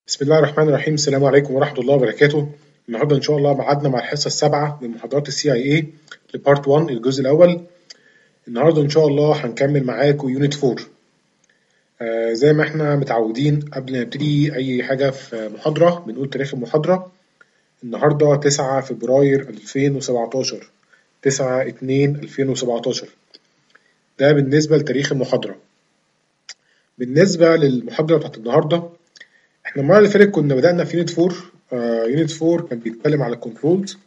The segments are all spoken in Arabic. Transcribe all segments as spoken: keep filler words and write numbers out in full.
بسم الله الرحمن الرحيم. السلام عليكم ورحمة الله وبركاته. النهارده إن شاء الله ميعادنا مع الحصة السابعة من محاضرات السي اي اي لبارت واحد الجزء الأول. النهارده إن شاء الله هنكمل معاكم يونت أربعة. آه زي ما احنا متعودين قبل ما نبتدي أي حاجة في محاضرة بنقول تاريخ المحاضرة. النهارده تسعة فبراير ألفين وسبعتاشر، تسعة اتنين ألفين وسبعتاشر. ده بالنسبة لتاريخ المحاضرة. بالنسبة للمحاضرة بتاعت النهارده، احنا المرة اللي فاتت كنا بدأنا في يونت أربعة. آه يونت أربعة كان بيتكلم على الكنترولز.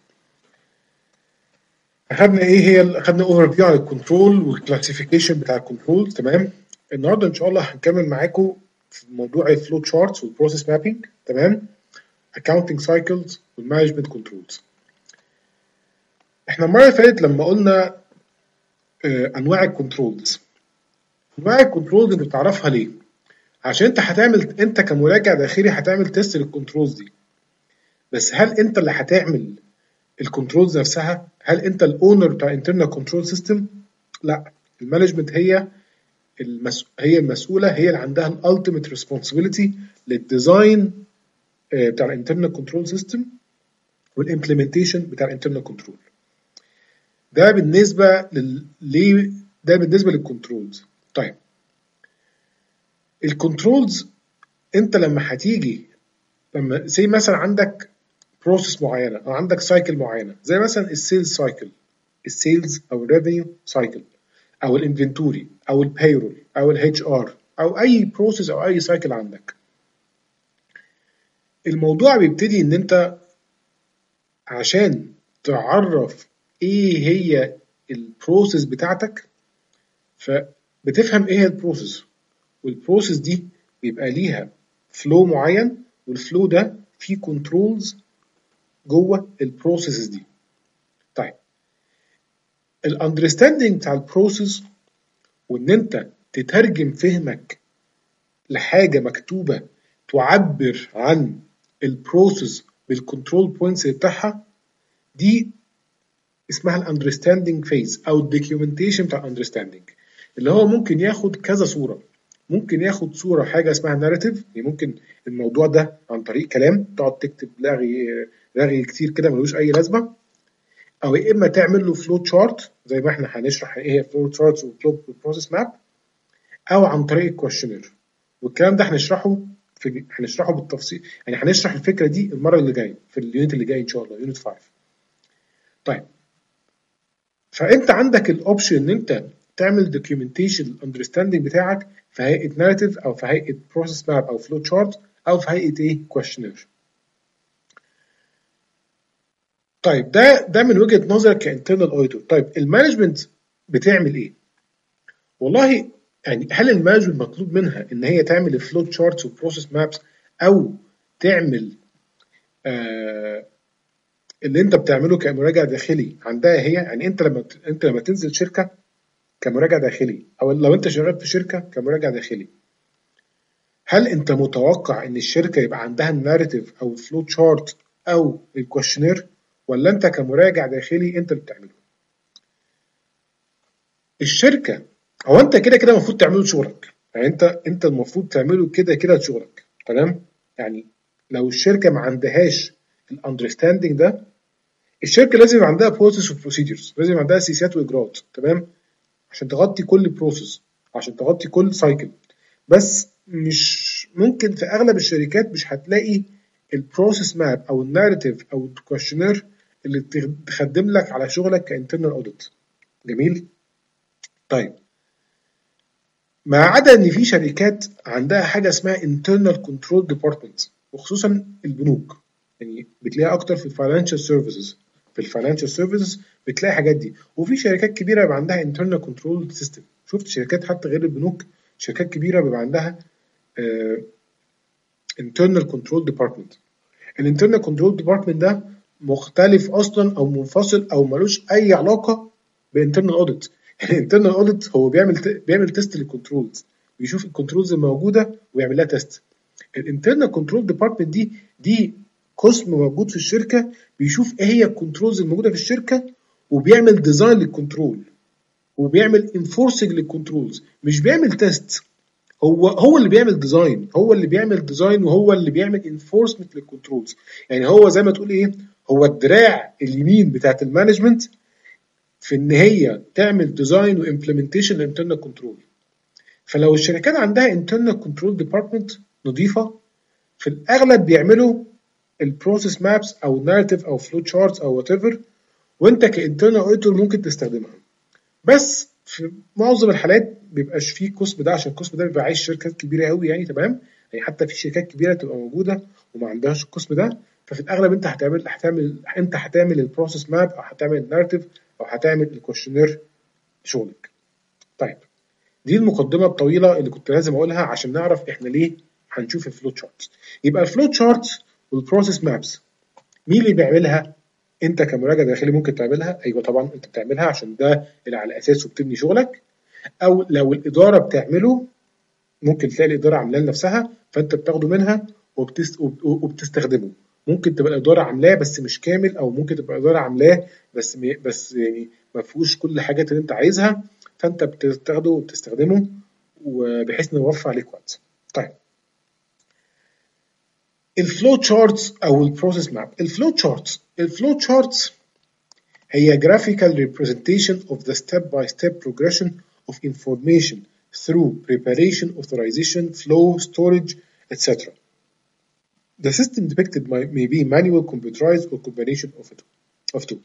اخدنا ايه هي اخدنا اوفر فيو على الكنترول والكلاسيفيكيشن بتاع الكنترول. تمام. النهارده ان شاء الله هنكمل معاكم في موضوع الفلو تشارتس والبروسيس مابينج. تمام. اكاونتنج سايكلز والمانجمنت كنترولز. احنا المره اللي فاتت لما قلنا آه انواع الكنترولز، انواع الكنترولز انت بتعرفها ليه؟ عشان انت هتعمل انت كمراجع داخلي هتعمل تيست للكنترولز دي. بس هل انت اللي هتعمل الكنترولز نفسها؟ هل انت الاونر بتاع internal كنترول سيستم؟ لا، المانجمنت هي المس... هي المسؤوله، هي اللي عندها الالتيميت ريسبونسبيلتي للديزاين بتاع الانترنال كنترول سيستم والامبلمنتيشن بتاع الانترنال كنترول. ده بالنسبه لل ليه ده بالنسبه للكنترولز. طيب، الكنترولز انت لما هتيجي لما زي مثلا عندك بروسيس معينه او عندك سايكل معينه، زي مثلا السيلز سايكل، السيلز او الريفينيو سايكل، او الانفنتوري او البايرول او الاتش ار او اي بروسيس او اي سايكل عندك. الموضوع بيبتدي ان انت عشان تعرف ايه هي البروسيس بتاعتك، فبتفهم ايه هي البروسيس، والبروسيس دي بيبقى ليها فلو معين، والفلو ده فيه كنترولز جوه البروسيس دي. طيب، الاندرستاندينج بتاع البروسيس وان انت تترجم فهمك لحاجه مكتوبه تعبر عن البروسيس بالكنترول بوينتس بتاعها، دي اسمها الاندرستاندينج فيز او الدوكيومنتيشن بتاع الاندرستاندينج، اللي هو ممكن ياخد كذا صوره. ممكن ياخد صوره حاجه اسمها ناريتيف، يعني ممكن الموضوع ده عن طريق كلام تقعد تكتب رغي رغي كتير كده ملوش اي لازمه، او يا اما تعمل له فلو تشارت زي ما احنا هنشرح ايه هي فلو تشارتس وفلو بروسيس ماب، او عن طريق الكويشنير. والكلام ده هنشرحه في هنشرحه بالتفصيل، يعني هنشرح الفكره دي المره اللي جايه في اليونت اللي جاي ان شاء الله، يونت خمسة. طيب، فانت عندك الاوبشن ان انت تعمل دوكيومنتيشن الاندرستاندينج بتاعك في هيئه ناريتيف او في هيئه بروسيس ماب او فلو تشارت او في هيئه ايه كويشنير. طيب، ده ده من وجهه نظرك كانترنال اوديتور. طيب، المانجمنت بتعمل ايه؟ والله يعني هل المانجمنت مطلوب منها ان هي تعمل الفلو تشارتس وبروسيس مابس، او تعمل آه اللي انت بتعمله كمراجع داخلي عندها هي؟ يعني انت لما انت لما تنزل شركه كمراجع داخلي، او لو انت شغال في شركه كمراجع داخلي، هل انت متوقع ان الشركه يبقى عندها الناريتيف او الفلو تشارت او الكويشنير، ولا انت كمراجع داخلي انت اللي بتعمله؟ الشركه، هو انت كده كده المفروض تعمله شغلك، يعني انت انت المفروض تعمله كده كده شغلك. تمام. يعني لو الشركه ما عندهاش الاندرستاندينج ده، الشركه لازم يبقى عندها بروسيس وبروسيدرز، لازم يبقى عندها سياسات واجراءات. تمام. عشان تغطي كل بروسيس، عشان تغطي كل سايكل. بس مش ممكن في اغلب الشركات مش هتلاقي البروسيس ماب او الناريتيف او الكويشنير اللي تخدم لك على شغلك كانترنال اوديت. جميل. طيب، ما عدا ان في شركات عندها حاجه اسمها internal control department، وخصوصا البنوك، يعني بتلاقيها اكتر في الفاينانشال سيرفيسز. في الفاينانشال سيرفيسز بتلاقي حاجات دي، وفي شركات كبيره بيبقى عندها internal control system. شفت شركات حتى غير البنوك، شركات كبيره بيبقى عندها uh, internal control department. الانترنال كنترول ديبارتمنت ده مختلف اصلا او منفصل او ملوش اي علاقه بانترنال اوديت. الانترنال اوديت هو بيعمل بيعمل تيست للكنترولز، بيشوف الكنترولز الموجوده ويعمل لها تيست. الانترنال كنترول ديبارتمنت دي دي قسم موجود في الشركه بيشوف ايه هي الكنترولز الموجوده في الشركه، وبيعمل ديزاين للكنترول، وبيعمل انفورسنج للكنترولز، مش بيعمل تيست. هو هو اللي بيعمل ديزاين، هو اللي بيعمل ديزاين وهو اللي بيعمل انفورسمنت للكنترولز. يعني هو زي ما تقول ايه، هو الدراع اليمين بتاعت المانجمنت في ان هي تعمل ديزاين وامبلمنتيشن للانترنال كنترول. فلو الشركات عندها انترنال كنترول ديبارتمنت نظيفه، في الاغلب بيعملوا البروسيس مابس او الناريتيف او فلو تشارتس او وات ايفر، وانت كانترنال اوديتور ممكن تستخدمها. بس في معظم الحالات بيبقاش فيه القسم ده، عشان القسم ده بيبقى عايز شركات كبيره قوي يعني، تمام؟ يعني حتى في شركات كبيره تبقى موجوده وما عندهاش القسم ده، ففي الاغلب انت هتعمل هتعمل انت هتعمل البروسيس ماب او هتعمل الناريتيف او هتعمل الكويشنير شغلك. طيب، دي المقدمه الطويله اللي كنت لازم اقولها عشان نعرف احنا ليه هنشوف الفلو تشارتس. يبقى الفلو تشارتس والبروسيس مابس مين اللي بيعملها؟ انت كمراجع داخلي ممكن تعملها، ايوه طبعا انت بتعملها عشان ده اللي على اساسه بتبني شغلك. او لو الاداره بتعمله ممكن تلاقي الاداره عاملاه لنفسها فانت بتاخده منها وبتست... وبتستخدمه. ممكن تبقى الاداره عاملاه بس مش كامل، او ممكن تبقى الاداره عاملاه بس م... بس يعني ما فيهوش كل الحاجات اللي انت عايزها، فانت بتاخده وبتستخدمه وبحيث انه يوفر عليك وقت. طيب، الفلو تشارتس او البروسيس ماب. الفلو تشارتس الفلو تشارتس هي graphical representation of the step-by-step progression of information through preparation, authorization, flow, storage, et cetera. The system depicted may be manual, computerized, or combination of it of two.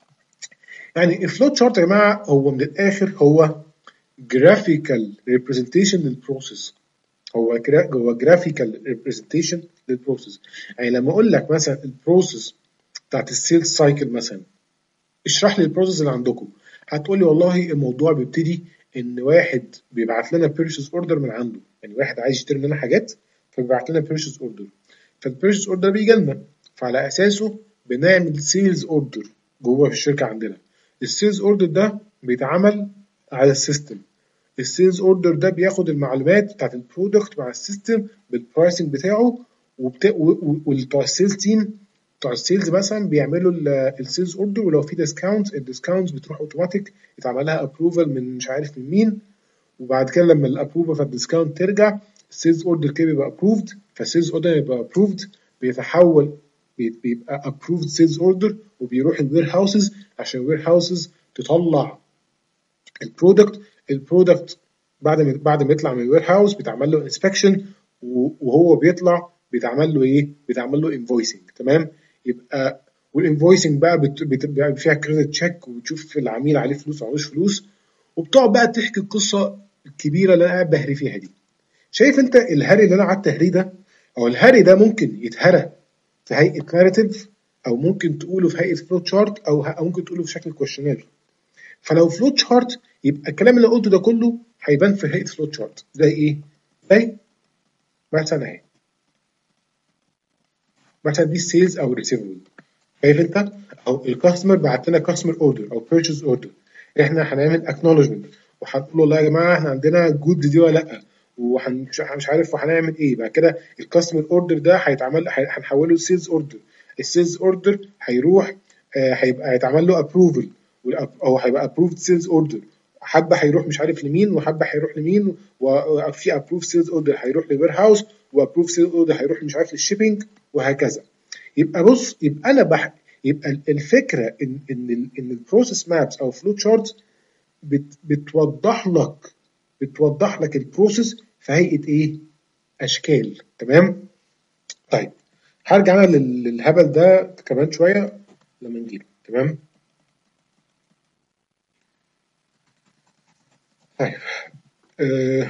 يعني الفلو تشارت يا جماعه هو من الاخر هو graphical representation للبروسيس. هو هو graphical representation للبروسيس. يعني لما اقول لك مثلا البروسيس بتاعت السيلز سايكل مثلا، اشرح لي البروسيس اللي عندكم، هتقول لي والله الموضوع بيبتدي ان واحد بيبعت لنا بيرشيز اوردر من عنده، يعني واحد عايز يشتري مننا حاجات فبيبعت لنا بيرشيز اوردر، فالبيرشيز اوردر بيجي لنا، فعلى اساسه بنعمل سيلز اوردر جوه في الشركه عندنا. السيلز اوردر ده بيتعمل على السيستم. السيلز اوردر ده بياخد المعلومات بتاعت البرودكت مع السيستم بالبرايسنج بتاعه، وبت... وبتوع السيلز تيم بتوع السيلز مثلا بيعملوا السيلز اوردر، ولو في ديسكاونت الديسكاونت بتروح اوتوماتيك يتعمل لها ابروفال من مش عارف من مين، وبعد كده لما الابروفال فالديسكاونت ترجع السيلز اوردر كده بيبقى ابروفد، فالسيلز اوردر يبقى ابروفد بيتحول بيبقى ابروفد سيلز اوردر وبيروح الوير هاوسز عشان الوير هاوسز تطلع البرودكت. البرودكت بعد ما بعد ما يطلع من الوير هاوس بيتعمل له انسبكشن، وهو بيطلع بيتعمل له ايه؟ بيتعمل له انفويسنج، تمام؟ يبقى والانفويسنج بقى بتبقى فيها كريدت تشيك وتشوف العميل عليه فلوس ولا مش فلوس، وبتقعد بقى تحكي القصه الكبيره اللي انا قاعد بهري فيها دي. شايف انت الهري اللي انا قعدت اهريه ده؟ او الهري ده ممكن يتهرى في هيئه ناريتيف، او ممكن تقوله في هيئه فلو تشارت، او ممكن تقوله في شكل كويشنير. فلو فلو تشارت يبقى الكلام اللي قلته ده كله هيبان في هيئه فلو تشارت. زي ايه؟ زي مثلا اهي، مثلا دي السيلز او الريسيفبل. شايف انت؟ او الكاستمر بعت لنا كاستمر اوردر او بيرتشيز اوردر، احنا هنعمل اكنولجمنت وهنقول والله يا جماعه احنا عندنا جود دي ولا لا، ومش عارف وهنعمل ايه. بعد كده الكاستمر اوردر ده هيتعمل هنحوله لسيلز اوردر، السيلز اوردر هيروح هيبقى هيتعمل له ابروفل او هيبقى ابروفد سيلز اوردر، حبه هيروح مش عارف لمين وحبه هيروح لمين، وفي ابروف سيلز اوردر هيروح للوير هاوس، وابروف سيلز اوردر هيروح مش عارف للشيبنج، وهكذا. يبقى بص، يبقى انا بح... يبقى الفكره ان ان ان البروسيس مابس او فلو تشارتس بت... بتوضح لك بتوضح لك البروسيس في هيئه ايه؟ اشكال، تمام؟ طيب، هرجع انا للهبل ده كمان شويه لما نجيله، تمام؟ طيب، أه...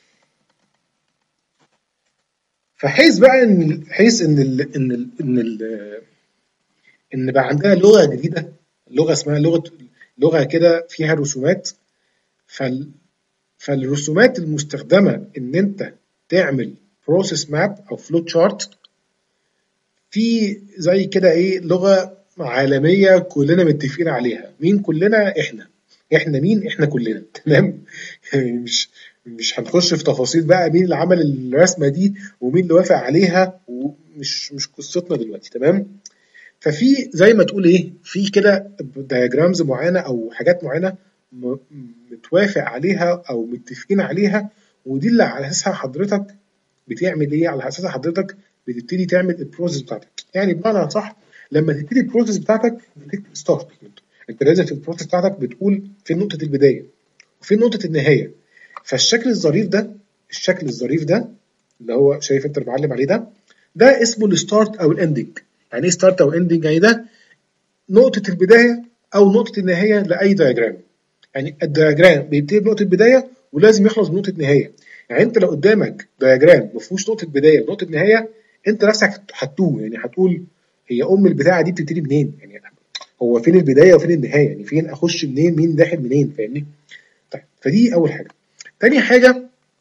فحيث بقى ان حيث ان ال... ان ال... ان ال... ان بقى عندنا لغه جديده، لغه اسمها لغه لغه كده فيها رسومات. فال... فالرسومات المستخدمه ان انت تعمل بروسيس ماب او فلو تشارت في زي كده ايه لغه عالميه كلنا متفقين عليها. مين كلنا؟ احنا احنا مين؟ احنا كلنا، تمام؟ يعني مش مش هنخش في تفاصيل بقى مين اللي عمل الرسمه دي ومين اللي وافق عليها، ومش مش قصتنا دلوقتي، تمام؟ ففي زي ما تقول ايه، في كده دياجرامز معينه او حاجات معينه متوافق عليها او متفقين عليها، ودي اللي على اساسها حضرتك بتعمل ايه، على اساسها حضرتك بتبتدي تعمل البروسيس بتاعتك. يعني بمعنى صح، لما تبتدي البروسيس بتاعتك بتكتب ستارت، انت لازم في البروسيس بتاعتك بتقول فين نقطه البدايه وفين نقطه النهايه. فالشكل الظريف ده، الشكل الظريف ده اللي هو شايف انت المعلم عليه ده، ده اسمه الستارت او الاندنج. يعني ايه ستارت او اندنج؟ يعني ده نقطه البدايه او نقطه النهايه لاي دايجرام. يعني الدياجرام بيبتدي بنقطه بدايه ولازم يخلص بنقطه نهايه. يعني انت لو قدامك دياجرام ما فيهوش نقطه بدايه ونقطه نهايه، انت نفسك هتتوه، يعني هتقول هي ام البتاعه دي بتبتدي منين؟ يعني هو فين البدايه وفين النهايه؟ يعني فين اخش منين؟ مين داخل منين؟ فاهمني؟ طيب، فدي اول حاجه. تاني حاجه،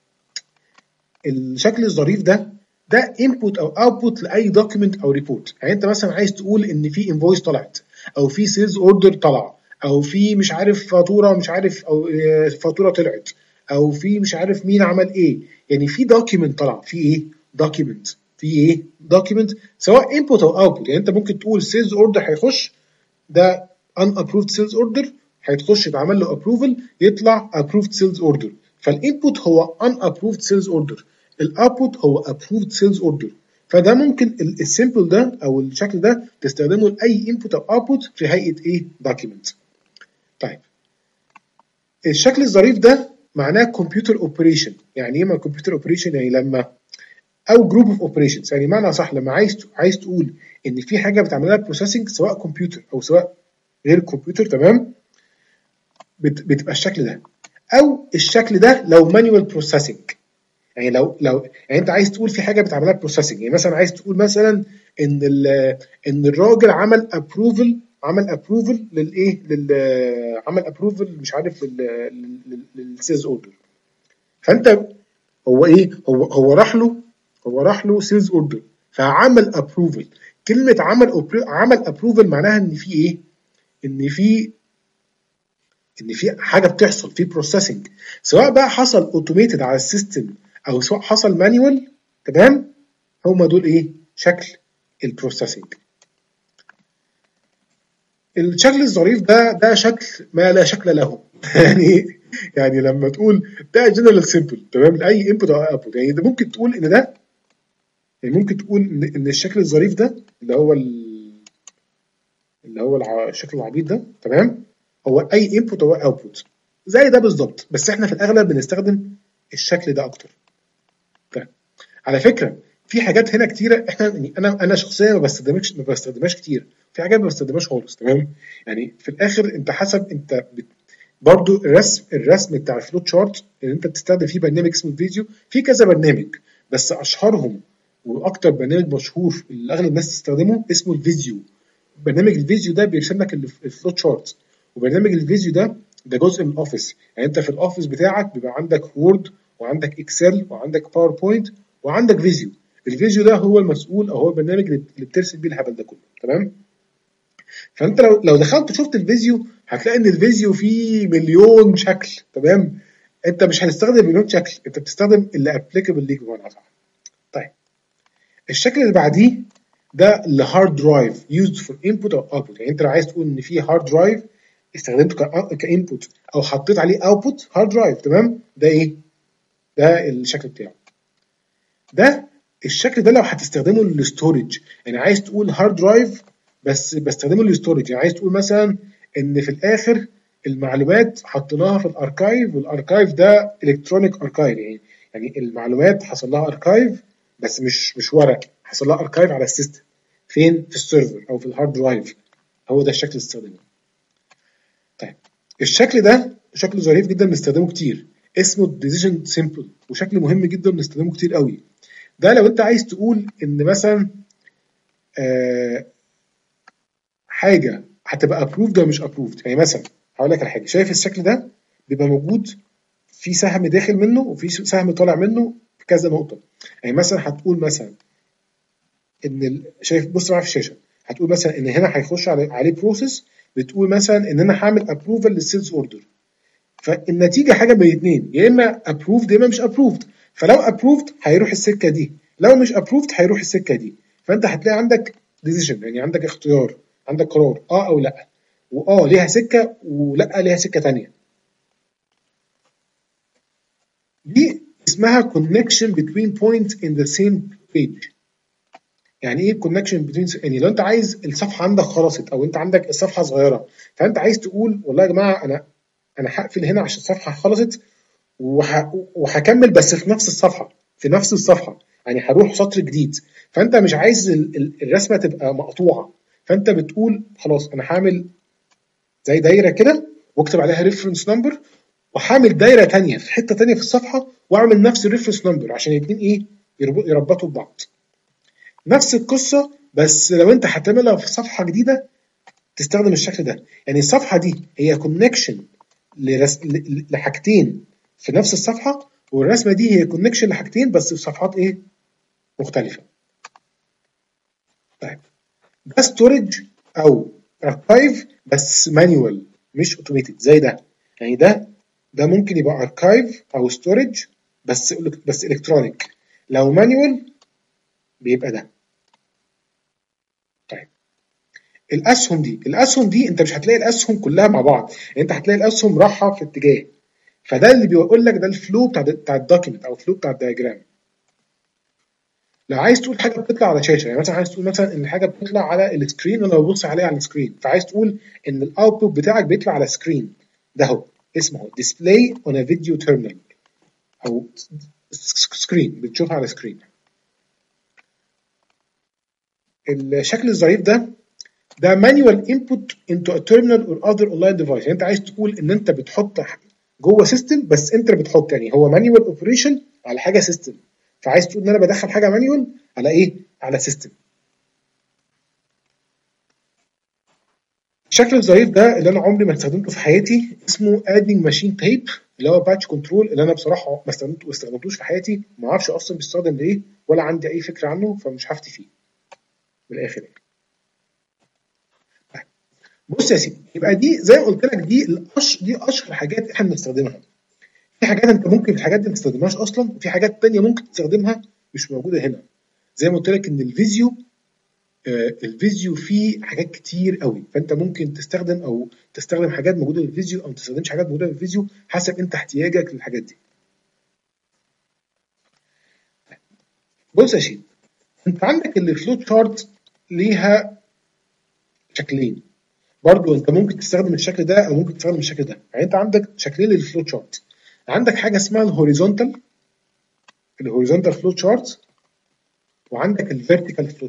الشكل الظريف ده ده انبوت او اوتبوت لاي دوكيمنت او ريبورت. يعني انت مثلا عايز تقول ان في انفويس طلعت، او في سيلز اوردر طلع، او في مش عارف فاتوره مش عارف، او فاتوره طلعت، او في مش عارف مين عمل ايه. يعني في دوكيمنت طلع، في ايه؟ دوكيمنت، في ايه؟ دوكيمنت، سواء انبوت او اوتبوت. يعني انت ممكن تقول سيلز اوردر هيخش، ده unapproved sales order، هيتخش يتعمل له approval يطلع approved sales order. فالinput هو unapproved sales order، الاوتبوت هو approved sales order. فده ممكن السيمبل ده او الشكل ده تستخدمه لاي input او output في هيئه ايه؟ document. طيب، الشكل الظريف ده معناه computer operation. يعني ايه ما computer operation؟ يعني لما او جروب اوف اوبريشنز. يعني معنى صح، لما عايز عايز تقول ان في حاجه بتعملها بروسيسنج سواء كمبيوتر او سواء غير كمبيوتر، تمام، بتبقى الشكل ده. او الشكل ده لو مانيوال بروسيسنج. يعني لو لو يعني انت عايز تقول في حاجه بتعملها بروسيسنج، يعني مثلا عايز تقول مثلا ان ان الراجل عمل ابروفل، عمل ابروفل للايه، لل عمل ابروفل مش عارف للسيلز اوردر. فانت هو ايه، هو هو راح له هو راح له سيلز اوردر فعمل ابروفل. كلمه عمل عمل ابروفل معناها ان في ايه؟ ان في ان في حاجه بتحصل في بروسيسنج، سواء بقى حصل اوتوميتد على السيستم او سواء حصل مانيوال، تمام. هما دول ايه؟ شكل البروسيسنج. الشكل الظريف ده ده شكل ما لا شكل له. يعني يعني لما تقول ده جنرال سيمبل، تمام، لاي انبوت او اوتبوت. يعني ده ممكن تقول ان ده، يعني ممكن تقول ان ان الشكل الظريف ده اللي هو اللي هو الع- الشكل العبيط ده، تمام، هو اي انبوت او اوتبوت زي ده بالظبط، بس احنا في الاغلب بنستخدم الشكل ده اكتر. طيب، على فكره في حاجات هنا كتيره احنا، يعني انا انا شخصيا ما بستخدمش ما بستخدمهاش كتير، في حاجات ما بستخدمهاش خالص، تمام. يعني في الاخر انت حسب انت بت... برضو الرسم الرسم بتاع الفلو تشارت اللي انت بتستخدم فيه برنامج اسمه الفيديو، في كذا برنامج، بس اشهرهم واكتر برنامج مشهور اللي اغلب الناس تستخدمه اسمه الفيديو. برنامج الفيديو ده بيرسم لك الفلو تشارت، وبرنامج الفيديو ده ده جزء من الاوفيس. يعني انت في الاوفيس بتاعك بيبقى عندك وورد وعندك اكسل وعندك باوربوينت وعندك فيديو. الفيديو ده هو المسؤول او هو البرنامج اللي بترسم بيه الهبل ده كله، تمام. فانت لو لو دخلت شفت الفيديو هتلاقي ان الفيديو فيه مليون شكل، تمام. انت مش هتستخدم مليون شكل، انت بتستخدم اللي ابليكابل ليك بمعنى صح. طيب، الشكل اللي بعديه ده الهارد درايف used for input or output. يعني انت لو عايز تقول ان في هارد درايف استخدمته كانبوت او حطيت عليه اوتبوت، هارد درايف، تمام. ده ايه؟ ده الشكل بتاعه. ده الشكل ده لو هتستخدمه للستورج، يعني عايز تقول هارد درايف بس بستخدمه للستورج. يعني عايز تقول مثلا ان في الاخر المعلومات حطيناها في الاركايف، والاركايف ده الكترونيك اركايف. يعني يعني المعلومات حصل لها اركايف بس مش مش ورق، حصل لها اركايف على السيستم، فين؟ في السيرفر او في الهارد درايف. هو ده الشكل اللي استخدمه. طيب، الشكل ده شكل ظريف جدا بنستخدمه كتير، اسمه ديسيجن سيمبل، وشكل مهم جدا بنستخدمه كتير قوي. ده لو انت عايز تقول ان مثلا آه حاجه هتبقى ابروفد ولا مش ابروفد. يعني مثلا هقول لك على حاجه، شايف الشكل ده بيبقى موجود في سهم داخل منه وفي سهم طالع منه في كذا نقطه. يعني مثلا هتقول مثلا ان ال... شايف، بص معايا في الشاشه، هتقول مثلا ان هنا هيخش عليه عليه بروسيس، بتقول مثلا ان انا هعمل ابروفال للسيلز اوردر. فالنتيجه حاجه من الاثنين، يا اما ابروفد يا اما مش ابروفد. فلو ابروفد هيروح السكه دي، لو مش ابروفد هيروح السكه دي. فانت هتلاقي عندك ديسيجن، يعني عندك اختيار، عندك قرار اه او لا، واه ليها سكه ولا ليها سكه ثانيه. دي اسمها connection between points in the same page. يعني ايه connection between، يعني لو انت عايز الصفحه عندك خلصت او انت عندك الصفحه صغيره، فانت عايز تقول والله يا جماعه انا انا هقفل هنا عشان الصفحه خلصت وه... وهكمل بس في نفس الصفحه في نفس الصفحه يعني هروح سطر جديد. فانت مش عايز ال... ال- الرسمه تبقى مقطوعه، فانت بتقول خلاص انا هعمل زي دايره كده واكتب عليها ريفرنس نمبر، وهعمل دايره تانية في حته تانية في الصفحه واعمل نفس الريفرنس نمبر عشان الاثنين ايه يربط- يربطوا ببعض. نفس القصه بس لو انت هتعملها في صفحه جديده تستخدم الشكل ده. يعني الصفحه دي هي كونكشن لرس... ل- لحاجتين في نفس الصفحه، والرسمه دي هي كونكشن لحاجتين بس في صفحات ايه مختلفه. طيب ده ستورج او اركايف بس مانيوال مش اوتوميتد زي ده. يعني ده ده ممكن يبقى اركايف او ستورج بس بس الكترونيك. لو مانيوال بيبقى ده. طيب الاسهم دي الاسهم دي انت مش هتلاقي الاسهم كلها مع بعض، يعني انت هتلاقي الاسهم رايحه في اتجاه، فده اللي بيقول لك ده الفلو بتاع بتاع الدوكيمنت او الفلو بتاع الدياجرام. لو عايز تقول حاجه بتطلع على شاشه، يعني مثلا عايز تقول مثلا ان الحاجه بتطلع على السكرين وانا ببص عليها على السكرين، فعايز تقول ان الاوتبوت بتاعك بيطلع على سكرين، ده هو اسمه ديسبلاي اون ا فيديو تيرمينال او سكرين، بتشوفها على سكرين. الشكل الظريف ده ده مانيوال انبوت انتو ا تيرمينال اور اذر اونلاين ديفايس. يعني انت عايز تقول ان انت بتحط جوه سيستم بس انت اللي بتحط، يعني هو مانيوال اوبريشن على حاجه سيستم، فعايز تقول ان انا بدخل حاجه مانيوال على ايه على سيستم. الشكل الظريف ده اللي انا عمري ما استخدمته في حياتي اسمه ادنج ماشين تيب، اللي هو باتش كنترول، اللي انا بصراحه ما استخدمته ما استخدمتوش في حياتي، ما اعرفش اصلا بيستخدم ليه ولا عندي اي فكره عنه، فمش هفتي فيه من الاخر يعني. بص يا سيدي، يبقى دي زي ما قلت لك دي الأش... دي اشهر حاجات احنا بنستخدمها. في حاجات انت ممكن الحاجات دي ما تستخدمهاش اصلا، وفي حاجات تانية ممكن تستخدمها مش موجوده هنا. زي ما قلت لك ان الفيزيو آه، الفيزيو فيه حاجات كتير قوي، فانت ممكن تستخدم او تستخدم حاجات موجوده في الفيزيو او ما تستخدمش حاجات موجوده في الفيزيو حسب انت احتياجك للحاجات دي. بص يا شيخ، انت عندك الفلو شارت ليها شكلين، برضو انت ممكن تستخدم الشكل ده او ممكن تستخدم الشكل ده. يعني انت عندك شكلين للفلو شارت، عندك حاجه اسمها الهوريزونتال الهوريزونتال فلو شارت، وعندك الفيرتيكال فلو.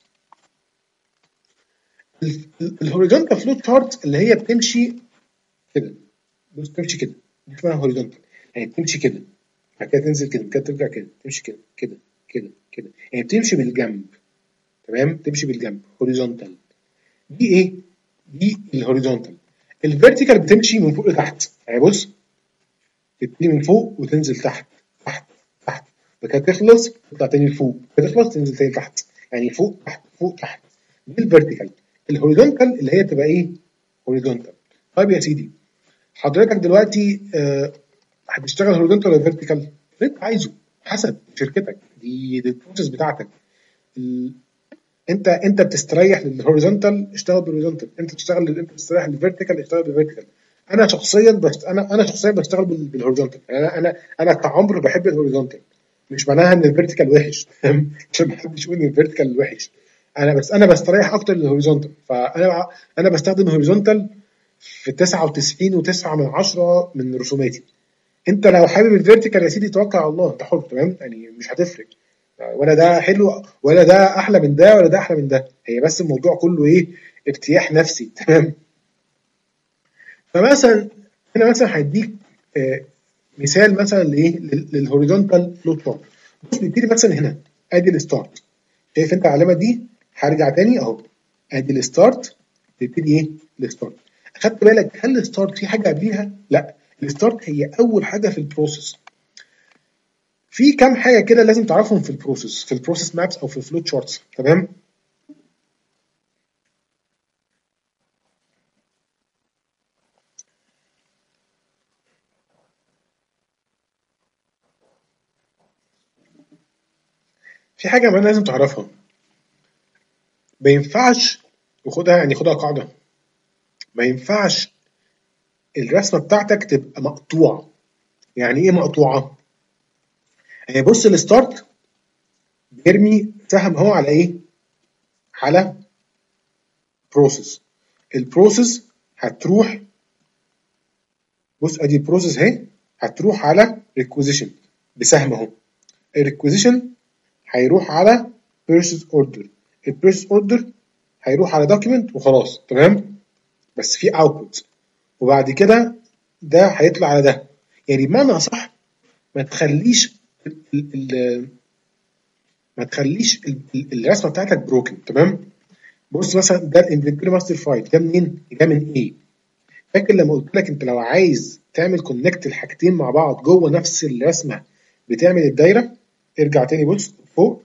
الهوريزونتال فلو شارت اللي هي بتمشي كده، بص بتمشي كده، دي اسمها هوريزونتال، يعني بتمشي كده بعد كده تنزل كده كده ترجع كده تمشي كده كده كده كده، يعني بتمشي بالجنب. تمام، تمشي بالجنب هوريزونتال. دي ايه؟ دي الهوريزونتال. الفيرتيكال بتمشي من فوق لتحت، يعني بص تبتدي من فوق وتنزل تحت تحت تحت، بعد كده تخلص تطلع تاني لفوق، كده تخلص تنزل تاني تحت، يعني فوق تحت فوق تحت. دي الفيرتيكال. الهوريزونتال اللي هي تبقى ايه؟ هوريزونتال. طيب يا سيدي، حضرتك دلوقتي آه هتشتغل هوريزونتال ولا فيرتيكال؟ اللي انت عايزه حسب شركتك، دي دي البروسيس بتاعتك. ال... انت انت بتستريح للهوريزونتال اشتغل بالهوريزونتال، انت بتشتغل انت بتستريح للفيرتيكال اشتغل بالفيرتيكال. انا شخصيا بس انا انا شخصيا بشتغل بال- بالهوريزونتال، يعني انا انا انا كعمر بحب الهوريزونتال، مش معناها ان الفيرتيكال وحش عشان ما حدش يقول ان الفيرتيكال وحش. انا بس انا بستريح اكتر للهوريزونتال، فانا انا بستخدم الهوريزونتال في تسعة وتسعين وتسعة من عشرة من رسوماتي. انت لو حابب الفيرتيكال يا سيدي توكل على الله، انت حر، تمام، يعني مش هتفرق، ولا ده حلو ولا ده احلى من ده ولا ده احلى من ده، هي بس الموضوع كله ايه؟ ارتياح نفسي تمام. فمثلا هنا مثلا هيديك آه، مثال مثلا لايه للهوريزونتال فلو شارت. بص نبتدي مثلا هنا، ادي الستارت، شايف انت العلامه دي؟ هرجع تاني اهو، ادي الستارت، تبتدي ايه؟ الستارت. اخدت بالك هل الستارت في حاجه قبليها؟ لا، الستارت هي اول حاجه في البروسيس. في كام حاجه كده لازم تعرفهم في البروسيس في البروسيس مابس او في الفلو شارتس، تمام. في حاجه كمان لازم تعرفها، ما ينفعش، وخدها يعني خدها قاعده، ما ينفعش الرسمه بتاعتك تبقى مقطوعه. يعني ايه مقطوعه؟ بص الستارت بيرمي سهم هو على ايه؟ على بروسيس. البروسيس هتروح، بص ادي البروسيس اهي، هتروح على ريكويزيشن بسهم اهو. الريكويزيشن هيروح على بيرشيز اوردر، البيرشيز اوردر هيروح على دوكيمنت وخلاص تمام، بس في اوتبوت، وبعد كده ده هيطلع على ده. يعني بمعنى اصح ما تخليش ال ال ما تخليش ال ال الرسمه بتاعتك بروكن تمام. بص مثلا ده الانفنتوري ماستر فايل ده منين؟ ده من ايه؟ فاكر لما قلت لك انت لو عايز تعمل كونكت الحاجتين مع بعض جوه نفس الرسمه بتعمل الدايره؟ ارجع تاني بص فوق،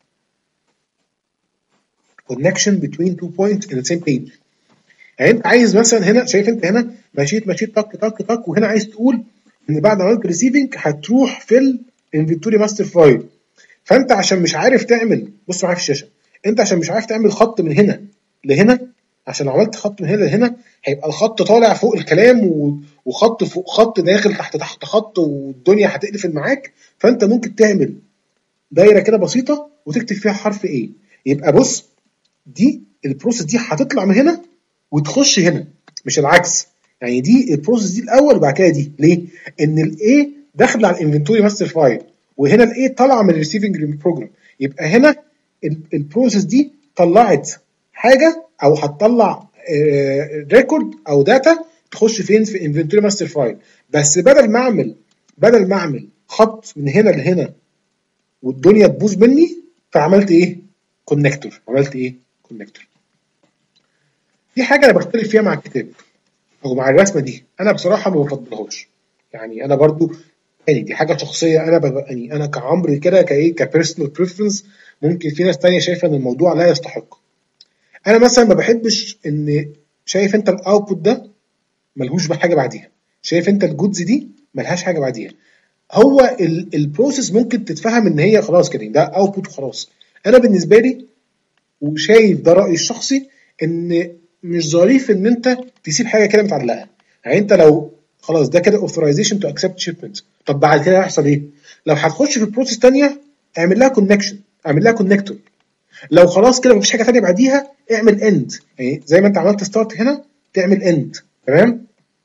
connection between two points in the same page. يعني انت عايز مثلا هنا، شايف انت هنا مشيت مشيت طق طق طق، وهنا عايز تقول ان بعد ما عملت ريسيفنج هتروح في الانفنتوري ماستر فايل. فانت عشان مش عارف تعمل، بص معايا في الشاشه، انت عشان مش عارف تعمل خط من هنا لهنا، عشان لو عملت خط من هنا لهنا هيبقى الخط طالع فوق الكلام وخط فوق خط داخل تحت تحت خط والدنيا هتقفل معاك. فانت ممكن تعمل دايره كده بسيطه وتكتب فيها حرف ايه. يبقى بص دي البروسيس دي هتطلع من هنا وتخش هنا مش العكس. يعني دي البروسيس دي الاول وبعد كده دي. ليه؟ ان الاي داخله على الانفنتوري ماستر فايل، وهنا الاي طالعه من الريسيفنج بروجرام. يبقى هنا البروسيس دي طلعت حاجه او هتطلع ريكورد او داتا تخش فين؟ في انفنتوري ماستر فايل. بس بدل ما اعمل بدل ما اعمل خط من هنا لهنا والدنيا تبوظ مني، فعملت ايه؟ كونكتور. عملت ايه؟ كونكتور. في حاجه انا بختلف فيها مع الكتاب او مع الرسمه دي، انا بصراحه ما بفضلهاش. يعني انا برضو يعني دي حاجه شخصيه، انا ببقى يعني انا كعمري كده كايه كبيرسونال بريفرنس، ممكن في ناس تانية شايفه ان الموضوع لا يستحق. انا مثلا ما بحبش ان، شايف انت الاوتبوت ده ملهوش بحاجه بعديها، شايف انت الجودز دي ملهاش حاجه بعديها. هو البروسيس ممكن تتفهم ان هي خلاص كده ده اوتبوت وخلاص. انا بالنسبه لي وشايف ده رايي الشخصي ان مش ظريف ان انت تسيب حاجه كده متعلقه. يعني انت لو خلاص ده كده authorization to accept shipment، طب بعد كده هيحصل ايه؟ لو هتخش في بروسيس ثانيه اعمل لها كونكشن، اعمل لها كونكتور. لو خلاص كده مفيش حاجه ثانيه بعديها اعمل اند، يعني زي ما انت عملت ستارت هنا تعمل اند تمام.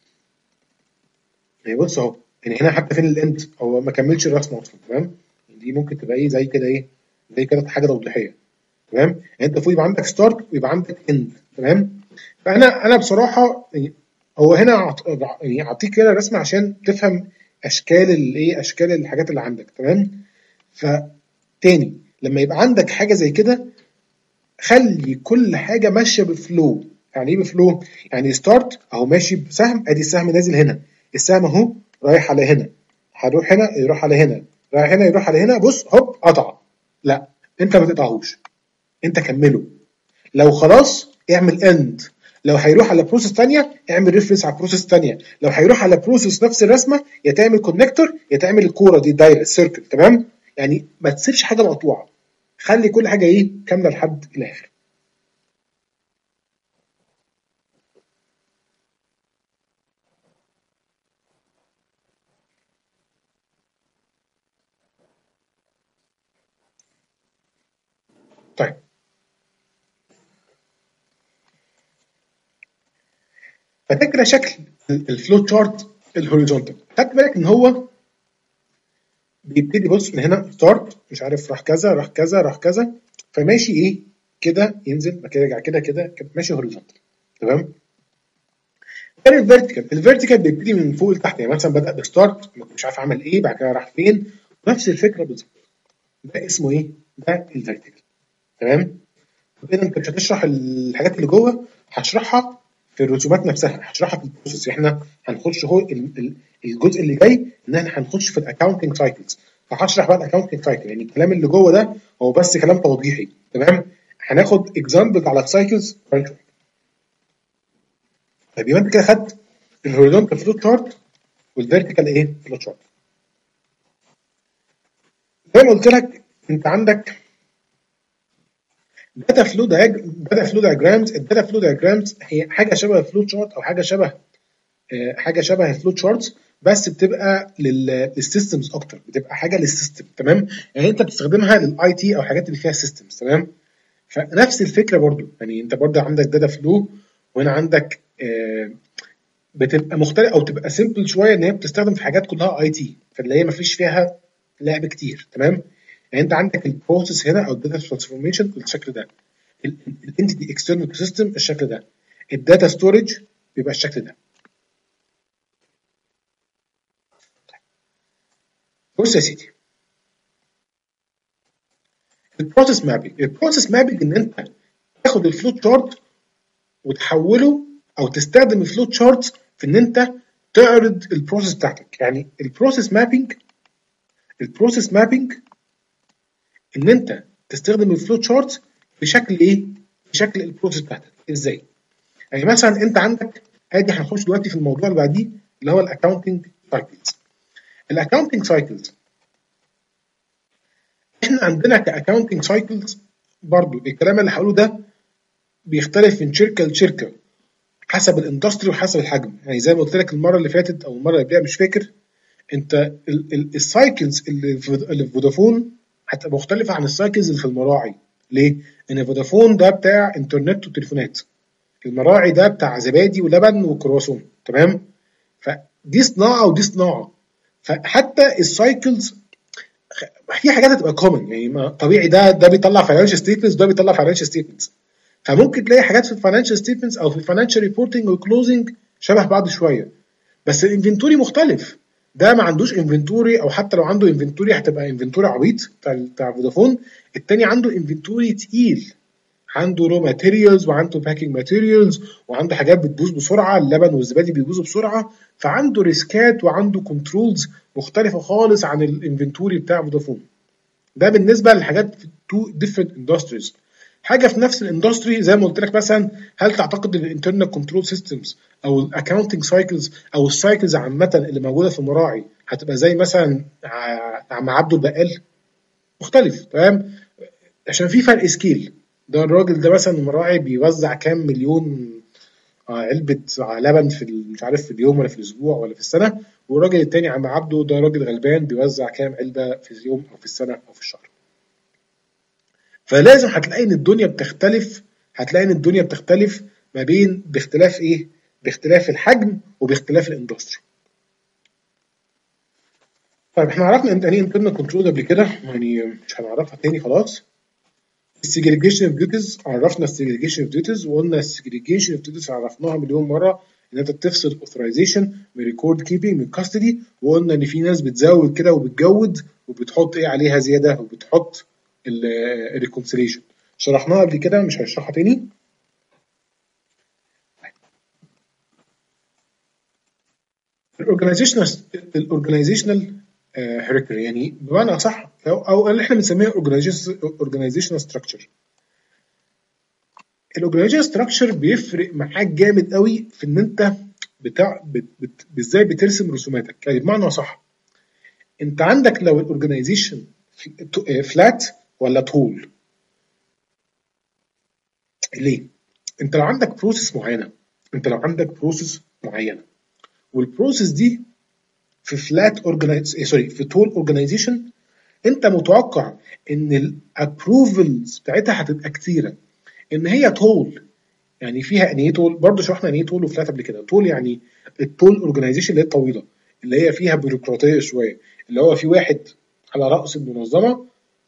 يعني بص اهو، يعني هنا حتى فين الاند؟ هو ما كملش الرسمه اصلا تمام. دي ممكن تبقى ايه زي كده ايه، زي كده حاجه توضيحيه تمام. يعني انت المفروض يبقى عندك ستارت ويبقى عندك اند تمام. فانا انا بصراحه يعني هو هنا عط... يعني اعطيك كده رسمه عشان تفهم اشكال الايه، اشكال الحاجات اللي عندك تمام. فتاني لما يبقى عندك حاجه زي كده خلي كل حاجه ماشيه بفلو. يعني ايه بفلو؟ يعني ستارت اهو ماشي بسهم، ادي السهم نازل هنا، السهم اهو رايح على هنا، هروح هنا يروح على هنا، رايح هنا يروح على هنا، بص هوب قطع. لا انت ما تقطعهوش، انت كمله. لو خلاص اعمل اند، لو هيروح على بروسيس ثانيه اعمل ريفرنس على بروسيس ثانيه، لو هيروح على بروسيس نفس الرسمه يا تعمل كونكتور يا تعمل الكوره دي دايره السيركل تمام. يعني ما تسيبش حاجه مقطوعه، خلي كل حاجه ايه كامله لحد الاخر. طيب فده كده شكل الفلو تشارت الهوريزونتال. خدت بالك ان هو بيبتدي بص من هنا ستارت مش عارف راح كذا راح كذا راح كذا، فماشي ايه كده ينزل بعد كده يرجع كده كده كده ماشي هوريزونتال تمام. غير الفيرتيكال، الفيرتيكال بيبتدي من فوق لتحت، يعني مثلا بدأ بستارت مش عارف عمل ايه بعد كده راح فين، نفس الفكره بالظبط. ده اسمه ايه؟ ده الفيرتيكال تمام. كده انت مش هتشرح الحاجات اللي جوه، هتشرحها في الرسومات نفسها، هتشرحها في البروسيس. احنا هنخش هو الجزء اللي جاي ان احنا هنخش في الاكونتنج سايكلز، فهشرح بقى الاكونتنج سايكل. يعني الكلام اللي جوه ده هو بس كلام توضيحي تمام. هناخد اكزامبل على السايكلز. طيب يبقى انت كده خدت الهوريزونتال فلو تشارت والفيرتيكال ايه فلو تشارت. زي ما قلت لك انت عندك داتا فلو داتا فلو دايجرامز. الداتا فلو دايجرامز هي حاجه شبه الفلو تشارت او حاجه شبه حاجه شبه الفلو تشارتس، بس بتبقى للسيستمز اكتر، بتبقى حاجه للسيستم. تمام، يعني انت بتستخدمها للاي تي او حاجات اللي فيها سيستمز. تمام، فنفس الفكره برضو، يعني انت برضو عندك داتا فلو، وهنا عندك آه بتبقى مختلف او تبقى سيمبل شويه، ان هي بتستخدم في حاجات كلها اي تي، فاللي هي ما فيش فيها لعب كتير. تمام، يعني انت عندك البروسيس هنا او الداتا ترانسفورميشن بالشكل ده، الانتيتي اكسترنال سيستم الشكل ده، الداتا ستورج بيبقى الشكل ده. بص يا سيدي، البروسيس مابنج، البروسيس مابنج ان انت تاخد الفلو شارت وتحوله، او تستخدم الفلو شارت في ان انت تعرض البروسيس بتاعتك. يعني البروسيس مابنج، البروسيس مابنج ان انت تستخدم الفلو شارت بشكل ايه؟ بشكل البروسيس بتاعتك. ازاي؟ يعني مثلا انت عندك، ادي هنخش دلوقتي في الموضوع اللي بعديه اللي هو الاكونتنج سايكلز. الاكونتنج سايكلز، احنا عندنا كاكونتنج سايكلز برضو الكلام اللي هقوله ده بيختلف من شركه لشركه حسب الاندستري وحسب الحجم. يعني زي ما قلت لك المره اللي فاتت او المره اللي قبلها مش فاكر، انت السايكلز اللي في اللي في فودافون هتبقى مختلفه عن السايكلز اللي في المراعي. ليه؟ ان فودافون ده بتاع انترنت وتليفونات، المراعي ده بتاع زبادي ولبن وكرواسون. تمام، فدي صناعه ودي صناعه، فحتى السايكلز في حاجات هتبقى كومن. يعني ما طبيعي ده ده بيطلع فاينانشال ستيتمنتس وده بيطلع فاينانشال ستيتمنتس، فممكن تلاقي حاجات في الفاينانشال ستيتمنتس او في الفاينانشال ريبورتنج والكلوزنج شبه بعض شويه، بس الانفنتوري مختلف. ده ما عندوش انفنتوري، او حتى لو عنده انفنتوري هتبقى انفنتوري عبيط بتاع بتاع فودافون. التاني عنده انفنتوري تقيل، عنده رو ماتيريالز وعنده باكينج ماتيريالز وعنده حاجات بتبوظ بسرعه، اللبن والزبادي بيبوظوا بسرعه، فعنده ريسكات وعنده كنترولز مختلفه خالص عن الانفنتوري بتاع فودافون. ده بالنسبه للحاجات في تو ديفرنت اندستريز. حاجه في نفس الاندستري زي ما قلت لك، مثلا هل تعتقد ان الانترنال كنترول سيستمز او الاكونتنج سايكلز او السايكلز عامه اللي موجوده في المراعي هتبقى زي مثلا عم عبده البقال؟ مختلف. تمام، عشان في فرق سكيل. ده الراجل ده مثلا المراعي بيوزع كام مليون علبه لبن في مش عارف في اليوم ولا في الاسبوع ولا في السنه، والراجل التاني عم عبده ده راجل غلبان بيوزع كام علبه في اليوم او في السنه او في الشهر. فلازم هتلاقي ان الدنيا بتختلف، هتلاقي ان الدنيا بتختلف ما بين باختلاف ايه؟ باختلاف الحجم وباختلاف الاندستري. طيب احنا عرفنا انت يعني انترنال كنترول قبل كده، يعني مش هنعرفها تاني خلاص. السيجريجيشن اوف ديوتيز، عرفنا السيجريجيشن اوف ديوتيز وقلنا السيجريجيشن اوف ديوتيز عرفناها مليون مره، ان انت بتفصل اوثرايزيشن من ريكورد كيبنج من كاستدي، وقلنا ان في ناس بتزود كده وبتجود وبتحط ايه عليها زياده وبتحط الريكونسيليشن. شرحناها قبل كده مش هشرحها تاني. الاورجنايزيشنال الاورجنايزيشنال هيراركي، يعني بمعنى اصح او او اللي احنا بنسميها اورجنايزيشنال ستراكشر. الاورجنايزيشنال ستراكشر بيفرق معاك جامد قوي في ان انت بتاع بت بت ازاي بترسم رسوماتك. يعني بمعنى صح، انت عندك لو الاورجنايزيشن فلات ولا طول. ليه؟ انت لو عندك بروسيس معينه، انت لو عندك بروسيس معينه والبروسيس دي في فلات اورجنايز سوري في طول اورجنايزيشن، انت متوقع ان الابروفلز بتاعتها هتبقى كتيره. ان هي طول، يعني فيها يعني ايه طول؟ برضه شرحنا يعني ايه طول وفلات قبل كده. طول يعني الطول اورجنايزيشن اللي هي الطويله، اللي هي فيها بيروقراطيه شويه، اللي هو في واحد على راس المنظمه،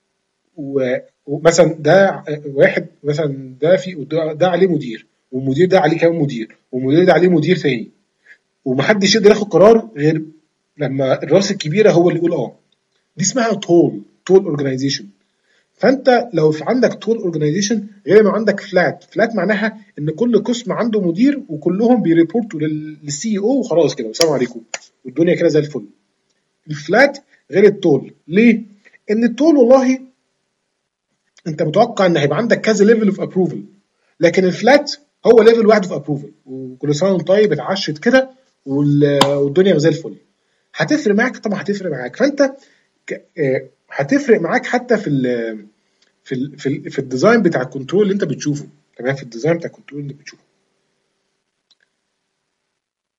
ومثلا ده واحد مثلا ده في ده عليه مدير، والمدير ده عليه كام مدير، والمدير ده عليه مدير ثاني، ومحدش يقدر ياخد قرار غير لما الراس الكبيره هو اللي يقول اه. دي اسمها طول، طول اورجنايزيشن. فانت لو في عندك طول اورجنايزيشن غير ما عندك فلات. فلات معناها ان كل قسم عنده مدير وكلهم بيريبورتوا للسي او وخلاص كده والسلام عليكم والدنيا كده زي الفل. الفلات غير الطول. ليه؟ ان الطول والله انت متوقع ان هيبقى عندك كذا ليفل اوف ابروفل، لكن الفلات هو ليفل واحد اوف ابروفل، وكل سنه وانت طيب اتعشت كده والدنيا زي الفل. هتفرق معاك طبعا، هتفرق معاك. فانت هتفرق معاك حتى في ال في ال في, ال في الديزاين بتاع الكنترول اللي انت بتشوفه. تمام، في الديزاين بتاع الكنترول اللي انت بتشوفه.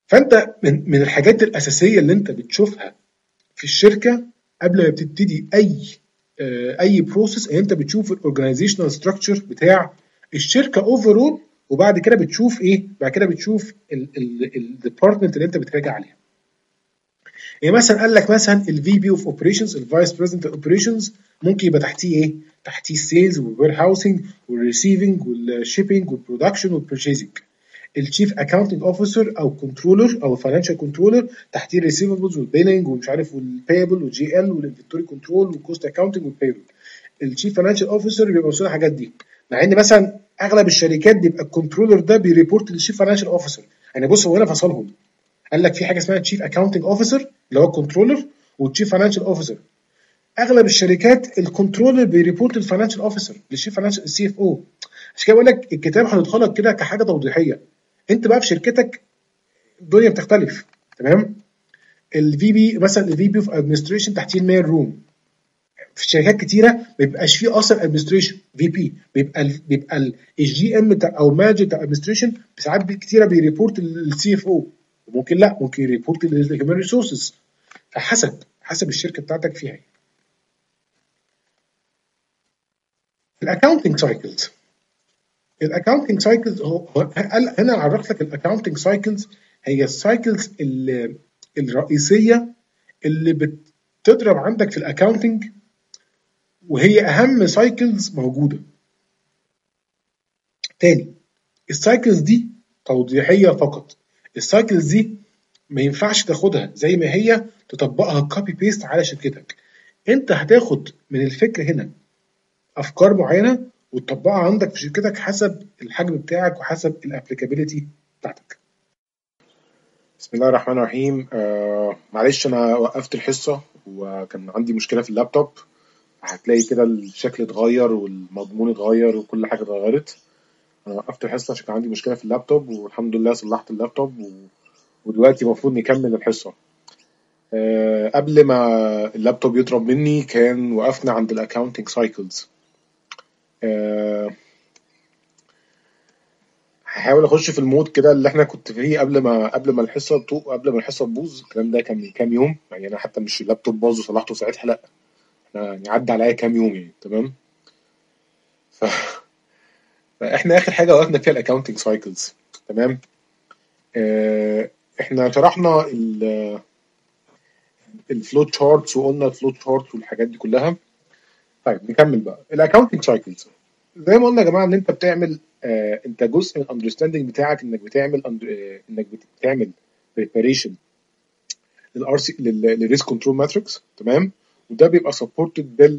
فانت من من الحاجات الاساسيه اللي انت بتشوفها في الشركه قبل ما بتبتدي اي آه، اي بروسيس، ان انت بتشوف الاورجانيزيشنال ستراكشر بتاع الشركه اوفرول، وبعد كده بتشوف ايه؟ بعد كده بتشوف الديبارتمنت اللي انت بتراجع عليها. يعني مثلا قال لك مثلا الفي بي اوف اوبريشنز، الفايس بريزنت اوبريشنز، ممكن يبقى تحتيه ايه؟ تحتيه السيلز والوير هاوسنج والريسيفنج والشيبنج والبرودكشن والبرشيزنج. الشيف اكاونتنج اوفيسر او كنترولر او فاينانشال كنترولر، تحتيه الريسيفبلز والبيلنج ومش عارف والبيبل والجي ال والانفنتوري كنترول والكوست اكاونتنج والبيبل. الشيف فاينانشال اوفيسر بيبقى مسؤول عن الحاجات دي، مع ان مثلا اغلب الشركات بيبقى الكنترولر ده بيريبورت للشيف فاينانشال اوفيسر. يعني بص هو هنا فصلهم، قال لك في حاجه اسمها تشيف اكاونتنج اوفيسر اللي هو الكنترولر، والتشيف فاينانشال اوفيسر. اغلب الشركات الكنترولر بيريبورت للفاينانشال اوفيسر، للشيف فاينانشال السي اف او. عشان كده بقول لك الكتاب هندخل لك كده كحاجه توضيحيه. انت بقى في شركتك الدنيا بتختلف، تمام؟ الفي بي مثلا الفي بي اوف ادمنستريشن تحتيه الميل روم. في شركات كتيره ما بيبقاش فيه اصلا ادمنستريشن في بي، بيبقى ال بيبقى الجي ام او مانجر بتاع ادمنستريشن ساعات كتيره بيريبورت للسي اف او، وممكن لا ممكن يريبورت للهيومن ريسورسز. فحسب حسب الشركه بتاعتك فيها ايه. الاكونتنج سايكلز، الاكونتنج سايكلز هو هنا عرفت لك الاكونتنج سايكلز هي السايكلز الرئيسيه اللي بتضرب عندك في الاكونتنج، وهي اهم سايكلز موجوده. تاني، السايكلز دي توضيحيه فقط. السايكلز دي ما ينفعش تاخدها زي ما هي تطبقها كوبي بيست على شركتك. انت هتاخد من الفكر هنا افكار معينه وتطبقها عندك في شركتك حسب الحجم بتاعك وحسب الابليكابيلتي بتاعتك. بسم الله الرحمن الرحيم. آه معلش انا وقفت الحصه وكان عندي مشكله في اللابتوب، هتلاقي كده الشكل اتغير والمضمون اتغير وكل حاجه اتغيرت. انا وقفت الحصه عشان كان عندي مشكله في اللابتوب، والحمد لله صلحت اللابتوب و... ودلوقتي المفروض نكمل الحصه. آه قبل ما اللابتوب يضرب مني كان وقفنا عند الاكاونتنج سايكلز. آه هحاول اخش في المود كده اللي احنا كنت فيه قبل ما قبل ما الحصه تو... قبل ما الحصه تبوظ. الكلام ده كان من كام يوم، يعني انا حتى مش اللابتوب باظ وصلحته ساعتها، لا يعني عدى عليا كام يوم يعني، تمام. ف... فاحنا اخر حاجه وقفنا فيها الاكاونتنج سايكلز، تمام. آه احنا شرحنا الفلو تشارتس وقلنا الفلو تشارتس والحاجات دي كلها. طيب نكمل بقى الاكاونتنج سايكلز. زي ما قلنا يا جماعه ان انت بتعمل آه انت جزء من الاندرستاندنج بتاعك انك بتعمل آه انك بتعمل بريباريشن للار سي للريسك كنترول ماتريكس، تمام. وده بيبقى سبورتد بال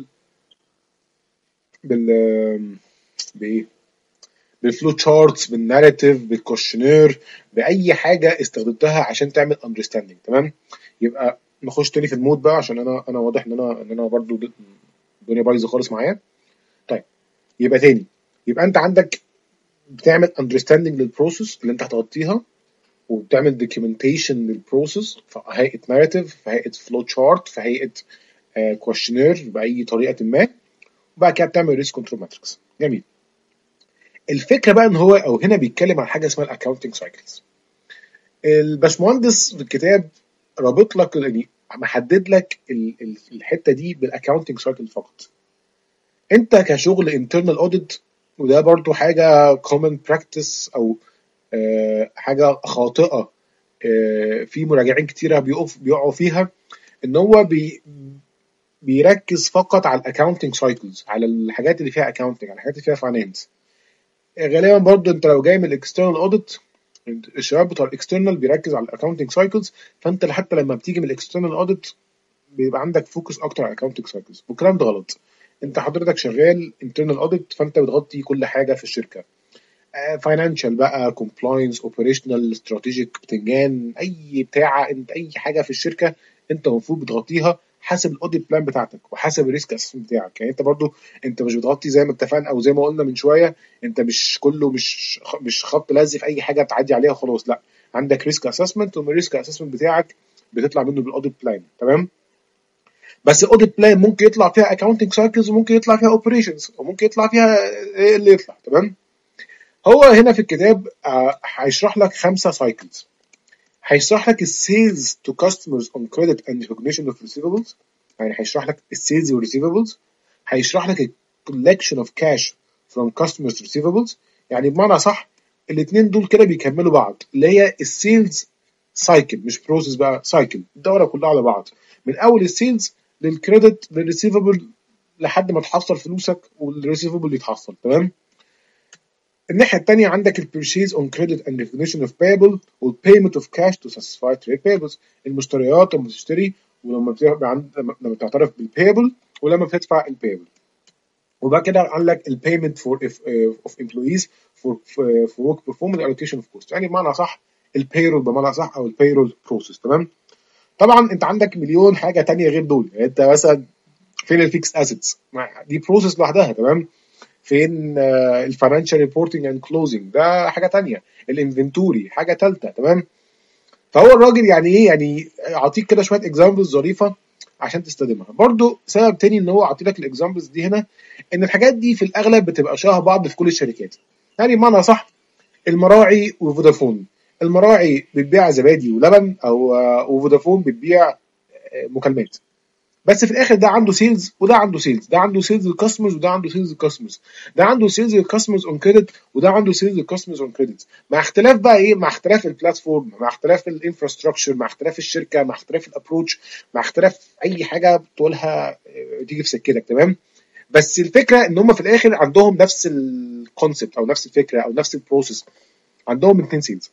بال آم، بايه بالفلو تشارتس، بالناريتيف، بالكوشنير، باي حاجه استخدمتها عشان تعمل اندرستاندنج، تمام. يبقى نخش تاني في المود بقى عشان انا انا واضح ان انا ان انا برضو الدنيا بايظه خالص معايا. طيب يبقى تاني، يبقى انت عندك بتعمل اندرستاندنج للبروسيس اللي انت هتغطيها، وبتعمل دوكيومنتيشن للبروسيس في هيئه ناريتيف، في هيئه فلو تشارت، في هيئه كويشنير باي طريقه ما، وبعد كده بتعمل ريسك كنترول ماتريكس. جميل. الفكره بقى ان هو او هنا بيتكلم عن حاجه اسمها الاكاونتنج سايكلز. الباشمهندس في الكتاب رابط لك يعني محدد لك الحته دي بالاكاونتنج سايكل فقط. انت كشغل internal audit، وده برضو حاجه common practice او آه حاجه خاطئه آه في مراجعين كتيره بيقف بيقعوا فيها، ان هو بي بيركز فقط على الاكاونتنج سايكلز، على الحاجات اللي فيها اكاونتنج، على الحاجات اللي فيها فاينانس. غالبا برضو انت لو جاي من الاكسترنال اوديت، الشباب بتوع الاكسترنال بيركز على الاكاونتنج سايكلز، فانت حتى لما بتيجي من الاكسترنال اوديت بيبقى عندك فوكس اكتر على الاكاونتنج سايكلز، والكلام ده غلط. انت حضرتك شغال انترنال اوديت، فانت بتغطي كل حاجه في الشركه، فاينانشال بقى، كومبلاينس، اوبريشنال، استراتيجيك، بتنجان، اي بتاعه انت اي حاجه في الشركه انت المفروض بتغطيها حسب الاوديت بلان بتاعتك وحسب الريسك اسسمنت بتاعك. يعني انت برضو انت مش بتغطي زي ما اتفقنا او زي ما قلنا من شويه، انت مش كله مش مش خط لازق في اي حاجه تعدي عليها خلاص، لا، عندك ريسك اسسمنت، ومن الريسك اسسمنت بتاعك بتطلع منه بالاوديت بلان، تمام. بس الاوديت بلان ممكن يطلع فيها اكاونتنج سايكلز، وممكن يطلع فيها اوبريشنز، وممكن يطلع فيها ايه اللي يطلع، تمام. هو هنا في الكتاب هيشرح لك خمسه سايكلز. هيشرح لك السيلز تو كاستمرز اون كريدت اند ريكوجنيشن اوف ريسيفبلز، يعني هيشرح لك السيلز والريسيفبلز. هيشرح لك الكولكشن اوف كاش فروم كاستمرز ريسيفبلز. يعني بمعنى صح الاثنين دول كده بيكملوا بعض، اللي هي السيلز سايكل، مش بروسيس بقى، سايكل، الدوره كلها على بعض من اول السيلز للكريدت للريسيفبل لحد ما تحصل فلوسك والريسيفبل يتحصل. تمام. الناحيه الثانيه عندك البيرشيز اون كريدت اند ريكوجنيشن اوف بايبل والبيمنت اوف كاش تو ساتسفاي تريد بايبلز، المشتريات لما تشتري ولما بتبقى عند لما بتعترف بالبايبل ولما بتدفع البايبل. وبعد كده عندك البيمنت فور اوف امبلويز فور فور ورك بيرفورمنس الوكيشن اوف كوست، يعني بمعنى صح البيرول بمعنى صح او البيرول بروسيس. تمام. طبعا انت عندك مليون حاجه ثانيه غير دول، يعني انت مثلا فين الفيكس اسيتس دي بروسيس لوحدها. تمام. فين الفاينانشال ريبورتنج اند كلوزنج ده حاجه ثانيه، الانفنتوري حاجه ثالثه. تمام. فهو الراجل يعني ايه، يعني اعطيك كده شويه اكزامبلز ظريفه عشان تستخدمها. برضو سبب تاني ان هو اعطي لك الاكزامبلز دي هنا ان الحاجات دي في الاغلب بتبقى شبه بعض في كل الشركات. يعني بمعنى صح المراعي وفودافون، المراعي بتبيع زبادي ولبن او وفودافون بتبيع مكالمات، بس في الاخر ده عنده سيلز وده عنده سيلز، ده عنده سيلز للكاستمرز وده عنده سيلز للكاستمرز، ده عنده سيلز للكاستمرز اون كريدت وده عنده سيلز للكاستمرز اون كريدت، مع اختلاف بقى ايه، مع اختلاف البلاتفورم، مع اختلاف الانفراستراكشر، مع اختلاف الشركه، مع اختلاف الابروتش، مع اختلاف اي حاجه بتقولها تيجي في سكتك. تمام. بس الفكره ان هم في الاخر عندهم نفس الكونسبت او نفس الفكره او نفس البروسيس، عندهم اثنين سيلز.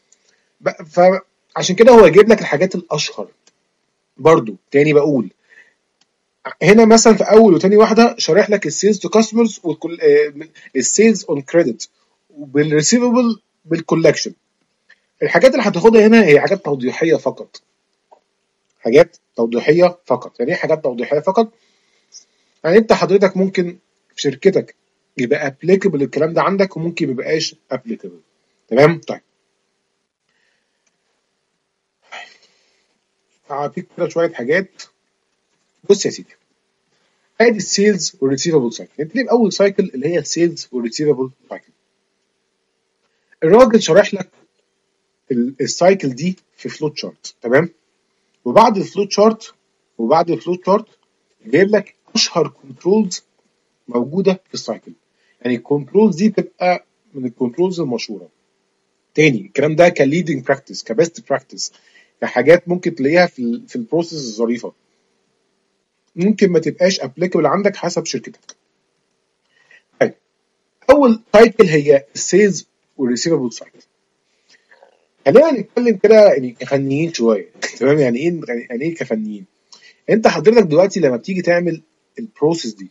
فعشان كده هو جايب لك الحاجات الاشهر. برضو تاني بقول هنا مثلا في اول وتاني واحده شارح لك السيلز تو كاستمرز والكل السيلز اون كريدت بالريسيفبل بالكولكشن. الحاجات اللي هتاخدها هنا هي حاجات توضيحيه فقط، حاجات توضيحيه فقط. يعني ايه حاجات توضيحيه فقط؟ يعني انت حضرتك ممكن في شركتك يبقى ابليكابل الكلام ده عندك وممكن ما يبقاش ابليكابل. تمام. طيب هعطيك كده شويه حاجات. بص يا سيدي، ادي السيلز والريسيفبل سايكل. نبتدي باول سايكل اللي هي السيلز والريسيفبل سايكل. الراجل شارح لك السايكل دي في فلوت شارت. تمام. وبعد الفلوت شارت وبعد الفلوت شارت جايب لك اشهر كنترولز موجوده في السايكل. يعني الكنترولز دي بتبقى من الكنترولز المشهوره. تاني الكلام ده كليدنج براكتس، كبيست براكتس، كحاجات ممكن تلاقيها في في البروسيس الظريفه، ممكن ما تبقاش ابليكابل عندك حسب شركتك. طيب اول سايكل هي السيلز والريسيفبل سايكل. خلينا نتكلم كده يعني كفنيين شويه. تمام. يعني ايه يعني ايه كفنيين؟ انت حضرتك دلوقتي لما بتيجي تعمل البروسيس دي،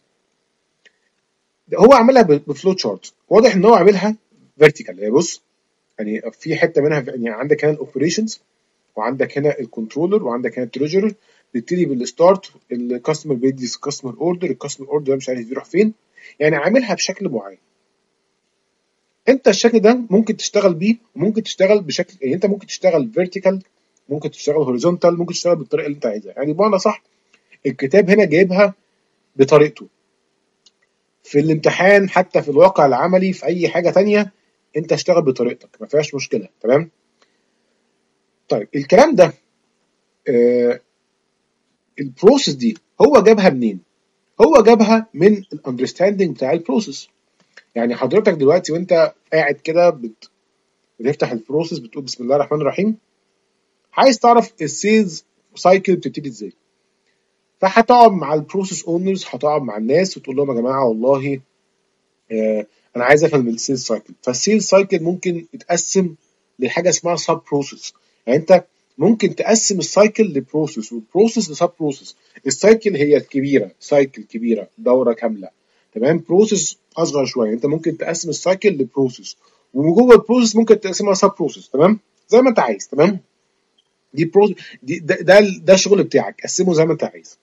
هو عاملها بفلوت شارت، واضح ان هو عاملها فيرتيكال. يعني بص، يعني في حته منها يعني عندك هنا الاوبريشنز وعندك هنا الكنترولر وعندك هنا التريجرر. بتبتدي بالستارت، الكاستمر بيدي كاستمر اوردر، الكاستمر اوردر مش عارف يروح فين، يعني عاملها بشكل معين. انت الشكل ده ممكن تشتغل بيه وممكن تشتغل بشكل، يعني انت ممكن تشتغل فيرتيكال، ممكن تشتغل هوريزونتال، ممكن تشتغل بالطريقه اللي انت عايزها. يعني بمعنى صح الكتاب هنا جايبها بطريقته. في الامتحان حتى في الواقع العملي في اي حاجه تانية انت اشتغل بطريقتك ما فيهاش مشكله. تمام. طيب الكلام ده آه البروسيس دي هو جابها منين؟ هو جابها من الاندرستاندينج بتاع البروسيس. يعني حضرتك دلوقتي وانت قاعد كده بت... بتفتح البروسيس بتقول بسم الله الرحمن الرحيم، عايز تعرف السيلز سايكل بتبتدي ازاي. فهتقعد مع البروسيس اونرز، هتقعد مع الناس وتقول لهم يا جماعه والله آه انا عايز افهم السيلز سايكل. فالسيلز سايكل ممكن يتقسم لحاجه اسمها سب بروسيس. يعني انت ممكن تقسم السايكل لبروسيس والبروسيس لسب بروسيس. السايكل هي الكبيره، سايكل كبيره دوره كامله. تمام. بروسيس اصغر شويه، انت ممكن تقسم السايكل لبروسيس ومن جوه البروسيس ممكن تقسمها سب بروسيس. تمام. زي ما انت عايز. تمام. دي برو دي ده ده, ده الشغل بتاعك، قسمه زي ما انت عايز.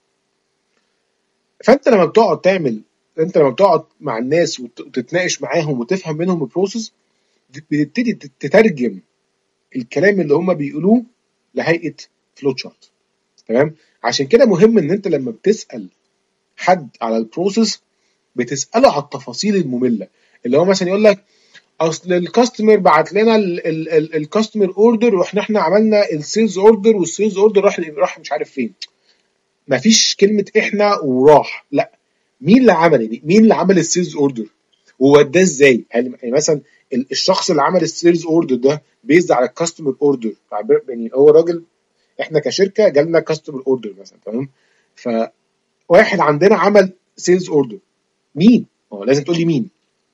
فانت لما بتقعد تعمل انت لما بتقعد مع الناس وتتناقش معاهم وتفهم منهم البروسيس، بتبتدي تترجم الكلام اللي هم بيقولوه لهيئه فلوت شارت. تمام. عشان كده مهم ان انت لما بتسال حد على البروسيس بتساله على التفاصيل الممله، اللي هو مثلا يقول لك اصل الكاستمر بعت لنا الكاستمر اوردر واحنا احنا عملنا السيلز اوردر والسيلز اوردر راح راح مش عارف فين. مفيش كلمه احنا وراح، لا، مين اللي عمل دي؟ مين اللي عمل السيلز اوردر ووداه ازاي؟ يعني مثلا الشخص اللي عمل السيلز اوردر ده بيزد على الكاستمر اوردر، يعني هو راجل، احنا كشركه جالنا كاستمر اوردر مثلا، تمام؟ فواحد عندنا عمل سيلز اوردر، مين؟ هو لازم تقول لي مين.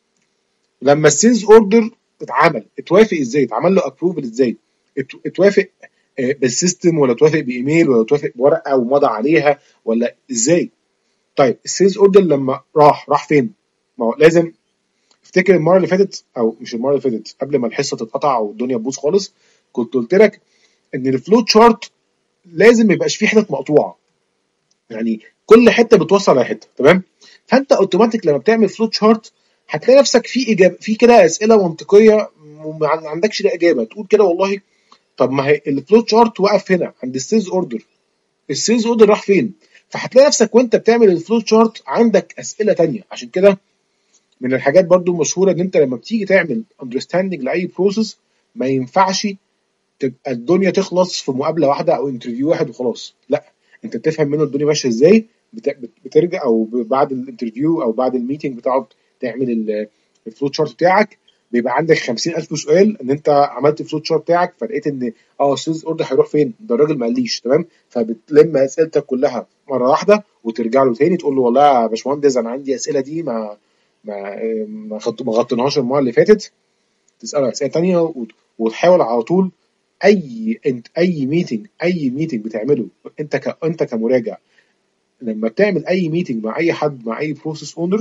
لما السيلز اوردر اتعمل اتوافق ازاي؟ اتعمل له ابروفل ازاي؟ اتوافق بالسيستم ولا اتوافق بايميل ولا اتوافق بورقه ومضى عليها ولا ازاي؟ طيب السيلز اوردر لما راح راح فين؟ ما هو لازم افتكر المره اللي فاتت، او مش المره اللي فاتت، قبل ما الحصه تتقطع والدنيا تبوظ خالص، كنت قلت لك ان الفلو تشارت لازم ما يبقاش فيه حتت مقطوعه، يعني كل حته بتوصل على حته، تمام؟ فانت اوتوماتيك لما بتعمل فلو تشارت هتلاقي نفسك في اجابه في كده اسئله منطقيه وما عندكش لا اجابه، تقول كده والله طب ما هي الفلو تشارت وقف هنا عند السيلز اوردر، السيلز اوردر راح فين؟ فهتلاقي نفسك وانت بتعمل الفلو تشارت عندك اسئله تانية. عشان كده من الحاجات برضو المشهوره ان انت لما بتيجي تعمل اندرستاندنج لاي بروسيس ما ينفعش تبقى الدنيا تخلص في مقابله واحده او انترفيو واحد وخلاص، لا، انت بتفهم منه الدنيا ماشيه ازاي، بترجع او بعد الانترفيو او بعد الميتنج بتقعد تعمل الفلو تشارت بتاعك، بيبقى عندك خمسين ألف سؤال ان انت عملت الفلو تشارت بتاعك، فلقيت ان اه السيلز اوردر هيروح فين؟ ده الراجل ما قاليش، تمام؟ فبتلم اسئلتك كلها مره واحده وترجع له تاني تقول له والله يا باشمهندس انا عندي اسئله دي ما ما ما ما غطيناهاش المره اللي فاتت، تساله اسئله تانيه وتحاول على طول اي انت اي ميتنج اي ميتنج بتعمله انت ك انت كمراجع، لما بتعمل اي ميتنج مع اي حد مع اي بروسيس اونر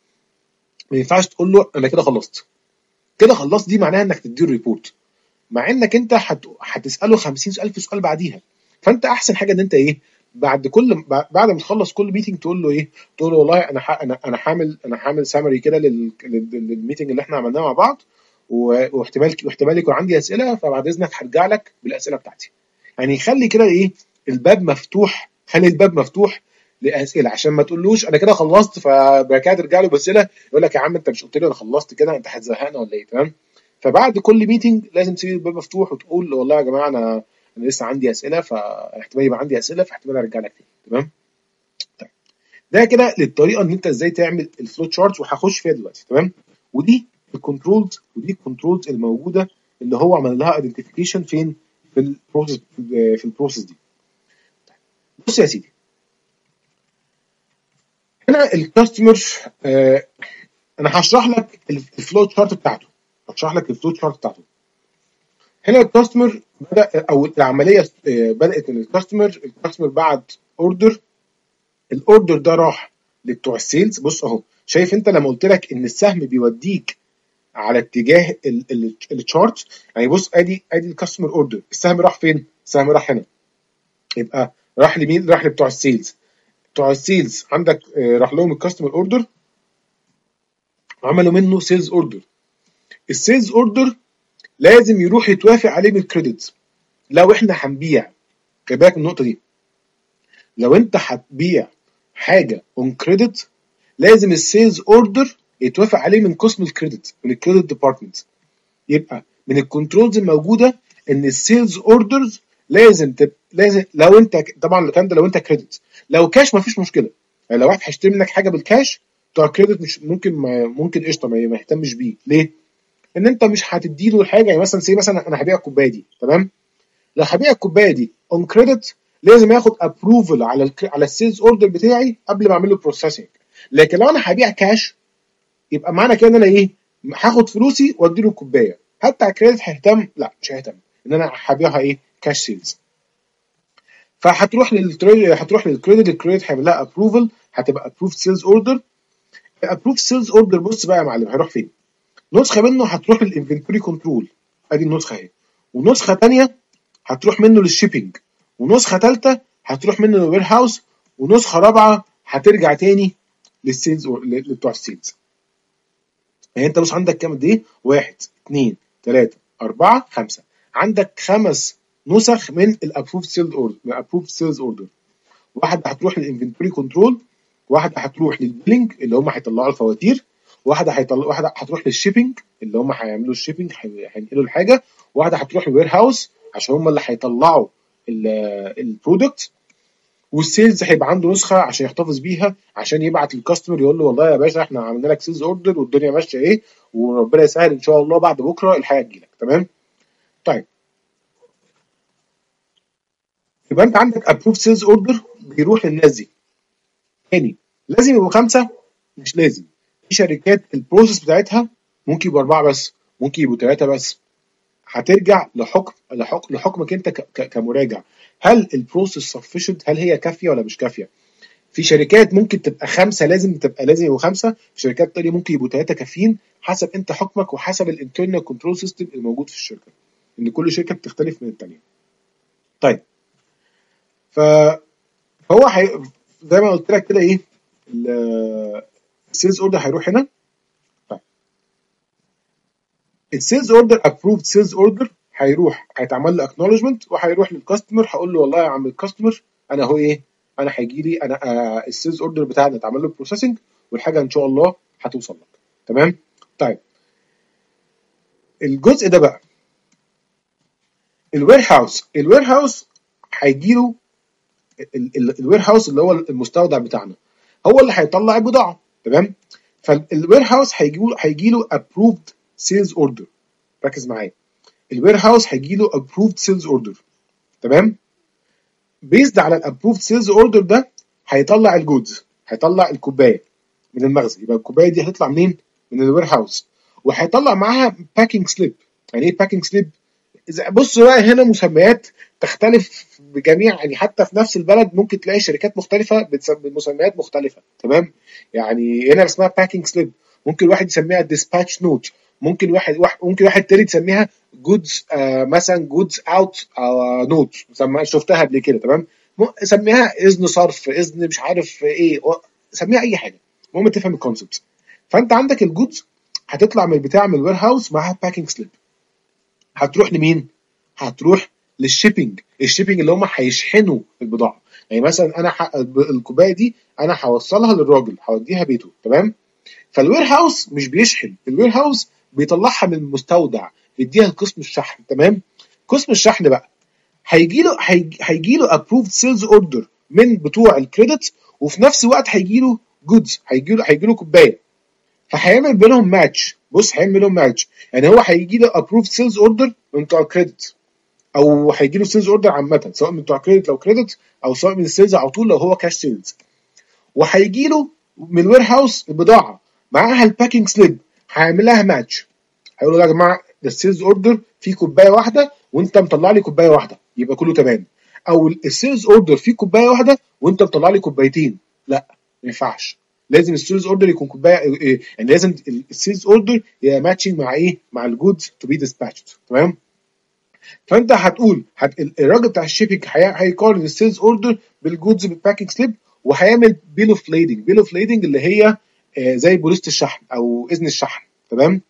ما ينفعش تقول له انا كده خلصت، كده خلصت دي معناها انك تديله ريبورت، مع انك انت هت... هتساله خمسين ألف سؤال بعديها. فانت احسن حاجه ان انت ايه، بعد كل بعد ما تخلص كل ميتنج تقول له ايه، تقول له والله انا ح... انا انا هعمل انا هعمل سامري كده لل... لل... للميتنج اللي احنا عملناه مع بعض، و... واحتمال واحتمال يكون عندي اسئله، فبعد اذنك هرجع لك بالاسئله بتاعتي. يعني خلي كده ايه الباب مفتوح، خلي الباب مفتوح لاسئله، عشان ما تقولوش انا كده خلصت فبعد كده ترجع له باسئله يقول لك يا عم انت مش قلت لي انا خلصت كده، انت هتزهقنا ولا ايه؟ تمام؟ فبعد كل ميتنج لازم تسيب الباب مفتوح وتقول والله يا جماعه انا انا لسه عندي اسئله، فاحتمال يبقى عندي اسئله، فاحتمال ارجع لك تاني، تمام؟ طيب ده كده للطريقه ان انت ازاي تعمل الفلو تشارت، وهخش فيها دلوقتي، تمام؟ ودي الكنترولز ودي الكنترولز الموجوده اللي هو عمل لها ايدنتيفيكيشن فين؟ في البروسيس في البروسيس دي. بص يا سيدي، هنا الكاستمر آه انا هشرح لك الفلو تشارت بتاعته، هشرح لك الفلو تشارت بتاعته. هنا الكاستمر بدا او العمليه بدات ان الكاستمر الكاستمر بعت اوردر، الاوردر ده راح لبتوع السيلز. بص اهو، شايف انت لما قلت لك ان السهم بيوديك على اتجاه التشارت، يعني بص ادي ادي الكاستمر اوردر، السهم راح فين؟ السهم راح هنا، يبقى راح لمين؟ راح لبتوع السيلز. بتوع السيلز عندك راح لهم الكاستمر اوردر، عملوا منه سيلز اوردر. السيلز اوردر لازم يروح يتوافق عليه بالكريدت. لو احنا هنبيع، خلي بالك من النقطه دي، لو انت هتبيع حاجه اون كريدت لازم السيلز اوردر يتوافق عليه من قسم الكريدت، من الكريدت ديبارتمنت. يبقى من الكنترولز الموجوده ان السيلز اوردرز لازم تب... لازم لو انت طبعا الكلام ده لو انت كريدت، لو كاش مفيش مشكله، يعني لو واحد هيشتري منك حاجه بالكاش بتوع كريدت مش ممكن ما ممكن قشطه ما يهتمش بيه. ليه؟ ان انت مش هتدي له الحاجه، يعني مثلا سي مثلا انا هبيع الكوبايه دي، تمام؟ لو هبيع الكوبايه دي اون كريدت لازم ياخد ابروفل على ال على السيلز اوردر بتاعي قبل ما اعمل له بروسيسنج. لكن لو انا هبيع كاش يبقى معنى كده ان انا ايه، هاخد فلوسي وادي له الكوبايه، حتى على الكريدت هيهتم؟ لا مش هيهتم، ان انا هبيعها ايه، كاش سيلز. فهتروح للتريد هتروح للكريدت، الكريدت هيعمل لها ابروفل، هتبقى ابروفد سيلز اوردر. الابروفد سيلز اوردر بص بقى يا معلم هيروح فين؟ نسخه منه هتروح للانفنتوري كنترول، ادي النسخه اهي، ونسخه ثانيه هتروح منه للشيبنج، ونسخه ثالثه هتروح منه للوير هاوس، ونسخه رابعه هترجع تاني للسيلز بتوع السيلز. يعني انت بص عندك كام دي؟ واحد اثنين ثلاثة أربعة خمسة، عندك خمس نسخ من الابروف سيلز اوردر، من الابروف سيلز اوردر. واحده هتروح للانفنتوري كنترول، واحده هتروح للبيلنج اللي هم هيطلعوا الفواتير، واحده هيطلع واحده هتروح للشيبنج، اللي هم هيعملوا الشيبنج، هينقلوا الحاجه، واحده هتروح الوير هاوس عشان هم اللي هيطلعوا البرودكت، والسيلز هيبقى عنده نسخه عشان يحتفظ بيها عشان يبعت للكاستمر يقول له والله يا باشا احنا عملنا لك سيلز اوردر والدنيا ماشيه ايه، وربنا يسهل ان شاء الله بعد بكره الحاجه تجيلك. تمام. طيب يبقى انت عندك ابروف سيلز اوردر بيروح للناس دي. تاني، لازم يبقوا خمسه؟ مش لازم. في شركات البروسيس بتاعتها ممكن يبقوا اربعه بس، ممكن يبقوا ثلاثه بس. هترجع لحكم لحكم لحكمك انت كمراجع، هل البروسيس سفشنت، هل هي كافيه ولا مش كافيه. في شركات ممكن تبقى خمسه، لازم تبقى لازم يبقوا خمسه، في شركات تانية ممكن يبقوا ثلاثه كافيين، حسب انت حكمك وحسب الانترنال كنترول سيستم الموجود في الشركه، ان كل شركه بتختلف من الثانيه. طيب ف فهو حي... زي ما قلت لك كده ايه، السيلز اوردر هيروح هنا. طيب السيلز اوردر ابروفد سيلز اوردر هيروح هيتعمل له اكنولجمنت وهيروح للكاستمر، هقول له والله يا عم الكاستمر انا هو ايه، انا هيجي لي انا آه السيلز اوردر بتاعنا اتعمل له بروسيسنج والحاجه ان شاء الله هتوصل لك. تمام. طيب الجزء ده بقى الوير هاوس، الوير هاوس هيجي له الوير هاوس اللي هو المستودع بتاعنا هو اللي هيطلع البضاعه. تمام. فالوير هاوس هيجي له هيجي له ابروفد سيلز اوردر. ركز معايا، الوير هاوس هيجي له ابروفد سيلز اوردر. تمام. بيزد على الابروفد سيلز اوردر ده هيطلع الجودز، هيطلع الكوبايه من المخزن. يبقى الكوبايه دي هتطلع منين؟ من الوير هاوس، وهيطلع معاها باكينج سليب. يعني ايه باكينج سليب؟ بص بقى هنا مسميات تختلف بجميع، يعني حتى في نفس البلد ممكن تلاقي شركات مختلفه بمسميات مختلفه. تمام. يعني هنا اسمها باكينج سليب، ممكن واحد يسميها ديسباتش نوت، ممكن واحد ممكن واحد تاني تسميها جودز آه مثلا جودز اوت نوت، شفتها قبل كده. تمام. سميها اذن صرف، اذن مش عارف ايه، سميها اي حاجه، المهم تفهم الكونسبت. فانت عندك الجودز هتطلع من البتاع من الوير هاوس معاها باكينج سليب، هتروح لمين؟ هتروح للشيبنج، الشيبنج اللي هم هيشحنوا البضاعه. يعني مثلا انا ح... الكوبايه دي انا هوصلها للراجل، هوديها بيته. تمام. فالوير هاوس مش بيشحن، الوير هاوس بيطلعها من المستودع يديها لقسم الشحن. تمام. قسم الشحن بقى هيجي له هيجي له ابروفد سيلز اوردر من بتوع الكريدت، وفي نفس الوقت هيجي له جودز، هيجي له هيجي له كوبايه، فهيعمل بينهم ماتش. بص هيعمل بينهم ماتش، يعني هو هيجي له ابروفد سيلز اوردر من بتوع الكريدت، او هيجي له سيلز اوردر عامه سواء من بتوع كريدت لو كريدت، او سواء من السيلز على طول لو هو كاش سيلز، وهيجي له من الوير هاوس البضاعه معاها الباكينج سليب، هيعمل لها ماتش، هيقول له يا جماعه ده السيلز اوردر فيه كوبايه واحده وانت مطلع لي كوبايه واحده يبقى كله تمام، او السيلز اوردر فيه كوبايه واحده وانت مطلع لي كوبايتين. لا ما ينفعش، لازم السيلز اوردر يكون كوبايه إيه؟ يعني لازم السيلز اوردر يبقى ماتشنج مع ايه؟ مع الجودز تو بي ديسباتشد. تمام. فانت هتقول هت... الراجل بتاع الشيبنج هيقارن السيلز اوردر بالجودز بالباكينج سليب، وهيعمل بيل اوف ليدنج. بيل اوف ليدنج اللي هي آه زي بوليسه الشحن او اذن الشحن. تمام.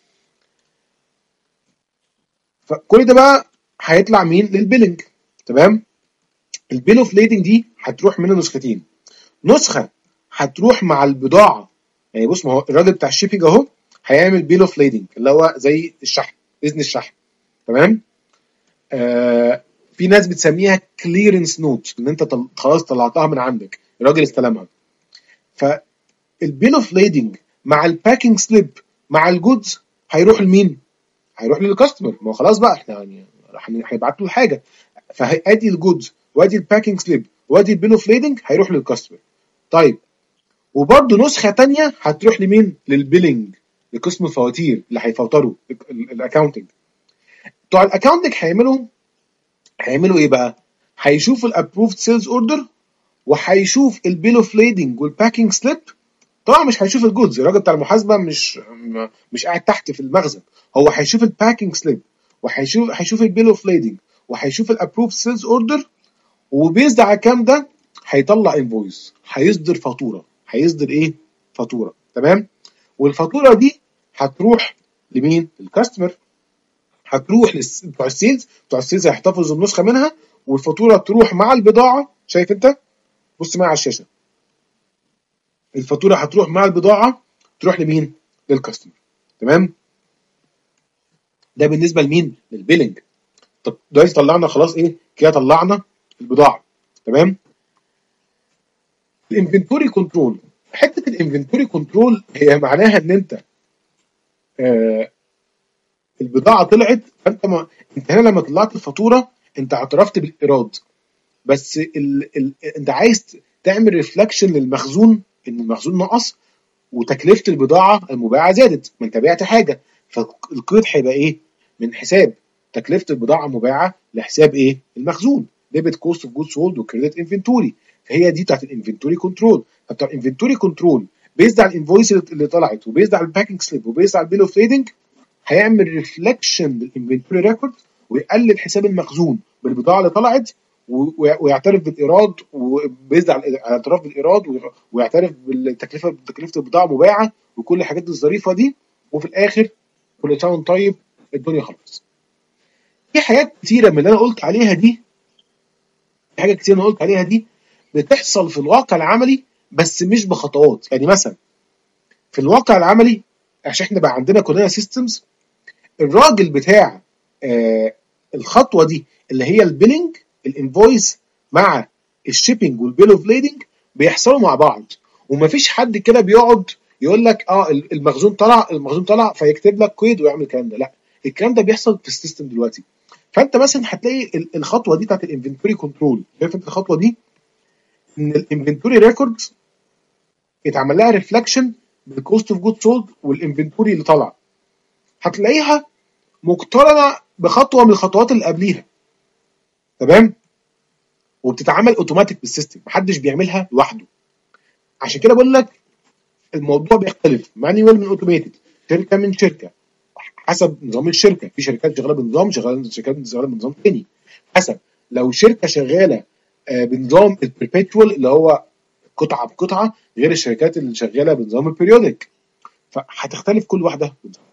فكل ده بقى هيطلع مين؟ للبيلنج. تمام. البيل اوف ليدنج دي هتروح منها نسختين، نسخه هتروح مع البضاعه، يعني بص ما هو الراجل بتاع الشيبنج اهو هيعمل بيل اوف ليدنج اللي هو زي الشحن، اذن الشحن. تمام. آه في ناس بتسميها كليرنس نوت، ان انت طل... خلاص طلعتها من عندك الراجل استلمها. فالبيل اوف ليدنج مع الباكينج سليب مع الجودز هيروح لمين؟ هيروح للكاستمر، ما هو خلاص بقى احنا يعني هيبعت له الحاجه، فادي الجودز وادي الباكينج سليب وادي البيل اوف ليدنج هيروح للكاستمر. طيب وبرده نسخه ثانيه هتروح لمين؟ للبيلنج، لقسم الفواتير اللي هيفوتروا الاكاونتنج. بتوع الاكاونتنج هيعملوا هيعملوا ايه بقى؟ هيشوفوا الابروفد سيلز اوردر وهيشوف البيل اوف ليدنج والباكينج سليب. طبعا مش هيشوف الجودز، الراجل بتاع المحاسبه مش مش قاعد تحت في المخزن، هو هيشوف الباكينج سليب وهيشوف هيشوف البيل اوف ليدنج وهيشوف الابروفد سيلز اوردر، وبيزد على الكلام ده هيطلع انفويس، هيصدر فاتوره، هيصدر ايه؟ فاتوره. تمام. والفاتوره دي هتروح لمين؟ للكاستمر، هتروح بتوع السيلز، بتوع السيلز هيحتفظوا النسخه منها، والفاتوره تروح مع البضاعه. شايف انت؟ بص معايا على الشاشه، الفاتوره هتروح مع البضاعه تروح لمين؟ للكاستمر. تمام. ده بالنسبه لمين؟ للبيلنج. طب دلوقتي طلعنا خلاص ايه كده، طلعنا البضاعه تمام. الانفنتوري كنترول، حته الانفنتوري كنترول هي معناها ان انت آه البضاعه طلعت، فانت ما انت هنا لما طلعت الفاتوره انت اعترفت بالايراد، بس ال... ال... انت عايز تعمل ريفلكشن للمخزون ان المخزون نقص وتكلفه البضاعه المباعه زادت، ما انت بعت حاجه، فالقيد هيبقى ايه؟ من حساب تكلفه البضاعه المباعه لحساب ايه؟ المخزون، ديبت كوست اوف جود سولد وكريدت انفنتوري. فهي دي بتاعت الانفنتوري كنترول. فبتاع الانفنتوري كنترول بيزد على الانفويس اللي طلعت وبيزد على الباكينج سليب وبيزد على البيل اوف ليدنج، هيعمل ريفلكشن للانفنتوري ريكورد ويقلل حساب المخزون بالبضاعه اللي طلعت ويعترف بالايراد، وبيزد على الاعتراف بالايراد ويعترف بالتكلفه بتكلفه البضاعه مباعه وكل الحاجات الظريفه دي، وفي الاخر كل سنه طيب الدنيا خلاص. في حاجات كتيره من اللي انا قلت عليها دي، في حاجات كتيره انا قلت عليها دي بتحصل في الواقع العملي بس مش بخطوات. يعني مثلا في الواقع العملي عشان احنا بقى عندنا كلنا سيستمز، الراجل بتاع آه الخطوه دي اللي هي البيلنج الانفويس مع الشيبنج والبيل اوف ليدنج بيحصلوا مع بعض، ومفيش حد كده بيقعد يقول لك اه المخزون طلع المخزون طلع فيكتب لك قيد ويعمل الكلام ده، لا الكلام ده بيحصل في السيستم دلوقتي. فانت مثلا هتلاقي الخطوه دي بتاعت الانفنتوري كنترول، عارف انت الخطوه دي ان الانفنتوري ريكورد اتعمل لها ريفلكشن بالكوست اوف جود سولد والانفنتوري اللي طلع، هتلاقيها مقترنه بخطوه من الخطوات اللي قبليها تمام، وبتتعمل اوتوماتيك بالسيستم، محدش بيعملها لوحده. عشان كده بقول لك الموضوع بيختلف مانيوال من اوتوميتد، شركه من شركه حسب نظام الشركه. في شركات شغاله بنظام، شغاله شركات شغاله بنظام تاني حسب. لو شركه شغاله بنظام البربيتوال اللي هو قطعه بقطعه، غير الشركات اللي شغاله بنظام البريودك، فهتختلف كل واحده.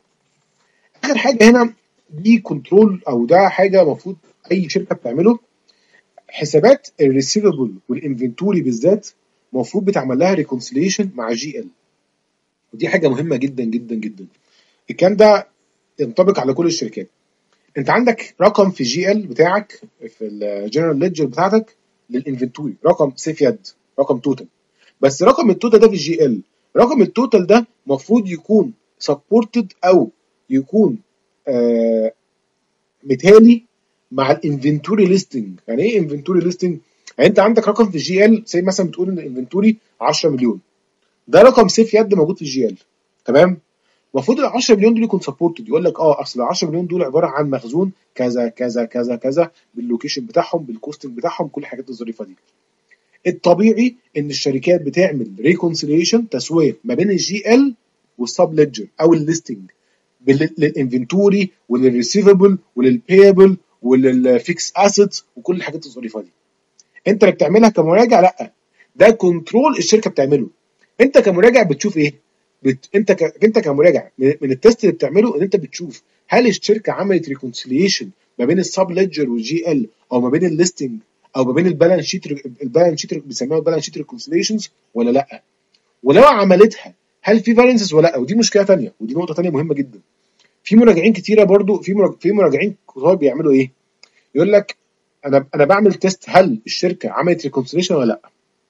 اخر حاجه هنا دي كنترول او ده حاجه المفروض اي شركه بتعمله، حسابات الريسيفبل والانفنتوري بالذات المفروض بتعمل لها ريكونسيليشن مع جي ال، ودي حاجه مهمه جدا جدا جدا. الكلام ده ينطبق على كل الشركات. انت عندك رقم في الجي ال بتاعك في الجنرال ليدجر بتاعتك للانفنتوري، رقم سيف يد، رقم توتال، بس رقم التوتال ده في الجي ال، رقم التوتال ده المفروض يكون سبورتد او يكون آه مثالي مع الانفنتوري ليستنج. يعني ايه انفنتوري ليستنج؟ يعني انت عندك رقم في الجي ال زي مثلا بتقول ان الانفنتوري عشرة مليون، ده رقم سيف يد موجود في الجي ال تمام. المفروض ال عشرة مليون دول يكون سبورتد، يقول لك اه اصل ال عشرة مليون دول عباره عن مخزون كذا كذا كذا كذا باللوكيشن بتاعهم بالكوستنج بتاعهم كل الحاجات الظريفه دي. الطبيعي ان الشركات بتعمل ريكونسيليشن تسويه ما بين الجي ال والسب ليدجر او الليستنج للانفنتوري وللريسيفبل وللبيبل وللفيكس اسيتس وكل الحاجات الظريفه دي. انت اللي بتعملها كمراجع؟ لا، ده كنترول الشركه بتعمله. انت كمراجع بتشوف ايه؟ بت... انت ك... انت كمراجع من... من التست اللي بتعمله ان انت بتشوف هل الشركه عملت ريكونسيليشن ما بين السب ليدجر والجي ال او ما بين الليستنج او ما بين البالانس شيت. البالانس شيت بيسموها البالانس شيت ريكونسيليشنز ولا لا؟ ولو عملتها هل في فارينسز ولا لا؟ ودي مشكله ثانيه، ودي نقطه ثانيه مهمه جدا. في مراجعين كتيره برضو، في مراجع... في مراجعين كتار بيعملوا ايه؟ يقول لك انا انا بعمل تيست هل الشركه عملت ريكونسيليشن ولا لا.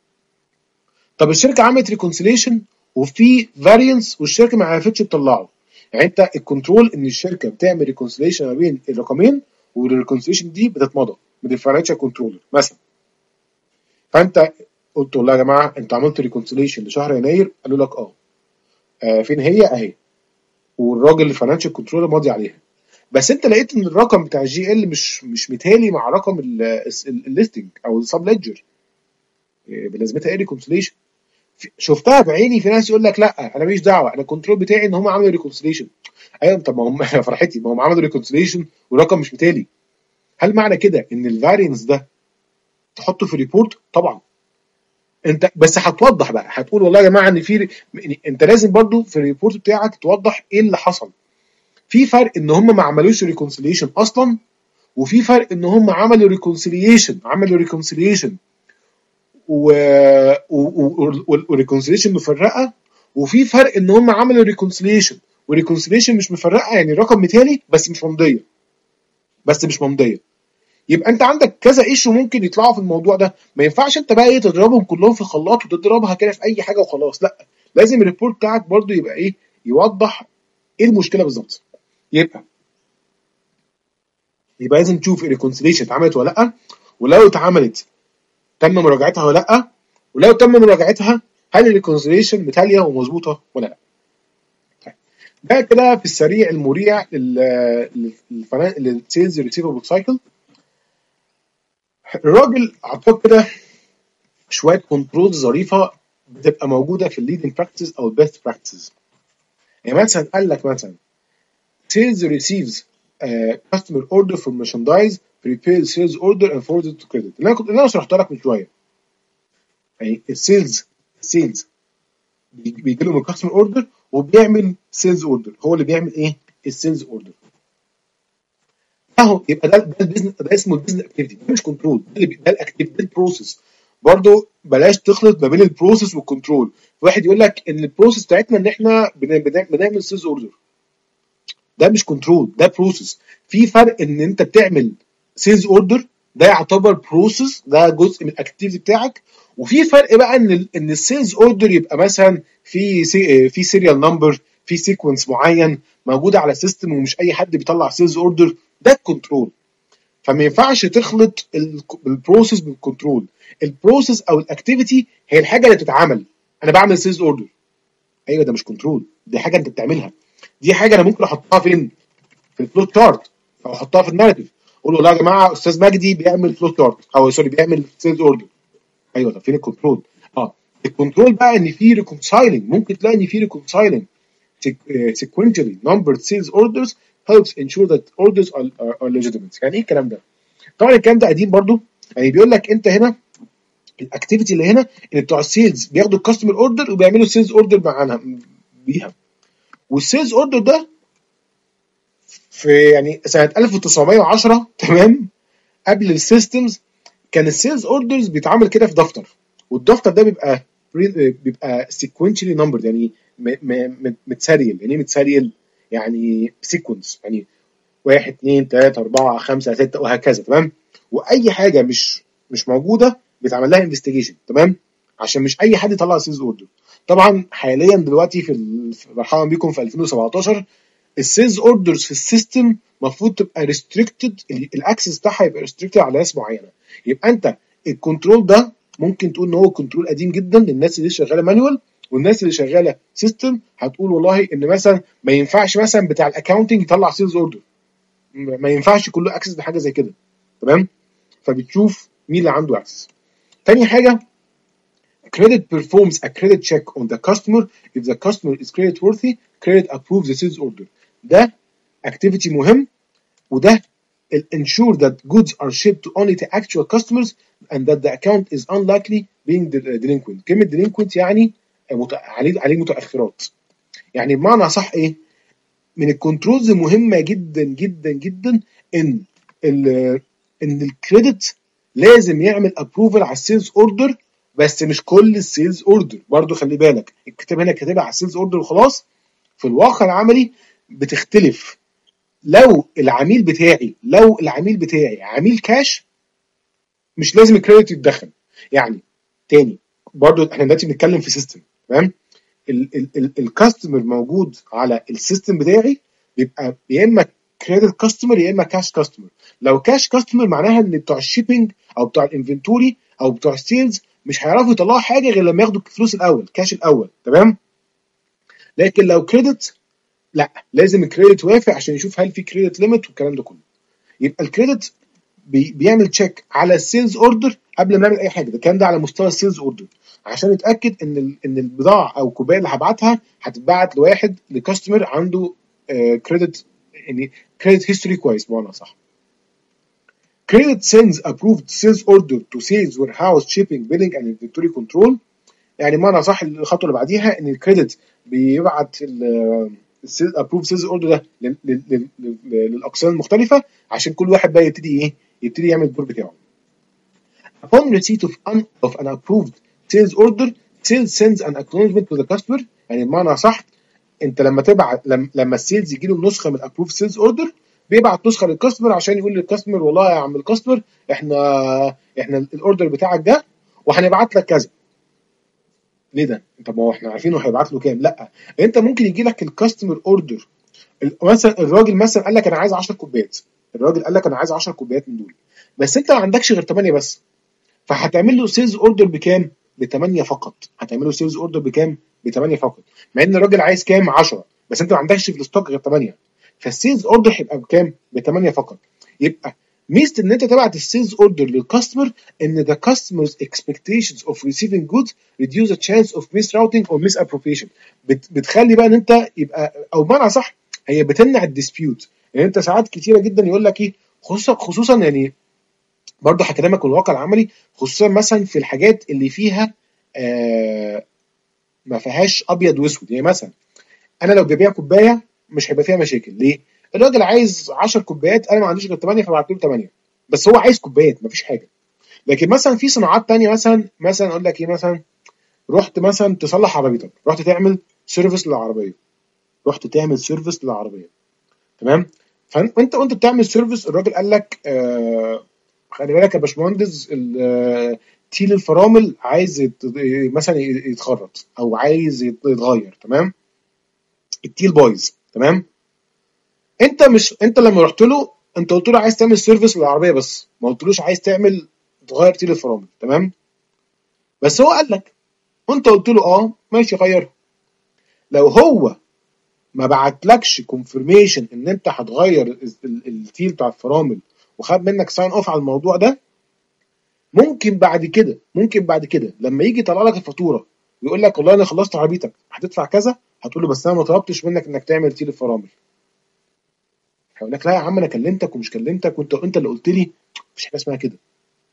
طب الشركه عملت ريكونسيليشن وفي فارينس والشركه ما عرفتش تطلعه، يعني انت الكنترول ان الشركه بتعمل ريكونسيليشن ما بين الرقمين والريكونسيليشن دي بتتمضى من الفاينانشال كنترولر مثلا. فانت قلت والله يا جماعه انتوا عملتوا ريكونسيليشن لشهر يناير، قالوا لك اه, آه فين هي؟ اهي، والراجل الفاينانشال كنترولر ماضي عليها، بس انت لقيت ان الرقم بتاع الجي ال مش مش متهالي مع رقم الليستنج او السب ليدجر، بلازمتها ايه ريكونسيليشن؟ شفتها بعيني. في ناس يقول لك لا انا ماليش دعوه، انا الكنترول بتاعي ان هم عملوا ريكونسيليشن. ايوه طب ما هم فرحتي، ما هم عملوا ريكونسيليشن والرقم مش متالي. هل معنى كده ان الفارينس ده تحطه في ريبورت؟ طبعا انت بس هتوضح بقى، هتقول والله يا جماعه ان في، انت لازم برضو في الريبورت بتاعك توضح ايه اللي حصل. في فرق ان هم ما عملوش ريكونسيليشن اصلا، وفي فرق ان هم عملوا ريكونسيليشن عملوا ريكونسيليشن وريكونسيليشن مفرقه، وفي فرق ان هم عملوا ريكونسيليشن والريكونسيليشن مش مفرقه، يعني الرقم مثالي بس مش ممضيه، بس مش ممضيه. يبقى انت عندك كذا ايشو ممكن يطلعوا في الموضوع ده. ما ينفعش انت بقى ايه تضربهم كلهم في الخلاط وتضربها كده في اي حاجه وخلاص، لا، لازم الريبورت بتاعك برضو يبقى ايه، يوضح ايه المشكله بالظبط. يبقى يبقى لازم تشوف الريكونسيليشن اتعملت ولا لا، ولو اتعملت تم مراجعتها ولا لا، ولو تم مراجعتها هل الريكونسيليشن متاليه ومظبوطه ولا لا. ده كده في السريع المريع للسيلز ريسيفبل سايكل. الراجل اعطاك كده شويه كنترول ظريفه بتبقى موجوده في الليدنج براكتس او البيست براكتس. يعني مثلا قال لك مثلا sales receives uh, customer order for merchandise prepare sales order and forward it to credit. اللي انا كنت اللي انا شرحت لك من شويه، يعني السيلز السيلز بيجي له من كاستمر اوردر وبيعمل سيلز اوردر، هو اللي بيعمل ايه؟ السيلز اوردر. اهو يبقى ده ده البيزنس، ده اسمه البيزنس اكتيفيتي، ده مش كنترول، ده اللي ده الاكتيفيتي، ده البروسيس. برضه بلاش تخلط ما بين البروسيس والكنترول. واحد يقول لك ان البروسيس بتاعتنا ان احنا بنعمل سيلز اوردر، ده مش كنترول، ده بروسيس. في فرق ان انت بتعمل سيلز اوردر، ده يعتبر بروسيس، ده جزء من الاكتيفيتي بتاعك. وفي فرق بقى ان ان السيلز اوردر يبقى مثلا في سي في سيريال نمبر، في سيكونس معين موجود على السيستم ومش اي حد بيطلع سيلز اوردر، ده الكنترول. فما ينفعش تخلط البروسيس بالكنترول. البروسيس او الاكتيفيتي هي الحاجه اللي بتتعمل. انا بعمل سيلز اوردر، ايوه ده مش كنترول، دي حاجه انت بتعملها. دي حاجه انا ممكن احطها فين؟ في الفلوت شارت، او احطها في الناريتيف، اقول له لا يا جماعه استاذ مجدي بيعمل فلوت شارت، او سوري بيعمل سيلز اوردر. ايوه طب فين الكنترول؟ اه الكنترول بقى ان في ريكونسايلنج، ممكن تلاقي ان في ريكونسايلنج sequentially numbered sales orders helps ensure that orders are, are, are legitimate. يعني ايه الكلام ده؟ طبعا الكلام ده قديم برضو. يعني بيقول لك انت هنا الاكتيفيتي اللي هنا ان بتوع السيلز بياخدوا الكاستمر اوردر وبيعملوا سيلز اوردر معانا بيها. والسيلز اوردر ده في يعني سنه ألف وتسعمية وعشرة تمام، قبل السيستمز، كان السيلز اوردرز بيتعمل كده في دفتر، والدفتر ده بيبقى بيبقى سيكونشلي نمبرد، يعني متسريل. يعني ايه متسريل؟ يعني سيكونس، يعني واحد اتنين تلاته اربعه خمسه سته وهكذا، تمام. واي حاجه مش مش موجوده بيتعمل لها انفستيجيشن، تمام، عشان مش اي حد يطلع سيلز اوردر. طبعا حاليا دلوقتي في مرحبا بيكم في ألفين وسبعتاشر السيلز اوردرز في السيستم المفروض تبقى ريستريكتد، الاكسس بتاعها يبقى ريستريكتد على ناس معينه. يبقى انت الكنترول ده ممكن تقول ان هو كنترول قديم جدا للناس اللي شغاله مانوال، والناس اللي شغاله سيستم هتقول والله ان مثلا ما ينفعش مثلا بتاع الاكونتنج يطلع سيلز اوردر، ما ينفعش كله اكسس لحاجه زي كده، تمام. فبتشوف مين اللي عنده اكسس. تاني حاجه credit performs a credit check on the customer. If the customer is credit worthy, credit approves the sales order. ده activity مهم، وده ensure that goods are shipped to only to actual customers and that the account is unlikely being delinquent. كلمة delinquent يعني عليه عليه متأخرات. يعني بمعنى صح ايه؟ من الكنترولز مهمة جدا جدا جدا ان ال ان الكريدت لازم يعمل ابروفل على السيلز اوردر، بس مش كل السيلز اوردر. برضو خلي بالك الكتاب هنا كاتبها على السيلز اوردر وخلاص، في الواقع العملي بتختلف. لو العميل بتاعي لو العميل بتاعي عميل كاش مش لازم الكريدت يتدخل. يعني تاني برضو احنا دلوقتي بنتكلم في سيستم، تمام. الكاستمر موجود على السيستم بتاعي بيبقى يا اما كريدت كاستمر يا اما كاش كاستمر. لو كاش كاستمر معناها ان بتوع الشيبنج او بتوع الانفنتوري او بتوع السيلز مش هيعرفوا يطلعوا حاجه غير لما ياخدوا الفلوس الاول، كاش الاول، تمام. لكن لو كريدت لا، لازم الكريدت وافق عشان يشوف هل في كريدت ليميت والكلام ده كله. يبقى الكريدت بي بيعمل تشيك على السيلز اوردر قبل ما نعمل اي حاجه. ده الكلام ده على مستوى السيلز اوردر عشان نتاكد ان ان البضاعه او الكوبايه اللي هبعتها هتتبعت لواحد لكاستمر عنده كريدت، يعني كريدت هيستوري كويس بمعنى صح. Credit sends approved sales order to sales warehouse shipping billing and inventory control. يعني بمعنى صح الخطوه اللي بعديها ان الكريدت بيبعت الابروف سيلز اوردر ده للاقسام المختلفه عشان كل واحد بقى يبتدي ايه يبتدي يعمل الدور بتاعه. Upon receipt of an of an approved sales order, sales sends an acknowledgement to the customer. يعني بمعنى صح انت لما تبعت لما, لما السيلز يجي له نسخه من الابروف سيلز اوردر، بيبعت نسخه للكاستمر عشان يقول للكاستمر والله يا عم الكاستمر احنا احنا الاوردر بتاعك ده وهنبعت لك كذا. ليه ده؟ طب ما هو احنا عارفين هو هيبعت له كام. لا، انت ممكن يجي لك الكاستمر اوردر، مثلا الراجل مثلا قال لك انا عايز عشر كوبايات، الراجل قال لك انا عايز عشر كوبايات من دول، بس انت ما عندكش غير ثمانية بس، فهتعمل له سيلز اوردر بكام؟ ب ثمانية فقط. هتعمل له سيلز اوردر بكام؟ ب ثمانية فقط، مع ان الراجل عايز كام؟ عشرة، بس انت ما عندكش في الستوك غير ثمانية، فالسيلز اوردر هيبقى بكام؟ ب ثمانية فقط. يبقى ميزه ان انت تبعت السيلز اوردر للكاستمر ان the customer's expectations of receiving goods reduce the chance of misrouting or misappropriation. بت بتخلي بقى ان انت يبقى، او بمعنى صح هي بتمنع الديسبيوت. يعني انت ساعات كتيره جدا يقول لك ايه، خصوصا خصوصا يعني برضه هكلمك من الواقع العملي، خصوصا مثلا في الحاجات اللي فيها آه ما فيهاش ابيض واسود. يعني مثلا انا لو ببيع كوبايه مش هيبقى فيها مشاكل. ليه؟ الراجل عايز عشر كوبايات، انا ما عنديش غير ثمانية فبعت له ثمانية، بس هو عايز كوبايات مفيش حاجه. لكن مثلا في صناعات تانية، مثلا مثلا اقول لك ايه، مثلا رحت مثلا تصلح عربيتك، رحت تعمل سيرفيس للعربيه، رحت تعمل سيرفيس للعربيه، تمام؟ فانت وانت بتعمل سيرفيس الراجل قال لك آه خلي بالك يا باشمهندس تيل الفرامل عايز يت... مثلا يتخرط او عايز يتغير، تمام؟ التيل بايظ، تمام؟ انت مش انت لما رحت له انت قلت له عايز تعمل سيرفيس للعربيه بس، ما قلتلوش عايز تعمل تغير تيل الفرامل، تمام؟ بس هو قال لك وانت قلت له اه ماشي غيره. لو هو ما بعتلكش كونفirmation ان انت هتغير التيل بتاع الفرامل وخد منك ساين اوف على الموضوع ده، ممكن بعد كده ممكن بعد كده لما يجي يطلع لك الفاتوره ويقول لك والله انا خلصت عربيتك هتدفع كذا، هتقول له بس انا ما طلبتش منك انك تعمل تيل الفرامل. هيقول لك لا يا عم انا كلمتك ومش كلمتك وانت انت اللي قلت لي. مفيش حاجه اسمها كده.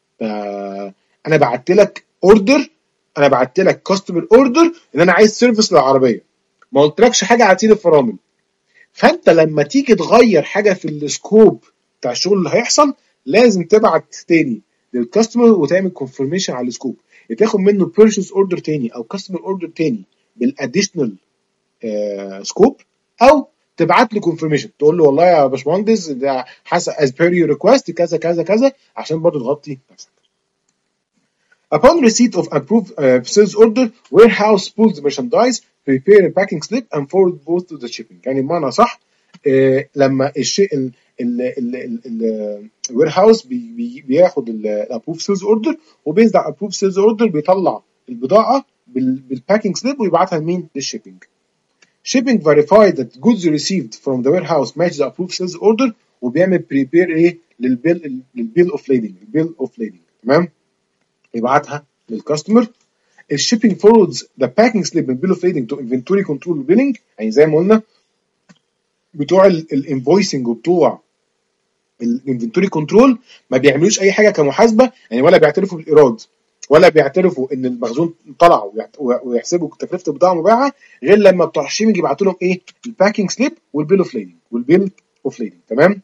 انا بعت لك اوردر، انا بعت لك كاستمر اوردر ان انا عايز سيرفيس للعربيه، ما قلتلكش حاجه على تيل الفرامل. فانت لما تيجي تغير حاجه في السكوب بتاع الشغل اللي هيحصل لازم تبعت تاني للكاستمر وتعمل كونفirmation على السكوب، تاخد منه بيرشيز اوردر تاني او كاستمر اوردر تاني بالاديشنال سكوب، او تبعت له كونفirmation تقول له والله يا باشمهندس ده حسب as per your request كذا كذا كذا عشان برضه تغطي نفسك. Upon receipt of approved uh, sales order, warehouse pulls the merchandise, prepare a packing slip and forward both to the shipping. يعني بمعنى صح آه لما الشيء ال ال الوير هاوس بي بي بياخد الابروف سيلز اوردر، وبيزد على الابروف سيلز اوردر بيطلع البضاعه بالباكينج سليب ويبعتها لمين؟ للشيبنج. Shipping verified that goods received from the warehouse match the approved sales order وبيعمل بريبير ايه للبيل للبيل اوف ليدنج البيل اوف ليدنج تمام؟ يبعتها للكاستمر. الشيبنج فوروردز ذا باكينج سليب من بيل اوف ليدنج تو انفنتوري كنترول بيلنج. يعني زي ما قلنا بتوع الانفويسنج وبتوع الانفنتوري كنترول ما بيعملوش اي حاجه كمحاسبه، يعني ولا بيعترفوا بالايراد ولا بيعترفوا ان المخزون طلع ويحسبوا تكلفه البضاعه المباعه غير لما بتوع الشيبنج يبعتوا لهم ايه؟ الباكينج سليب والبيل اوف ليدنج والبيل اوف ليدنج تمام؟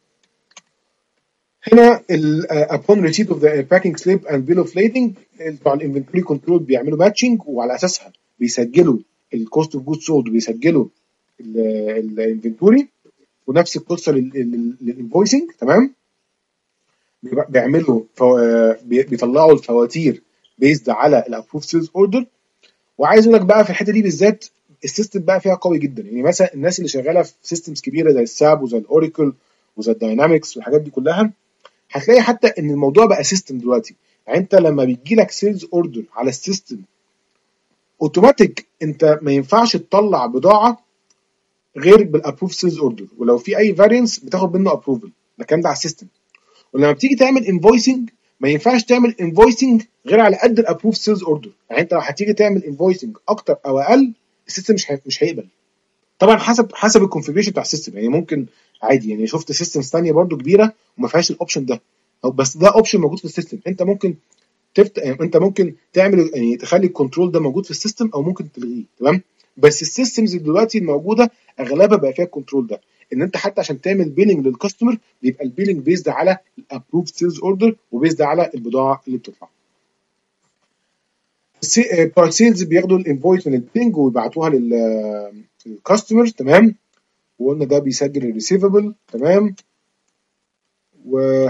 هنا ال uh, upon receipt of the packing slip and bill of lading بتوع الانفنتوري كنترول بيعملوا ماتشنج وعلى اساسها بيسجلوا الكوست اوف جود سولد وبيسجلوا الانفنتوري، ونفس القصه للانفويسنج تمام؟ بيعملوا فو... بيطلعوا الفواتير بيزد على الابروف سيلز اوردر. وعايز اقول لك بقى في الحته دي بالذات السيستم بقى فيها قوي جدا. يعني مثلا الناس اللي شغاله في سيستمز كبيره زي الساب وزي الاوراكل وزي الداينامكس والحاجات دي كلها هتلاقي حتى ان الموضوع بقى سيستم دلوقتي. يعني انت لما بيجي لك سيلز اوردر على السيستم اوتوماتيك انت ما ينفعش تطلع بضاعه غير بالابروف سيلز اوردر، ولو في اي فاريانس بتاخد منه ابروفل. الكلام ده على السيستم. ولما بتيجي تعمل انفويسنج ما ينفعش تعمل انفويسنج غير على قد الابروف سيلز اوردر. يعني انت لو هتيجي تعمل انفويسنج اكتر او اقل السيستم مش مش هيقبل. طبعا حسب حسب الكونفيجريشن بتاع السيستم. يعني ممكن عادي، يعني شفت سيستمز ثانيه برده كبيره وما فيهاش الاوبشن ده، بس ده اوبشن موجود في السيستم. انت ممكن تفت... انت ممكن تعمل يعني تخلي الكنترول ده موجود في السيستم او ممكن تلغيه تمام؟ بس السيستمز دلوقتي الموجوده اغلبها بقى فيها الكنترول ده، ان انت حتى عشان تعمل بيلنج للكاستمر بيبقى البيلنج بيزد على الابروف سيلز اوردر وبيزد على البضاعه اللي بتطلع. بتوع السيلز بياخدوا الانفويس من البيلنج ويبعتوها لل الكاستمر، تمام، وقلنا ده بيسجل الريسيفبل، تمام. و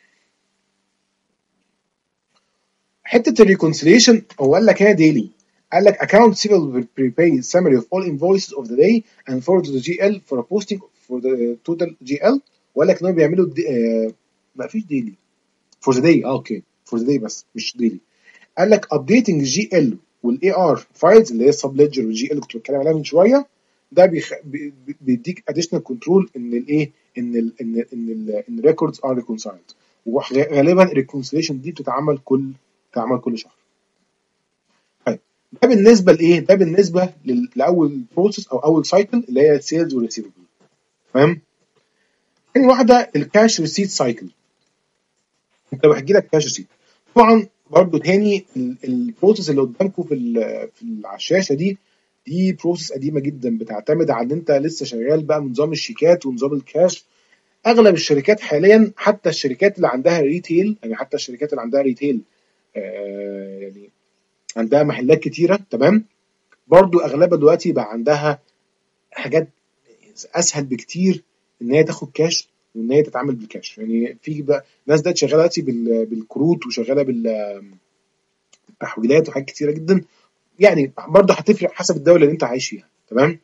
حته الريكونسيليشن هو قال لك هنا ديلي، قال لك account receivable will prepay summary of all invoices of the day and forward to the جي إل for a posting for the total جي إل، وقال لك ان هم بيعملوا دي... آه... ما فيش ديلي for the day، اه اوكي for the day بس مش ديلي. قال لك updating الجي إل والاي ار فايلز اللي هي السب ليدجر والجي إل اللي كنت بتكلم عليها من شويه، ده بيخ... بي... بيديك additional control ان الايه ان ال ان ال ان ال ان records are reconciled، وغالبا الريكونسيليشن دي بتتعمل كل بتتعمل كل شهر. طيب ده بالنسبه لايه؟ ده بالنسبه لل- لاول بروسيس او اول سايكل اللي هي السيلز والريسيفبل، تمام. تاني واحده الكاش ريسيت سايكل. انت بحكي لك كاش ريسيت، طبعا برضو تاني البروسيس اللي قدامكم في ال- في ال- على الشاشه دي، دي بروسيس قديمه جدا بتعتمد على ان انت لسه شغال بقى بنظام الشيكات ونظام الكاش. اغلب الشركات حاليا، حتى الشركات اللي عندها ريتيل، يعني حتى الشركات اللي عندها ريتيل آه يعني عندها محلات كتيره، تمام، برضو اغلبها دلوقتي بقى عندها حاجات اسهل بكتير ان هي تاخد كاش وان هي تتعامل بالكاش. يعني في بقى ناس ده شغاله دلوقتي بال- بالكروت وشغاله بالتحويلات وحاجات كتيره جدا. يعني برضه هتفرق حسب الدوله اللي انت عايش فيها، تمام.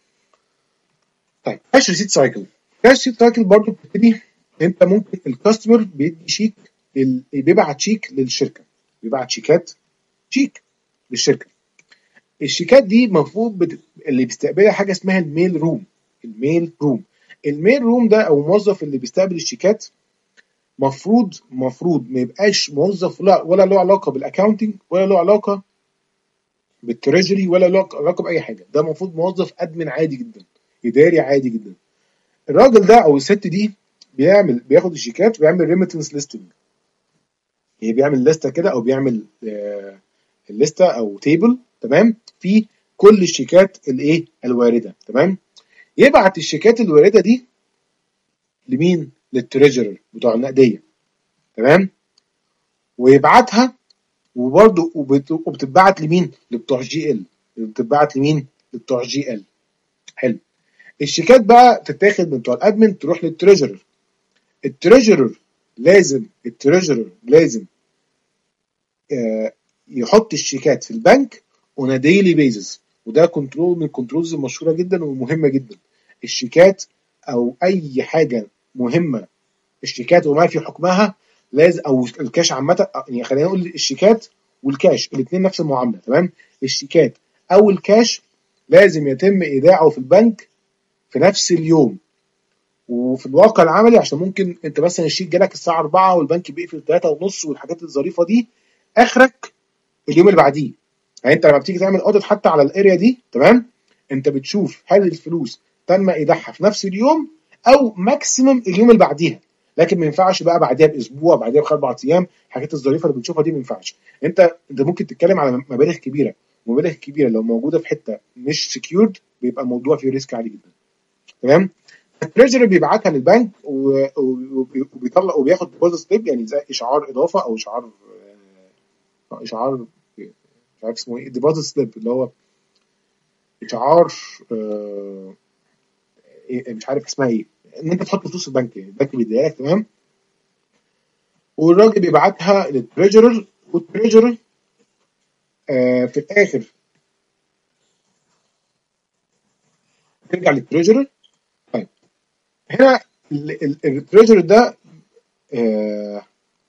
طيب كاش ريسيت سايكل، كاش ريسيت سايكل برضه بتبتدي، انت ممكن الكاستمر بيدي شيك لل- بيبعت شيك للشركه، بيبعت شيكات شيك للشركه. الشيكات دي المفروض بت... اللي بيستقبلها حاجه اسمها الميل روم. الميل روم الميل روم ده او الموظف اللي بيستقبل الشيكات مفروض مفروض ما يبقاش موظف ولا ولا له علاقه بالاكاونتنج ولا له علاقه بالتريجري ولا له علاقه باي حاجه. ده المفروض موظف ادمن عادي جدا، اداري عادي جدا. الراجل ده او الست دي بيعمل بياخد الشيكات ويعمل ريميتنس ليستنج، يعني بيعمل لسته كده او بيعمل آه الليسته او تيبل، تمام، في كل الشيكات الايه الوارده، تمام. يبعت الشيكات الوارده دي لمين؟ للتريجرر بتوع النقديه، تمام، ويبعتها. وبرده وبتتبعت لمين؟ لبتوع جي ال. بتتبعت لمين؟ لبتوع جي ال. حلو. الشيكات بقى تتاخد من بتوع الادمن تروح للتريجرر. التريجرر لازم التريجرر لازم آه يحط الشيكات في البنك اون ديلي بيزس، وده كنترول من الكنترولز المشهوره جدا ومهمه جدا. الشيكات او اي حاجه مهمه، الشيكات وما في حكمها لازم، او الكاش عامه، يعني خلينا نقول الشيكات والكاش الاثنين نفس المعامله، تمام. الشيكات او الكاش لازم يتم ايداعه في البنك في نفس اليوم. وفي الواقع العملي عشان ممكن انت مثلا الشيك جالك الساعه أربعة والبنك بيقفل ثلاثة ونص والحاجات الظريفه دي، اخرك اليوم اللي بعديه. يعني انت لما بتيجي تعمل اوديت حتى على الاريا دي، تمام، انت بتشوف هل الفلوس تم ايداعها في نفس اليوم او ماكسيمم اليوم اللي بعديها. لكن ما ينفعش بقى بعديها باسبوع، بعديها باربع ايام. الحاجات الظريفه اللي بنشوفها دي ما ينفعش. انت انت ممكن تتكلم على مبالغ كبيره، ومبالغ كبيره لو موجوده في حته مش سكيورد بيبقى الموضوع فيه ريسك عالي جدا، تمام. التريجري بيبعتها للبنك وبيطلع وبياخد ديبوزيت سليب، يعني زي اشعار اضافه او اشعار اشعار مش عارف اسمه ايه، ديبوزيت سليب اللي هو اشعار آه إيه مش عارف اسمها ايه، ان انت تحط فلوس في البنك، يعني البنك بيديها لك، تمام. والراجل بيبعتها للتريجرر، والتريجرر آه في الاخر ترجع للتريجرر. طيب هنا التريجرر ده آه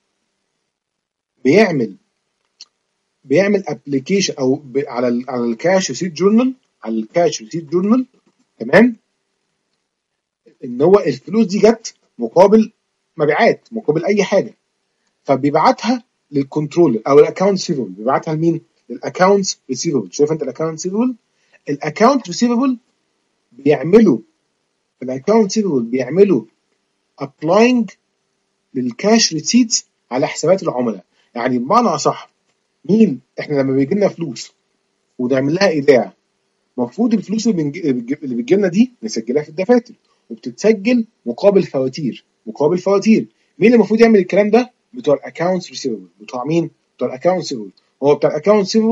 بيعمل بيعمل ابلكيشن او ب- على ال على الكاش ريسيت جورنال، على الكاش ريسيت جورنال، تمام، ان هو الفلوس دي جت مقابل مبيعات، مقابل اي حاجه. فبيبعتها للكنترولر او الاكونت ريسيفبل. بيبعتها لمين؟ للاكونت ريسيفبل. شايف انت الاكونت ريسيفبل؟ الاكونت ريسيفبل بيعملوا الاكونت ريسيفبل بيعملوا ابلاينج للكاش ريسيتس على حسابات العملاء. يعني بمعنى اصح، مين احنا لما بيجي لنا فلوس ونعمل لها ايداع، المفروض الفلوس اللي بنج- اللي بتجي لنا دي نسجلها في الدفاتر، وبتتسجل مقابل فواتير، مقابل فواتير. مين اللي المفروض يعمل الكلام ده؟ بتوع الاكونتس ريسيفبل. بتوع مين؟ بتوع الاكونتس ريسيفبل. هو بتاع الاكونتس ريسيفبل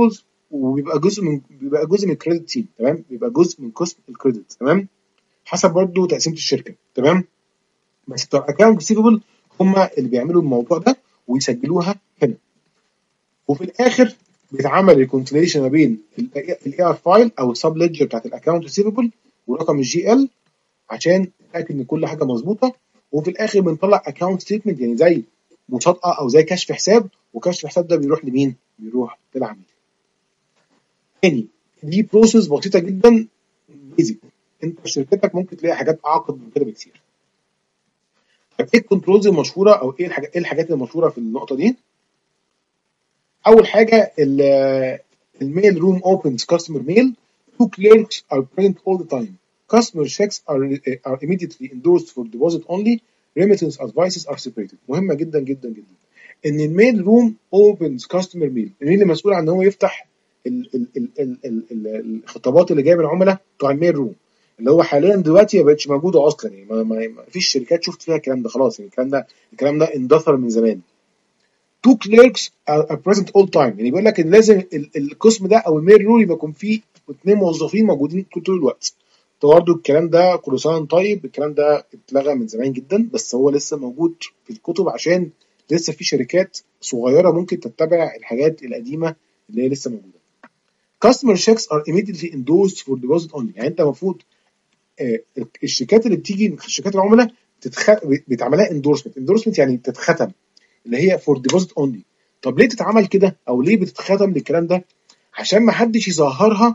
وبيبقى جزء من بيبقى جزء من الكريدت تيم، تمام، بيبقى جزء من قسم الكريدت، تمام، حسب برضه تقسيمه الشركه، تمام. بس بتوع الاكونت ريسيفبل هم اللي بيعملوا الموضوع ده ويسجلوها هنا. وفي الاخر بيتعمل ريكونسيليشن ما بين الاي ار فايل او السب ليدجر بتاعت الاكونت ريسيفبل ورقم الجي ال عشان نتاكد ان كل حاجه مظبوطه. وفي الاخر بنطلع اكونت ستيتمنت، يعني زي مصادقه او زي كشف حساب، وكشف الحساب ده بيروح لمين؟ بيروح للعميل. تاني، دي بروسيس بسيطه جدا بيزك، انت في شركتك ممكن تلاقي حاجات اعقد من كده بكتير. طب ايه الكنترولز المشهوره او ايه الحاجات ايه الحاجات المشهوره في النقطه دي؟ اول حاجه الميل روم opens customer mail, two clerks are present all the time, customer checks are are immediately endorsed for deposit only, remittance advices are separated. مهمه جدا جدا جدا ان الميل روم opens customer mail، مين اللي مسؤول عن ان هو يفتح ال ال ال ال ال ال الخطابات اللي جايه من العملاء بتوع الميل روم، اللي هو حاليا دلوقتي ما بقتش موجوده اصلا، يعني ما, ما, ما فيش شركات شفت فيها الكلام ده خلاص، يعني الكلام ده الكلام ده اندثر من زمان. two clerks are present all time، يعني بيقول لك ان لازم القسم ده او الميل رول يبقى يكون فيه اثنين موظفين موجودين طول الوقت. برضه الكلام ده كل سنه طيب، الكلام ده اتلغى من زمان جدا، بس هو لسه موجود في الكتب عشان لسه في شركات صغيره ممكن تتبع الحاجات القديمه اللي هي لسه موجوده. customer checks are immediately endorsed for deposit only، يعني انت المفروض آه الشركات اللي بتيجي من شركات العملاء بتتخ... بتعملها اندورسمنت. اندورسمنت يعني بتتختم، اللي هي فور ديبوزيت اونلي. طب ليه تتعمل كده او ليه بتتختم للكلام ده؟ عشان ما حدش يظهرها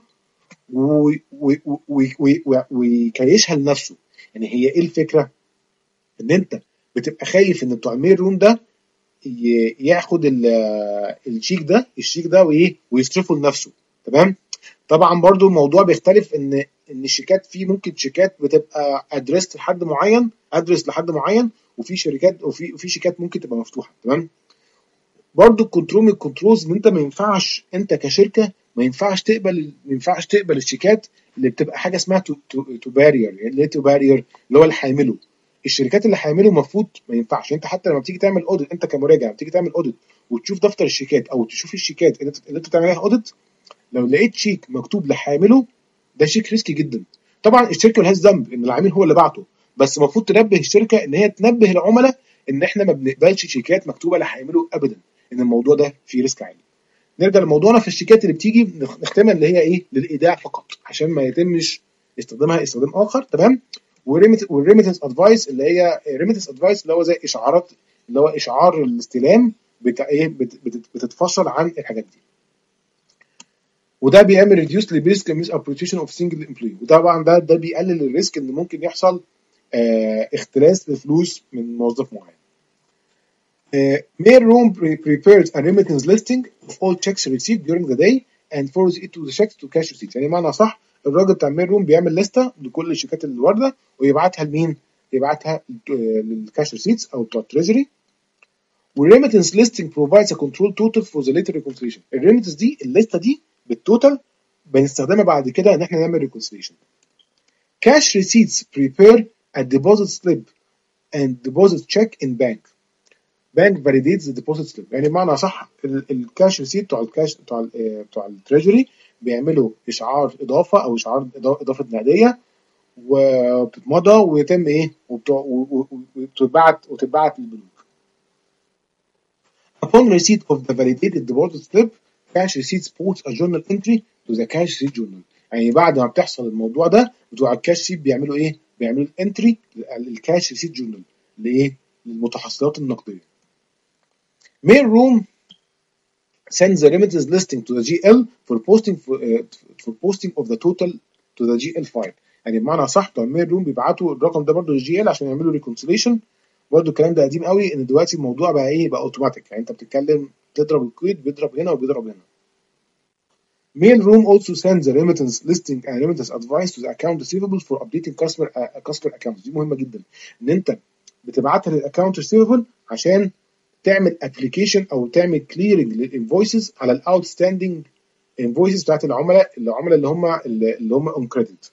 ويكيشها لنفسه. يعني هي ايه الفكره؟ ان انت بتبقى خايف ان بتوع الميل روم ده ياخد الشيك ده الشيك ده وايه ويصرفه لنفسه، تمام. طبعا برضو الموضوع بيختلف ان ان الشيكات في ممكن شيكات بتبقى ادريس لحد معين ادرس لحد معين وفي شركات وفي وفي شيكات ممكن تبقى مفتوحه، تمام. برضو الكنترول من الكنترولز ان انت ما ينفعش انت كشركه ما ينفعش تقبل ما ينفعش تقبل الشيكات اللي بتبقى حاجه اسمها تو تو بارير، يعني ايه تو بارير؟ اللي هو اللي هيعمله الشركات اللي هيعمله المفروض ما ينفعش. انت حتى لما بتيجي تعمل اوديت، انت كمراجع بتيجي تعمل اوديت وتشوف دفتر الشيكات او تشوف الشيكات اللي انت بتعمل عليها اوديت، لو لقيت شيك مكتوب لحامله ده شيك ريسكي جدا. طبعا الشركه ملهاش ذنب ان العميل هو اللي بعته، بس المفروض تنبه الشركه ان هي تنبه العملاء ان احنا ما بنقبلش شيكات مكتوبه لحامله ابدا، ان الموضوع ده فيه ريسك عالي. نرجع لموضوعنا في الشيكات اللي بتيجي نختمها اللي هي ايه؟ للايداع فقط عشان ما يتمش استخدامها استخدام اخر، تمام. والريميتنس ادفايس اللي هي ريميتنس ادفايس اللي هو زي اشعارات، اللي هو اشعار الاستلام بتاع ايه بتتفصل عن الحاجات دي، وده بيعمل ريديوس للريسك ميس ابروتيشن اوف سنجل امبلوي. وطبعا ده ده بيقلل الريسك ان ممكن يحصل آه اختلاس لفلوس من موظف معين. Uh, mail room pre prepares a remittance listing of all checks received during the day and forwards it to the checks to cash receipts. يعني معنى صح الراجل بتاع الميل روم بيعمل لستة لكل الشيكات اللي واردة ويبعتها لمين؟ يبعتها للكاش ريسيتس او بتوع التريجري. والريميتنس listing provides a control total for the later reconciliation. الريميتنس دي الليسته دي بالتوتال بنستخدمها بعد كده ان احنا نعمل reconciliation. Cash receipts prepare a deposit slip and deposit check in bank. bank validates the deposit slip. يعني بمعنى صح الكاش ريسيت بتوع الكاش بتوع ال بتوع التريجري بيعملوا اشعار اضافه او اشعار اضافه نقديه وبتتمضى ويتم ايه وتتبعت وتتبعت للبنوك. Upon receipt of the validated deposit slip, cash receipts posts a journal entry to the cash receipt journal. يعني بعد ما بتحصل الموضوع ده بتوع الكاش ريسيت بيعملوا ايه؟ بيعملوا انتري للكاش ريسيت جورنال لايه؟ للمتحصلات النقديه. Mail room sends the remittance listing to the G L for posting for, uh, for posting of the total to the G L file. يعني بمعنى صح بتوع الميل روم بيبعتوا الرقم ده برضه للجي ال عشان يعملوا ريكونسيليشن. برضه الكلام ده قديم قوي ان دلوقتي الموضوع بقى ايه؟ بقى اوتوماتيك، يعني انت بتتكلم تضرب القيد بيضرب هنا وبيضرب هنا. Mail room also sends the remittance listing and remittance advice to the account receivable for updating customer uh, customer accounts. دي مهمه جدا ان انت بتبعتها للاكونت ريسيفبل عشان تعمل ابلكيشن او تعمل كليرنج للانفويسز على الاوتستاندنج انفويسز بتاعت العملاء العملاء اللي هم اللي هم اون كريدت.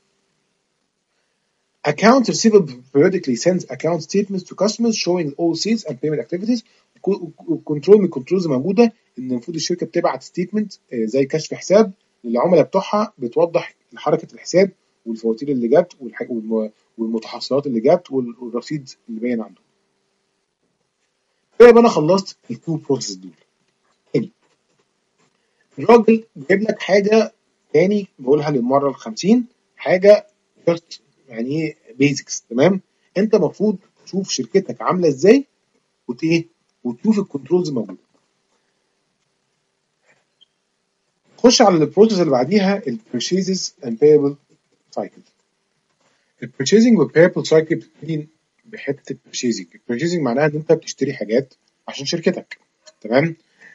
Account receivable periodically sends account statements to customers showing all sales and payment activities. كنترول من الكنترولز موجوده ان المفروض الشركه بتبعت ستيتمنت زي كشف حساب للعملاء بتوعها بتوضح حركه الحساب والفواتير اللي جت والمتحصلات اللي جت والرصيد اللي باين عنده. كده يبقى انا خلصت التو بروسيس دول. تاني الراجل جايب لك حاجه تاني بقولها للمره الخمسين، حاجه جاست يعني ايه بيزكس. تمام، انت المفروض تشوف شركتك عامله ازاي وت ايه وتشوف الكنترولز موجوده. خش على البروسيس اللي بعديها البيرشيزز اند بيبل سايكل. البيرشيزنج والبيبل سايكل بتبتدي بحته البيرشيزنج. البيرشيزنج معناها ان انت بتشتري حاجات عشان شركتك. تمام،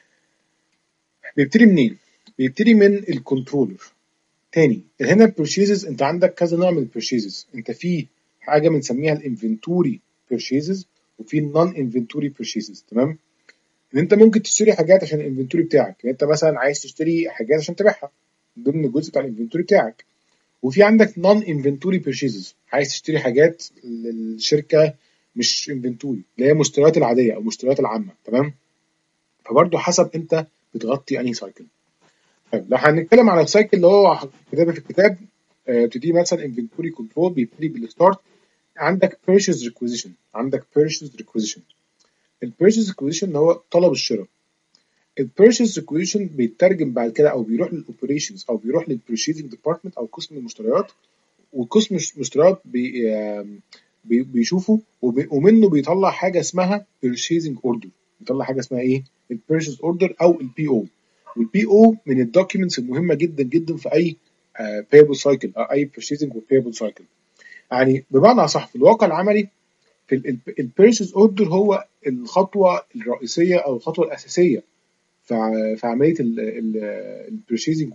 بيبتدي منين؟ بيبتدي من الكنترولر. تاني هنا البيرشيزز انت عندك كذا نوع من البيرشيزز. انت في حاجه بنسميها الانفنتوري بيرشيزز وفي النون انفنتوري بيرشيزز. تمام، ان انت ممكن تشتري حاجات عشان الانفنتوري بتاعك، يعني انت مثلا عايز تشتري حاجات عشان تبيعها ضمن الجزء بتاع الانفنتوري بتاعك. وفي عندك نون انفنتوري بيرشيزز، عايز تشتري حاجات للشركه مش انفنتوري اللي هي المشتريات العاديه او المشتريات العامه. تمام، فبرضه حسب انت بتغطي انهي سايكل. طيب لو هنتكلم على السايكل اللي هو كتابه في الكتاب، تبتدي مثلا انفنتوري كنترول بيبتدي بالستارت. عندك purchase requisition عندك purchase requisition. البيرشيز ريكويزيشن اللي هو طلب الشراء. البيرشيز ريكويزيشن بيترجم بعد كده او بيروح للاوبريشنز او بيروح للبرشيزنج ديبارتمنت او قسم المشتريات، وقسم المشتريات بي بي بيشوفه ومنه بيطلع حاجه اسمها purchasing order. بيطلع حاجه اسمها ايه؟ البيرشيز اوردر او البي او. والبي او من الدوكيومنتس المهمه جدا جدا في اي بيبل سايكل او اي purchasing وبيبل سايكل. يعني بمعنى اصح في الواقع العملي في البيرشيز اوردر هو الخطوه الرئيسيه او الخطوه الاساسيه في في عمليه البيرشيزنج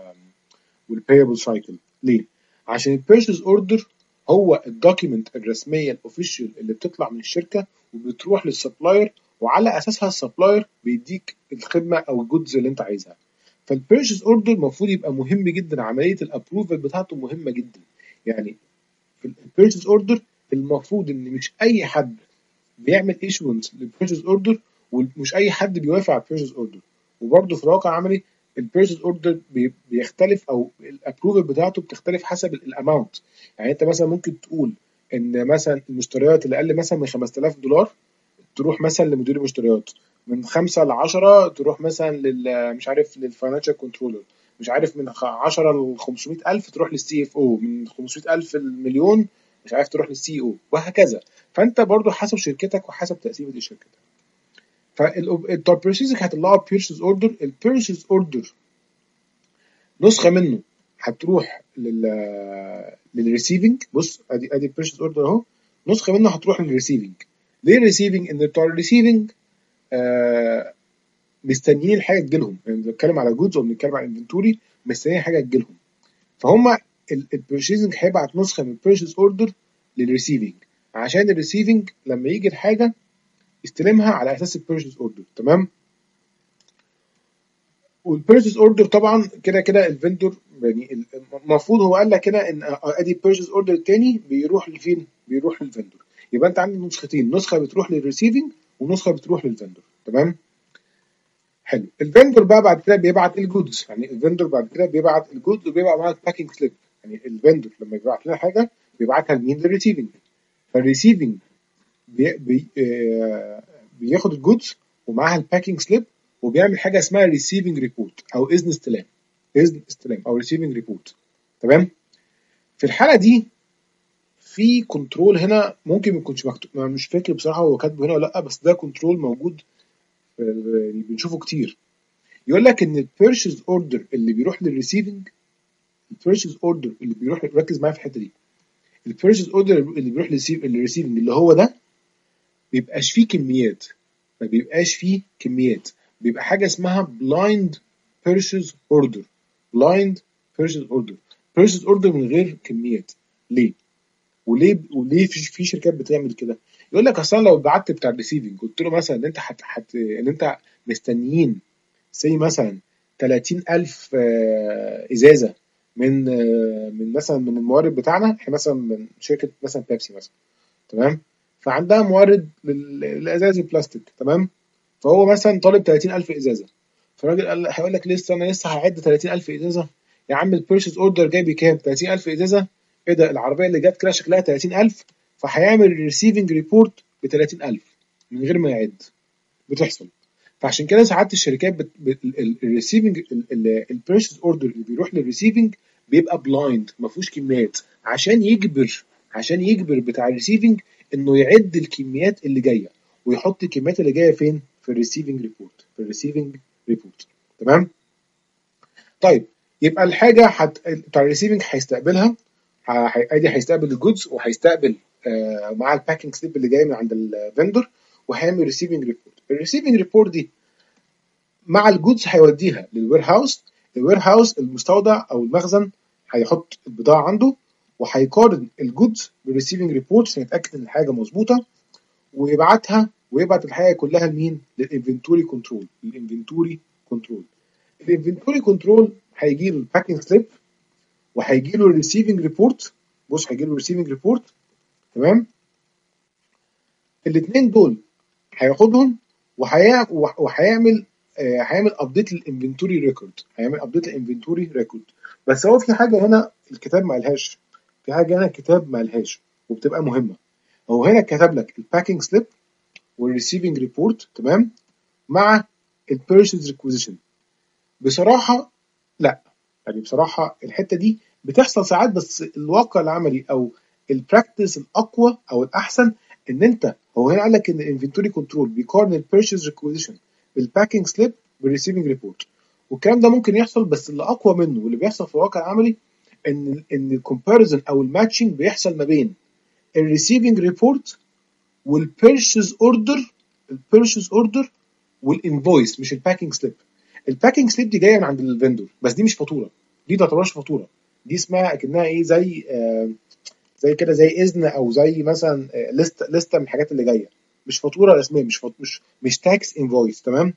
والبيبل سايكل. ليه؟ عشان البيرشيز اوردر هو الدوكيمنت الرسميه الاوفيشال اللي بتطلع من الشركه وبتروح للسبلاير، وعلى اساسها السبلاير بيديك الخدمه او الجودز اللي انت عايزها. فالبيرشيز اوردر المفروض يبقى مهم جدا، عمليه الابروفل بتاعته مهمه جدا. يعني في البيرشيز اوردر المفروض ان مش اي حد بيعمل ايشونس للبيرشيز اوردر ومش اي حد بيوافق على البيرشيز اوردر. وبرده في الواقع العملي البيرشيز اوردر بيختلف او الابروفل بتاعته بتختلف حسب الاماونت. يعني انت مثلا ممكن تقول ان مثلا المشتريات اللي اقل مثلا من خمسة آلاف دولار تروح مثلا لمدير المشتريات، من خمسة ل عشرة تروح مثلا لل مش عارف للفاينانشال كنترولر، مش عارف من عشرة ل خمسمية ألف تروح للسي اف او، من خمسمية ألف المليون مش عارف تروح للسي او، وهكذا. فانت برضو حسب شركتك وحسب تقسيمه الشركه. فالبيرشيزنج هتطلعوا بيرشيز اوردر. البيرشيز اوردر نسخه منه هتروح لل للريسيفنج. بص ادي ادي البيرشيز اوردر اهو، نسخه منه هتروح للريسيفنج. ليه الريسيفنج؟ ان بتوع الريسيفنج آه مستنيين الحاجه تجيلهم. يعني بنتكلم على جودز وبنتكلم على انفنتوري، مستنيين حاجه تجيلهم. فهم البيرشيزنج هيبعت نسخه من البيرشيز اوردر للريسيفنج عشان الريسيفنج لما يجي الحاجه يستلمها على اساس البيرشيز اوردر. تمام، والبيرشيز اوردر طبعا كده كده الفندور يعني المفروض هو قال لك كده ان ادي البيرشيز اوردر الثاني بيروح لفين؟ بيروح للفندور. يبقى انت عندك نسختين، نسخه بتروح للريسيفنج ونسخه بتروح للفندور. تمام، حلو. الفندور بقى بعد كده بيبعت الجودز. يعني الفندور بعد كده بيبعت الجودز وبيبعت معاك باكينج سليب. يعني الفندور لما بيبعت لنا حاجه بيبعتها لمين؟ للريسيفنج. فالريسيفنج بي بي آه بياخد الجودز ومعاها الباكينج سليب وبيعمل حاجه اسمها ريسيفنج ريبورت او اذن استلام. اذن استلام او ريسيفنج ريبورت. تمام، في الحاله دي في كنترول هنا ممكن ما يكونش مكتوب، مش فاكر بصراحه هو كاتبه هنا ولا لا، بس ده كنترول موجود يعني بنشوفه كتير. يقول لك ان البيرشيز اوردر اللي بيروح للريسيفنج، البيرشيز اوردر اللي بيروح، ركز معايا في الحته دي، البيرشيز اوردر اللي بيروح للريسيفنج اللي هو ده بيبقاش فيه كميات، ما بيبقاش فيه كميات، بيبقى حاجه اسمها بلايند بيرشيز اوردر. بلايند بيرشيز اوردر، بيرشيز اوردر من غير كميات. ليه؟ وليه وليه في في شركات بتعمل كده؟ يقول لك اصلا لو بعت بتاع الريسيفنج قلت له مثلا ان انت حت حت ان انت مستنيين سي مثلا تلاتين ألف ازازه من من مثلا من الموارد بتاعنا احنا، مثلا من شركه مثلا بيبسي مثلا. تمام، فعندها موارد للازاز البلاستيك. تمام، فهو مثلا طالب تلاتين ألف ازازه، فالراجل قال هيقول لك لسه انا لسه هعد تلاتين ألف ازازه يا عم، البيرشيز اوردر جاي بكام؟ تلاتين ألف ازازه، ايه ده العربيه اللي جت كده شكلها تلاتين ألف، فهيعمل ريسيفنج ريبورت ب تلاتين ألف من غير ما يعد. بتحصل. فعشان كده ساعات الشركات الريسيفنج البيرشيز اوردر اللي بيروح للريسيفنج بيبقى بلايند ما فيهوش كميات، عشان يجبر عشان يجبر بتاع الريسيفنج انه يعد الكميات اللي جايه، ويحط الكميات اللي جايه فين؟ في الريسيفنج ريبورت في الريسيفنج ريبورت تمام. طيب يبقى الحاجه حت... بتاع الريسيفنج هيستقبلها، ه- ادي هيستقبل الجودز، وهيستقبل آه مع الباكينج سليب اللي جاي من عند الفندور، وهيعمل ريسيفنج ريبورت. الريسيفنج ريبورت دي مع الجودز هيوديها للوير هاوس، الوير هاوس المستودع او المخزن هيحط البضاعه عنده، وهيقارن الجودز بالريسيفنج ريبورت عشان يتاكد ان الحاجه مظبوطه، ويبعتها ويبعت الحاجه كلها لمين؟ للانفنتوري كنترول. الانفنتوري كنترول الانفنتوري كنترول هيجي له الباكينج سليب، وهيجي له الريسيفنج ريبورت. بص هيجي له الريسيفنج ريبورت تمام. الاثنين دول هياخدهم، وهيع- وهيعمل آه، هيعمل ابديت للانفنتوري ريكورد هيعمل ابديت للانفنتوري ريكورد. بس هو في حاجه هنا الكتاب ما قالهاش، في حاجه هنا الكتاب ما قالهاش وبتبقى مهمه. هو هنا كتب لك الباكينج سليب والريسيفنج ريبورت تمام، مع البيرشيز ريكويزيشن. بصراحه لا، يعني بصراحه الحته دي بتحصل ساعات، بس الواقع العملي او البراكتس الاقوى او الاحسن ان انت، هو هنا قال لك ان الانفنتوري كنترول بيقارن البيرشيز ريكويزيشن بالباكينج سليب بالريسيفنج ريبورت، والكلام ده ممكن يحصل، بس اللي اقوى منه واللي بيحصل في الواقع العملي ان ان الكومباريزن او الماتشنج بيحصل ما بين الريسيفنج ريبورت والبيرشيز اوردر البيرشيز اوردر والانفويس، مش الباكينج سليب. الباكينج سليب دي جايه من عند الفندور، بس دي مش فاتوره، دي ما تعتبرش فاتوره، دي اسمها اكنها ايه، زي آه زي كده زي اذن، او زي مثلا آه لسته لسته من الحاجات اللي جايه، مش فاتوره رسميه، مش فط... مش مش تاكس انفويس تمام.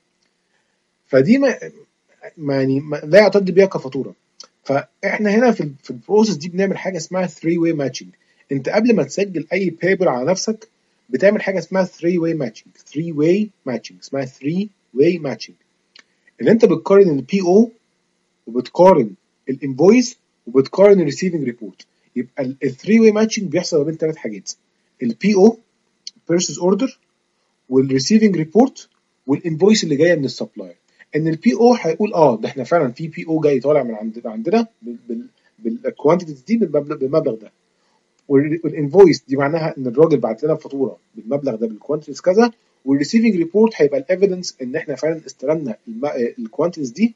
فدي ما ما يعني ما لا يعتد بيها كفاتوره. فاحنا هنا في ال في البروسيس دي بنعمل حاجه اسمها ثري واي ماتشنج. انت قبل ما تسجل اي بيبر على نفسك بتعمل حاجه اسمها ثري واي ماتشنج ثري واي ماتشنج اسمها ثري واي ماتشنج، اللي انت بتقارن البي او، وبتقارن الانفويس، وبتقارن الريسيفنج ريبورت. يبقى الثري واي ماتشنج بيحصل ما بين ثلاث حاجات: البي او بيرشيز اوردر، والريسيفنج ريبورت، والانفويس اللي جايه من السبلاير. ان البي او هيقول اه ده احنا فعلا في بي او جاي طالع من عند عندنا بالكوانتيتيز دي بالمبلغ, بالمبلغ ده، والانفويس دي معناها ان الراجل بعت لنا فاتوره بالمبلغ ده بالكوانتيتيز كذا، والريسيفنج ريبورت هيبقى الايفيدنس ان احنا فعلا استلمنا الكوانتيتيز دي.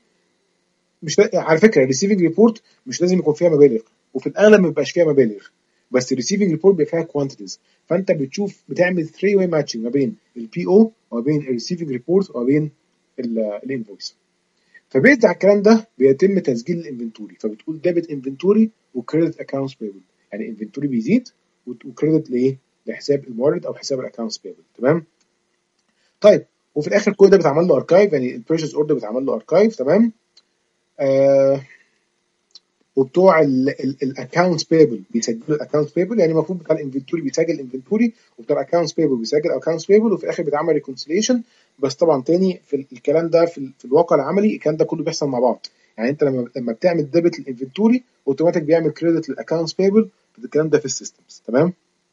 مش لا... على فكره الريسيفنج ريبورت مش لازم يكون فيها مبالغ، وفي الاغلب ما بيبقاش فيها مبالغ، بس الريسيفنج ريبورت بيبقى فيها كوانتيتيز. فانت بتشوف بتعمل ثري واي ماتشنج ما بين البي او وما بين الريسيفنج ريبورت وما بين الانفويس. فبيزد على الكلام ده بيتم تسجيل الانفنتوري، فبتقول ديبت انفنتوري وكريدت اكونتس بيبل، يعني انفنتوري بيزيد وكريدت لايه؟ لحساب المورد او حساب الاكونتس بيبل تمام. طيب وفي الاخر كل ده بيتعمل له اركايف، يعني البيرشيز اوردر بيتعمل له اركايف تمام. آه وبتوع الاكونتس بيبل بيسجلوا الاكونتس بيبل، يعني المفروض بتاع الانفنتوري بيسجل الانفنتوري، وبتاع الاكونتس بيبل بيسجل اكونتس بيبل، وفي الاخر بيتعمل ريكونسيليشن. بس طبعا تاني في الكلام ده في, في الواقع العملي الكلام ده كله بيحصل مع بعض، يعني انت لما لما بتعمل ديبت للانفنتوري اوتوماتيك بيعمل كريدت للاكونتس بيبل، الكلام ده في السيستمز تمام.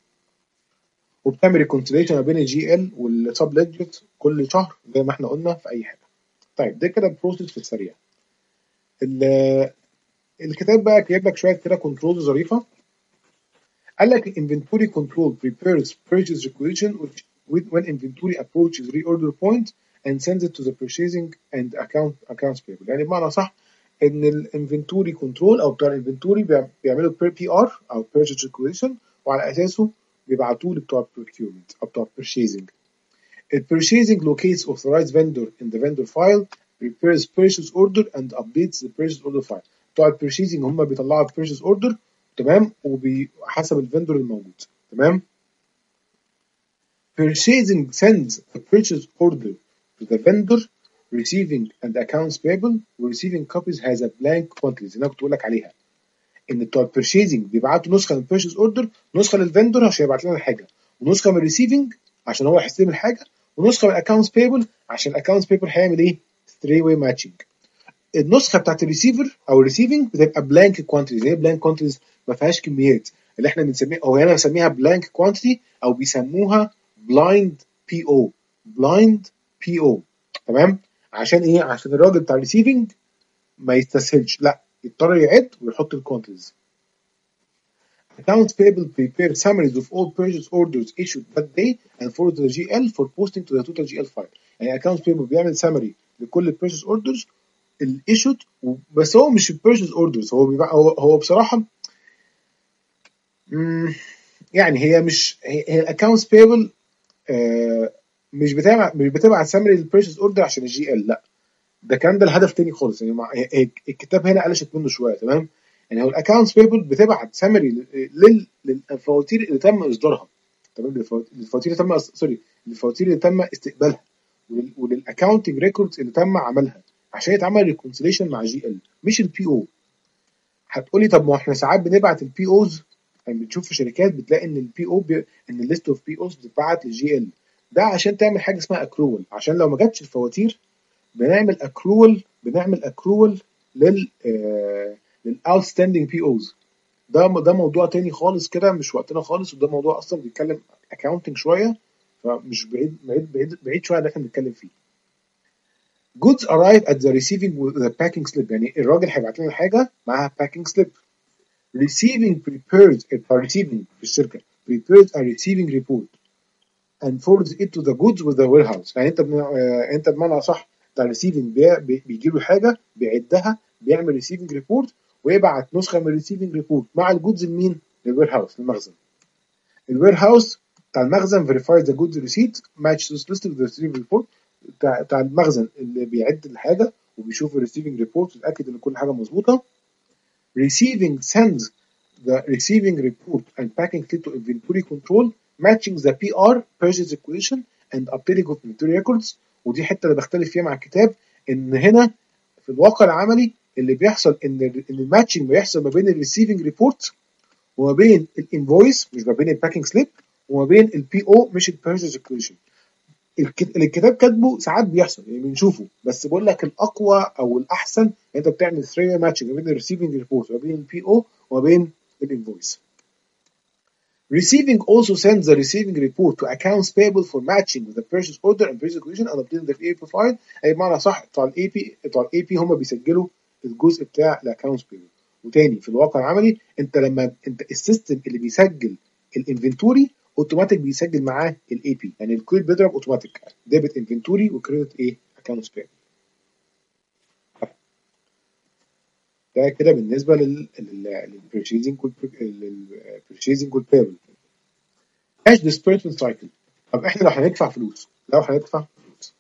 وبتعمل ريكونسيليشن ما بين الجي ال والسب ليدجت كل شهر زي ما احنا قلنا في اي حاجه. طيب ده كده البروسيس في السريع. الكتاب بقى جايب لك شويه كده كنترول ظريفه. قال لك inventory control prepares purchase requisition which when inventory approaches reorder point and sends it to the purchasing and account accounts payable. يعني بمعنى صح ان الانفنتوري كنترول او بتوع الانفنتوري بيعملوا بي ار او purchase requisition، وعلى اساسه بيبعتوه لبتوع procurement او بتوع purchasing. The purchasing locates authorized vendor in the vendor file, prepares purchase order and updates the purchase order file. بتوع البيرشيزنج هم بيطلعوا البيرشيز اوردر تمام، وبحسب الفندور الموجود تمام. Purchasing sends the purchase order to the vendor receiving and accounts payable, ورeceiving copies has a blank quantities. انا كنت بقول لك عليها ان بتوع البيرشيزنج بيبعتوا نسخه من البيرشيز اوردر، نسخه للفندور عشان يبعت لنا الحاجه، ونسخه من الريسيفنج عشان هو يحسب الحاجه، ونسخه من الاكونتس بيبل عشان الاكونتس بيبل هيعمل ايه؟ ثري واي ماتشنج. النسخه بتاعت الريسيفر او الريسيفنج بتبقى بلانك كوانتيتيز. هي بلانك كوانتيتيز ما فيهاش كميات، اللي احنا بنسميها او انا بسميها بلانك كوانتيتي او بيسموها بلايند بي او. بلايند بي او تمام. عشان ايه؟ عشان الراجل بتاع الريسيفنج ما يستسهلش، لا يضطر يعد ويحط الكوانتيتيز. Accounts payable prepare summaries of all purchase orders issued that day and forward to the جي إل for posting to the total جي إل file. يعني accounts payable بيعمل summary لكل purchase orders الايشود، بس هو مش البيرشيز اوردرز. هو بيبقى هو, هو بصراحه يعني هي مش هي الاكونتس بيبل مش بتابع مش بتابع سامري للبيرشيز اوردر عشان الجي ال، لا ده كان ده الهدف تاني خالص. يعني مع الكتاب هنا قلشت منه شويه تمام. يعني هو الاكونتس بيبل بتبعت سامري للفواتير اللي تم اصدارها تمام، للفواتير اللي تم سوري للفواتير اللي تم استقبالها وللاكونتنج ريكوردز اللي تم عملها عشان يتعمل ريكونسيليشن مع جي ال، مش البي او. هتقولي طب ما احنا ساعات بنبعت البي اوز، يعني بتشوف في شركات بتلاقي ان البي او بي... ان الليست اوف بي اوز بتتبعت للجي ال، ده عشان تعمل حاجه اسمها اكرول. عشان لو ما جاتش الفواتير بنعمل اكرول بنعمل اكرول لل آه... للاوتستاندينج بي اوز. ده ده موضوع تاني خالص كده، مش وقتنا خالص، وده موضوع اصلا بيتكلم اكاونتنج شويه، فمش بعيد بعيد بعيد, بعيد شويه اللي احنا بنتكلم فيه. goods arrive at the receiving with the packing slip. يعني الراجل هيبعت لنا حاجه معاها packing slip. receiving prepares a receiving في الشركه prepares a receiving report and forwards it to the goods with the warehouse. يعني انت بن... آه انت بمعنى صح بتاع الريسيفنج بي... بيجي له حاجه بيعدها بيعمل ريسيفنج ريبورت ويبعت نسخه من الريسيفنج ريبورت مع الجودز لمين؟ للوير هاوس، للمخزن. الوير هاوس بتاع المخزن verify the goods receipt match this list with the receiving report. بتاع, بتاع المخزن اللي بيعد الحاجه وبيشوف الريسيفنج ريبورت ويتاكد ان كل حاجه مظبوطه. receiving sends the receiving report and packing slip to inventory control matching the بي آر purchase equation and updating of inventory records. ودي حته اللي بختلف فيها مع الكتاب، ان هنا في الواقع العملي اللي بيحصل ان ان الماتشنج بيحصل ما بين الريسيفنج ريبورت وما بين الانفويس، مش ما بين الباكينج سليب، وما بين البي او مش البيرشيز ايكويشن. الكتاب كاتبه ساعات بيحصل يعني بنشوفه، بس بقول لك الاقوى او الاحسن انت بتعمل ثري ماتشنج ما بين الريسيفنج ريبورت وما بين البي او وما بين الانفويس. Receiving also sends the receiving report to accounts payable for matching with the purchase order and purchase equation and updating the اي بي file. اي بمعنى صح بتوع الاي بي بتوع الاي بي هم بيسجلوا الجزء بتاع الاكونتس بيبل. وتاني في الواقع العملي انت لما انت السيستم اللي بيسجل الانفنتوري اوتوماتيك بيسجل معاه الاي بي، يعني الكود بيضرب اوتوماتيك ديبت انفنتوري وكريدت ايه اكونتس بيبل. ده كده بالنسبه لل للبرشيزنج للبرشيزنج والبيبل. كاش ديسبيرسمنت سايكل. طب احنا لو هندفع فلوس لو هندفع فلوس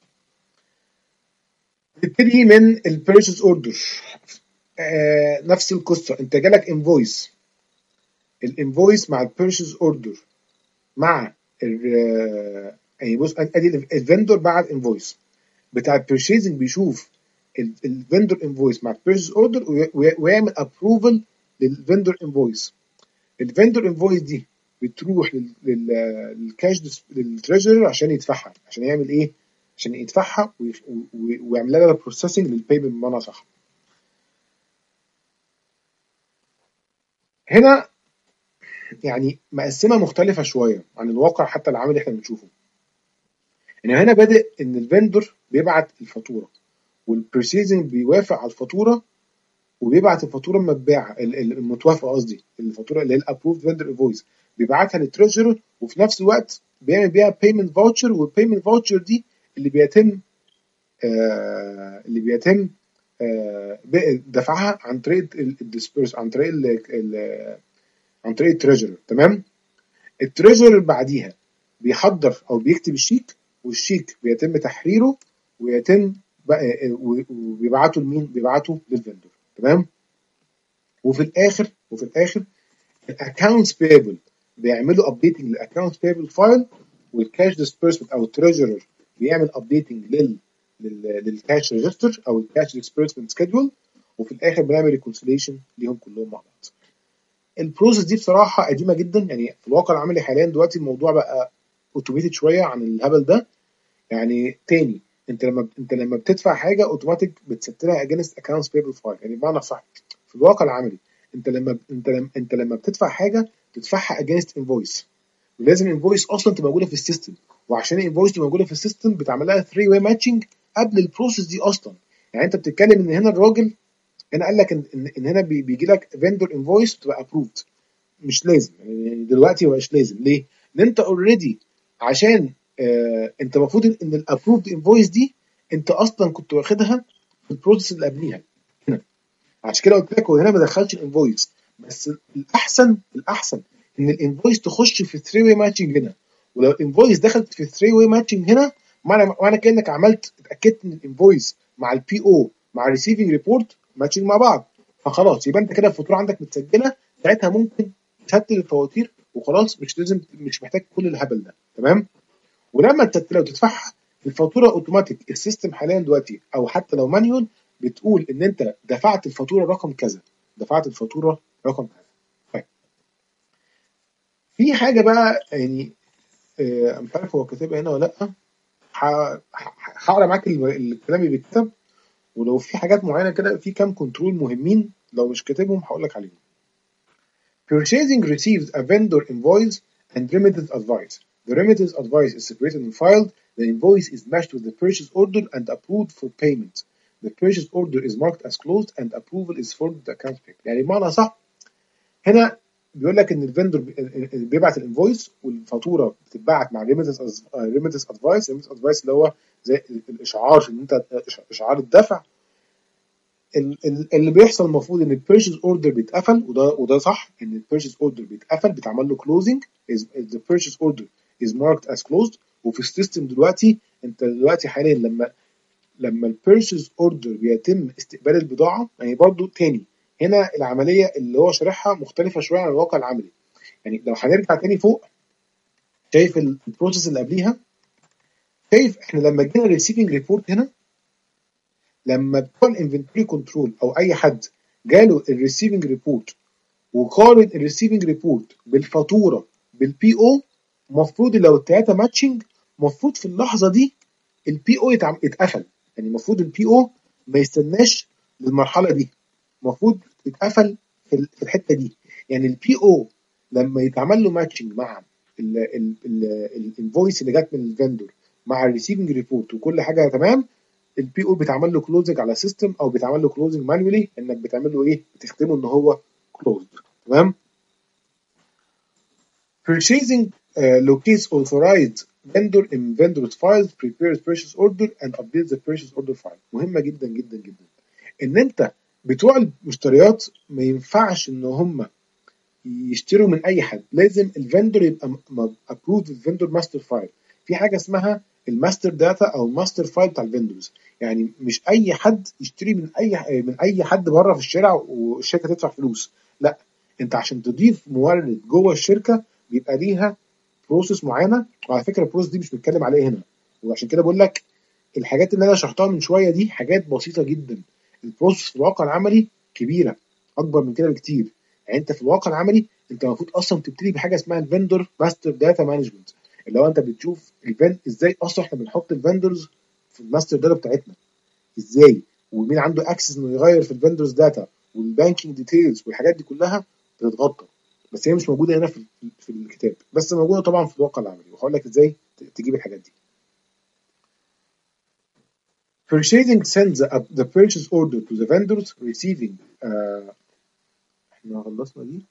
نبتدي من البيرشيز اوردر. آه نفس القصه، انت جالك انفويس، الانفويس مع البيرشيز اوردر مع ال يعني بص ادي الفندور بعد انفويس بتاع البيرشيزنج بيشوف الفندور انفويس مع البيرشيز اوردر ويعمل ابروفل للفندور انفويس. الفندور انفويس دي بتروح للكاش للتريجرر عشان يدفعها، عشان يعمل ايه؟ عشان يدفعها ويعمل لها بروسيسنج للبيمنت بمعنى صح. هنا يعني مقسمه مختلفه شويه عن الواقع حتى العملي احنا بنشوفه. يعني هنا بادئ ان الفندور بيبعت الفاتوره والبرسيزنج بيوافق على الفاتوره وبيبعت الفاتوره المتباعه المتوافقه، قصدي الفاتوره اللي هي الابروفد فندور انفويس بيبعتها للتريجرر، وفي نفس الوقت بيعمل بيها بيمنت فاوتشر، والبيمنت فاوتشر دي اللي بيتم آه اللي بيتم آه دفعها عن طريق الديسبيرس عن طريق ال ال عن طريق التريجرر. تمام. التريجرر بعديها بيحضر او بيكتب الشيك، والشيك بيتم تحريره ويتم وبيبعته لمين؟ بيبعته للفندور. تمام. وفي الاخر وفي الاخر الاكونتس بيبل بيعملوا ابديتنج للاكونتس بيبل فايل، والكاش ديسبيرسمنت او التريجرر بيعمل ابديتنج لل للكاش ريجستر او الكاش ديسبيرسمنت سكيدول، وفي الاخر بنعمل ريكونسيليشن ليهم كلهم مع بعض. البروسيس دي بصراحه قديمه جدا، يعني في الواقع العملي حاليا دلوقتي الموضوع بقى اوتوميتد شويه عن الهبل ده. يعني تاني، انت لما انت لما بتدفع حاجه اوتوماتيك بتستلها اجينست اكونتس بيبل فايل، يعني بمعنى صح في الواقع العملي انت لما انت لما انت لما بتدفع حاجه تدفعها اجينست انفويس، ولازم الانفويس اصلا تبقى موجوده في السيستم، وعشان الانفويس تبقى موجوده في السيستم بتعمل لها ثري واي ماتشنج قبل البروسيس دي اصلا. يعني انت بتتكلم ان هنا الراجل هنا قال لك ان ان إن هنا بي- بيجي لك فيندور انفويس تبقى ابروفد، مش لازم يعني دلوقتي مبقاش لازم. ليه؟ ان انت اوريدي عشان آه انت المفروض ان الابروفد انفويس دي انت اصلا كنت واخدها في البروسيس اللي قبليها هنا، عشان كده قلت لك هو هنا ما دخلش الانفويس. بس الاحسن الاحسن ان الانفويس تخش في ثري واي ماتشنج هنا، ولو الانفويس دخلت في ثري واي ماتشنج هنا معنى معنى كانك عملت اتاكدت ان الانفويس مع البي او مع الريسيفنج ريبورت ماتشنج مع بعض، فخلاص يبقى انت كده الفاتوره عندك متسجله، ساعتها ممكن تسجل الفواتير وخلاص، مش لازم مش محتاج كل الهبل ده. تمام. ولما تسجلها وتدفعها الفاتوره اوتوماتيك، السيستم حاليا دلوقتي او حتى لو مانيوال بتقول ان انت دفعت الفاتوره رقم كذا، دفعت الفاتوره رقم كذا. طيب في حاجه بقى يعني آه، مش عارف هو كاتبها هنا ولا لا، ه- ه- هقرا معاك ال- الكلام اللي بيتكتب، ولو في حاجات معينه كده في كام كنترول مهمين لو مش كاتبهم هقول لك عليهم. Purchasing receives a vendor invoice and remittance advice. The remittance advice is separated and filed. The invoice is matched with the purchase order and approved for payment. The purchase order is marked as closed and approval is for the account payable. يعني بمعنى صح هنا بيقول لك ان الفندور بيبعت الانفويس والفاتوره بتتبعت مع ريميتنس ريميتنس ادفايس. ريميتنس ادفايس اللي هو زي الاشعار ان انت اشعار الدفع. اللي بيحصل المفروض ان البيرشيز اوردر بيتقفل، وده وده صح ان البيرشيز اوردر بيتقفل بيتعمل له كلوزنج. the purchase order is marked as closed. وفي السيستم دلوقتي انت دلوقتي حاليا لما لما البيرشيز اوردر بيتم استقبال البضاعه، يعني برضو تاني هنا العمليه اللي هو شارحها مختلفه شويه عن الواقع العملي. يعني لو هنرجع تاني فوق، شايف البروسيس اللي قبليها، شايف احنا لما جينا الريسيفنج ريبورت هنا، لما بتوع الانفنتوري كنترول او اي حد جاله الريسيفنج ريبورت وقارن الريسيفنج ريبورت بالفاتوره بالبي او، المفروض لو التلاته ماتشنج المفروض في اللحظه دي البي او يتقفل. يعني المفروض البي او ما يستناش للمرحله دي، المفروض يتقفل في في الحته دي. يعني البي او لما يتعمل له ماتشنج مع الانفويس اللي جت من الفندور مع الريسيفنج ريبورت وكل حاجه تمام، البي او بيتعمل له كلوزنج على سيستم او بيتعمل له كلوزنج مانوالي، انك بتعمل له ايه؟ بتختمه ان هو كلوزد. تمام. Purchasing uh, locates authorized vendor in vendor's files, prepares purchase order and updates the purchase order file. مهمة جدا جدا جدا ان انت بتوع المشتريات ما ينفعش ان هم يشتروا من اي حد، لازم الفندور يبقى ابروف الفندور ماستر فايل. في حاجه اسمها الماستر داتا او الماستر فايل بتاع الفندورز، يعني مش اي حد يشتري من اي من اي حد بره في الشارع والشركه تدفع فلوس، لا، انت عشان تضيف مورد جوه الشركه بيبقى ليها بروسيس معينه. وعلى فكره البروسيس دي مش بنتكلم عليها هنا، وعشان كده بقول لك الحاجات اللي انا شرحتها من شويه دي حاجات بسيطه جدا. البروسيس في الواقع العملي كبيره، اكبر من كده بكتير. يعني انت في الواقع العملي انت المفروض اصلا تبتدي بحاجه اسمها الفندور ماستر داتا مانجمنت، اللي هو انت بتشوف الفن ازاي اصلا احنا بنحط الفندورز في الماستر داتا بتاعتنا ازاي، ومين عنده اكسس انه يغير في الفندورز داتا، والبانكينج ديتيلز والحاجات دي كلها بتتغطى. بس هي مش موجوده هنا في في الكتاب، بس موجوده طبعا في الواقع العملي، وهقول لك ازاي تجيب الحاجات دي. Purchasing sends the, the purchase order to the vendors receiving. آه احنا خلصنا دي.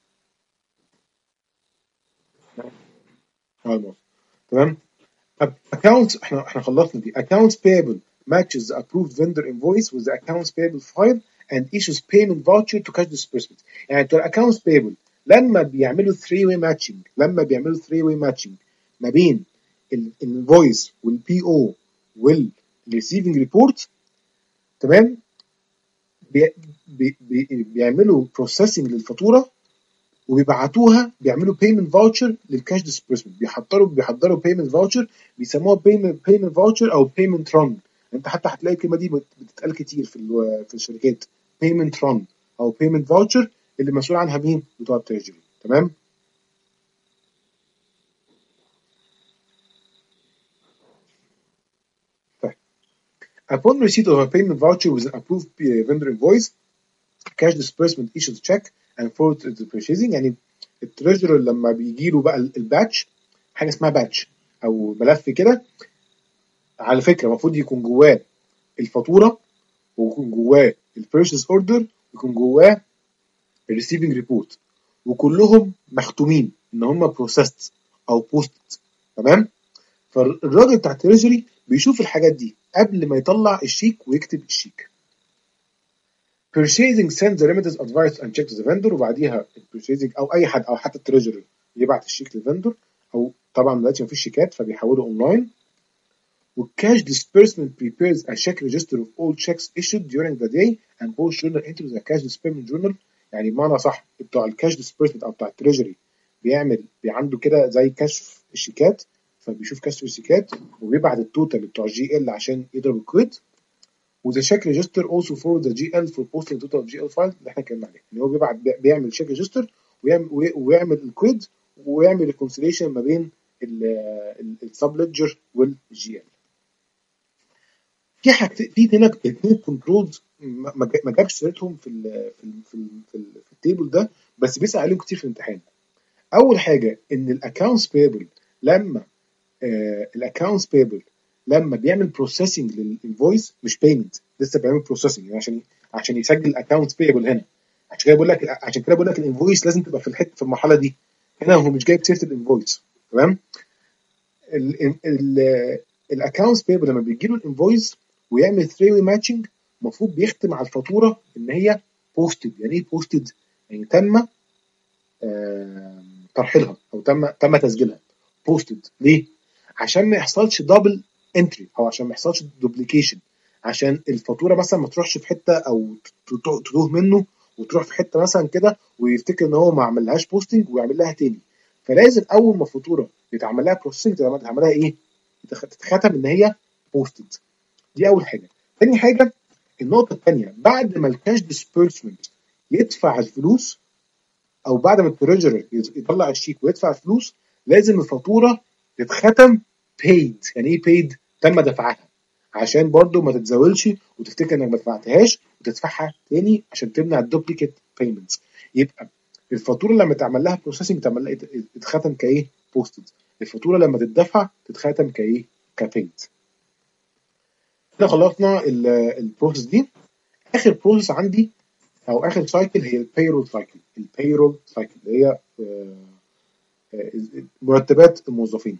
خلاص تمام. accounts احنا احنا خلصنا دي. accounts payable matches the approved vendor invoice with the accounts payable file and issues payment voucher to cash disbursement. يعني بتوع accounts payable لما بيعملوا three way matching لما بيعملوا three way matching ما بين الانفويس والبي او والريسيفنج ريبورت، تمام، بي بي بي بيعملوا بروسيسنج للفاتوره وبيبعتوها، بيعملوا بيمنت فاوتشر للكاش ديسبرسمنت، بيحضروا بيحضروا بيمنت فاوتشر بيسموها بيمنت بيمنت فاوتشر او بيمنت ران. انت حتى هتلاقي الكلمه دي بتتقال كتير في في الشركات، بيمنت ران او بيمنت فاوتشر، اللي مسؤول عنها مين؟ بتوع التريجري. تمام. Upon receipt of a payment voucher with an approved vendor invoice, cash disbursement issues check and forward to the purchasing. يعني التريجرر لما بيجي له بقى الباتش، حاجه اسمها باتش او ملف كده، على فكره المفروض يكون جواه الفاتوره، ويكون جواه البيرشيز اوردر، ويكون جواه الريسيفنج ريبورت، وكلهم مختومين ان هم بروسيسد او بوستد. تمام. فالراجل بتاع التريجري بيشوف الحاجات دي قبل ما يطلع الشيك ويكتب الشيك. purchasing sends the remittance advice and check to the vendor، وبعديها purchasing او اي حد او حتى التريجري يبعت الشيك للفندور، او طبعا دلوقتي مفيش شيكات فبيحولوا اونلاين. والكاش disbursement prepares a check register of all checks issued during the day and post journal enters the cash disbursement journal. يعني بمعنى صح بتوع الكاش disbursement او بتاع التريجري بيعمل عنده كده زي كشف الشيكات، فبيشوف كشف الشيكات وبيبعت التوتال بتوع جي ال عشان يضرب الكويت. وذا شيك ريجستر also forward the جي ال for posting total جي ال file اللي احنا اتكلمنا عليه، ان هو بيبعت بيعمل شيك ريجستر ويعمل ويعمل الكويد ويعمل ريكونسيليشن ما بين السب ليدجر والجي ال. في حاجتين، في هنا اثنين كنترولز ما جابش سيرتهم في ال في ال في, ال في, ال في التيبل ده، بس بيسأل عليهم كتير في الامتحان. اول حاجه ان الاكونتس بيبل لما الاكونتس بيبل لما بيعمل بروسيسنج للانفويس مش بيمنت، لسه بيعمل بروسيسنج يعني عشان عشان يسجل الاكونتس بيبل هنا. عشان كده بقول لك عشان كده بقول لك الانفويس لازم تبقى في الحته في المرحله دي. هنا هو مش جايب سيره الانفويس. تمام. الاكونتس بيبل لما بيجي له الانفويس ويعمل ثري واي ماتشنج، المفروض بيختم على الفاتوره ان هي بوستد. يعني ايه بوستد؟ يعني تم آه ترحيلها او تم تم تسجيلها. بوستد ليه؟ عشان ما يحصلش دبل انتري او عشان ما يحصلش دوبليكيشن، عشان الفاتوره مثلا ما تروحش في حته او تتوه منه وتروح في حته مثلا كده ويفتكر ان هو ما عملهاش بوستنج ويعمل لها تاني. فلازم اول ما الفاتوره يتعمل لها بروسيسنج تتعمل لها ايه؟ تتختم ان هي بوستد. دي اول حاجه. تاني حاجه، النقطه الثانيه، بعد ما الكاش ديسبيرسمنت يدفع الفلوس او بعد ما التريجرر يطلع الشيك ويدفع الفلوس، لازم الفاتوره تتختم بيد. يعني ايه بيد؟ تم دفعها، عشان برضو ما تتزاولش وتفتكر انك ما دفعتهاش وتدفعها تاني عشان تمنع الدوبليكيت بيمنتس. يبقى الفاتوره لما تعمل لها بروسيسنج تعمل لها تتختم كايه؟ بوستد. الفاتوره لما تدفع تتختم كايه؟ كبيد. كده خلصنا البروسيس دي. اخر بروسيس عندي او اخر سايكل هي البيرول سايكل. البيرول سايكل اللي هي مرتبات الموظفين.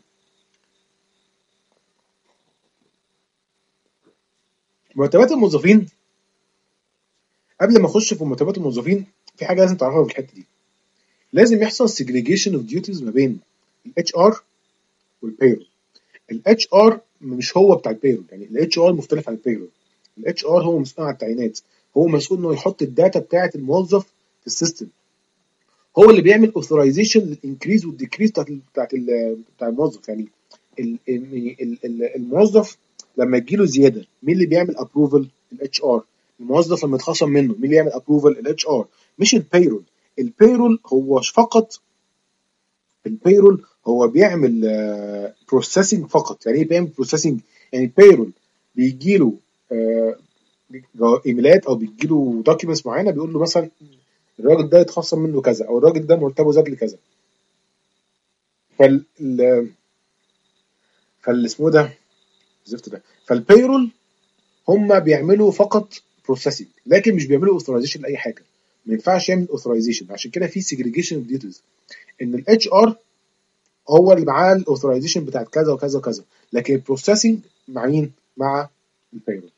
مرتبات الموظفين، قبل ما اخش في مرتبات الموظفين في حاجه لازم تعرفها في الحته دي. لازم يحصل segregation of duties ما بين الاتش ار والبيرول. الاتش ار مش هو بتاع البيرول، يعني الاتش ار مختلف عن البيرول. الاتش ار هو مسؤول عن التعيينات، هو مسؤول انه يحط الداتا بتاعه الموظف في السيستم، هو اللي بيعمل authorization للانكريز والديكريز بتاعت بتاعت بتاع الموظف. يعني الموظف لما يجي له زياده مين اللي بيعمل ابروفل؟ الاتش ار. الموظف لما يتخصم منه مين اللي يعمل ابروفل؟ الاتش ار، مش البيرول. البيرول هو فقط البيرول هو بيعمل بروسيسنج uh, فقط. يعني ايه بيعمل بروسيسنج؟ يعني البيرول بيجي له uh, ايميلات او بيجي له دوكيومنتس معينه بيقول له مثلا الراجل ده يتخصم منه كذا او الراجل ده مرتبه زاد لكذا. فال فال اسمه ده زفت ده فالبيرول هم بيعملوا فقط بروسيسنج لكن مش بيعملوا اوثرايزيشن لاي حاجه. ما ينفعش يعمل اوثرايزيشن، عشان كده في سيجريجيشن اوف ديوتيز، ان الاتش ار هو اللي معاه الاوثرايزيشن بتاعت كذا وكذا وكذا، لكن البروسيسنج مع مين؟ مع البيرول.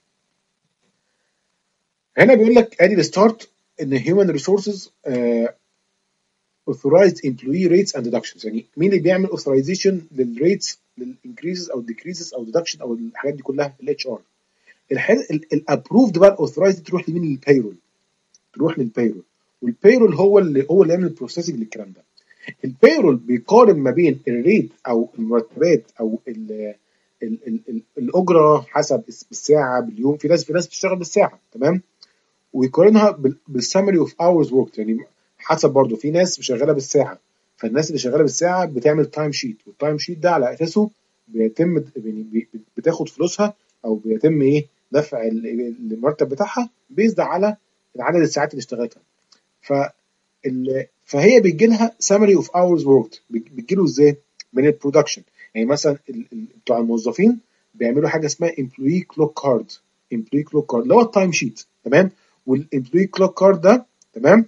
هنا بيقول لك ادي الستارت ان هيومن ريسورسز authorized employee rates and deductions. يعني مين اللي بيعمل authorization للريتس للانكريزز او decreases او deduction او الحاجات دي كلها؟ الاتش ار. الابروفد بقى الاوثرايزد تروح لمين؟ للبيرول. تروح للبيرول، والبيرول هو اللي هو اللي يعمل البروسيسنج للكلام ده. البيرول بيقارن ما بين الريت او المرتبات او ال ال ال ال الاجره حسب بالساعه باليوم. في ناس في ناس بتشتغل بالساعه، تمام، ويقارنها بالسامري اوف اورز ورك. يعني حسب برضه في ناس شغاله بالساعه، فالناس اللي شغاله بالساعه بتعمل تايم شيت، والتايم شيت ده على اساسه بيتم يعني بتاخد فلوسها او بيتم ايه دفع المرتب بتاعها بيزد على عدد الساعات اللي اشتغلتها. ف فهي بيجي لها summary of hours worked بتجي له ازاي؟ من البرودكشن. يعني مثلا بتوع الموظفين بيعملوا حاجه اسمها employee clock card employee clock card اللي هو التايم شيت، تمام. والemployee clock card ده تمام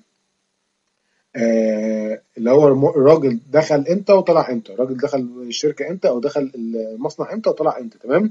آه اللي هو الراجل دخل امتى وطلع امتى، الراجل دخل الشركه امتى او دخل المصنع امتى وطلع امتى، تمام.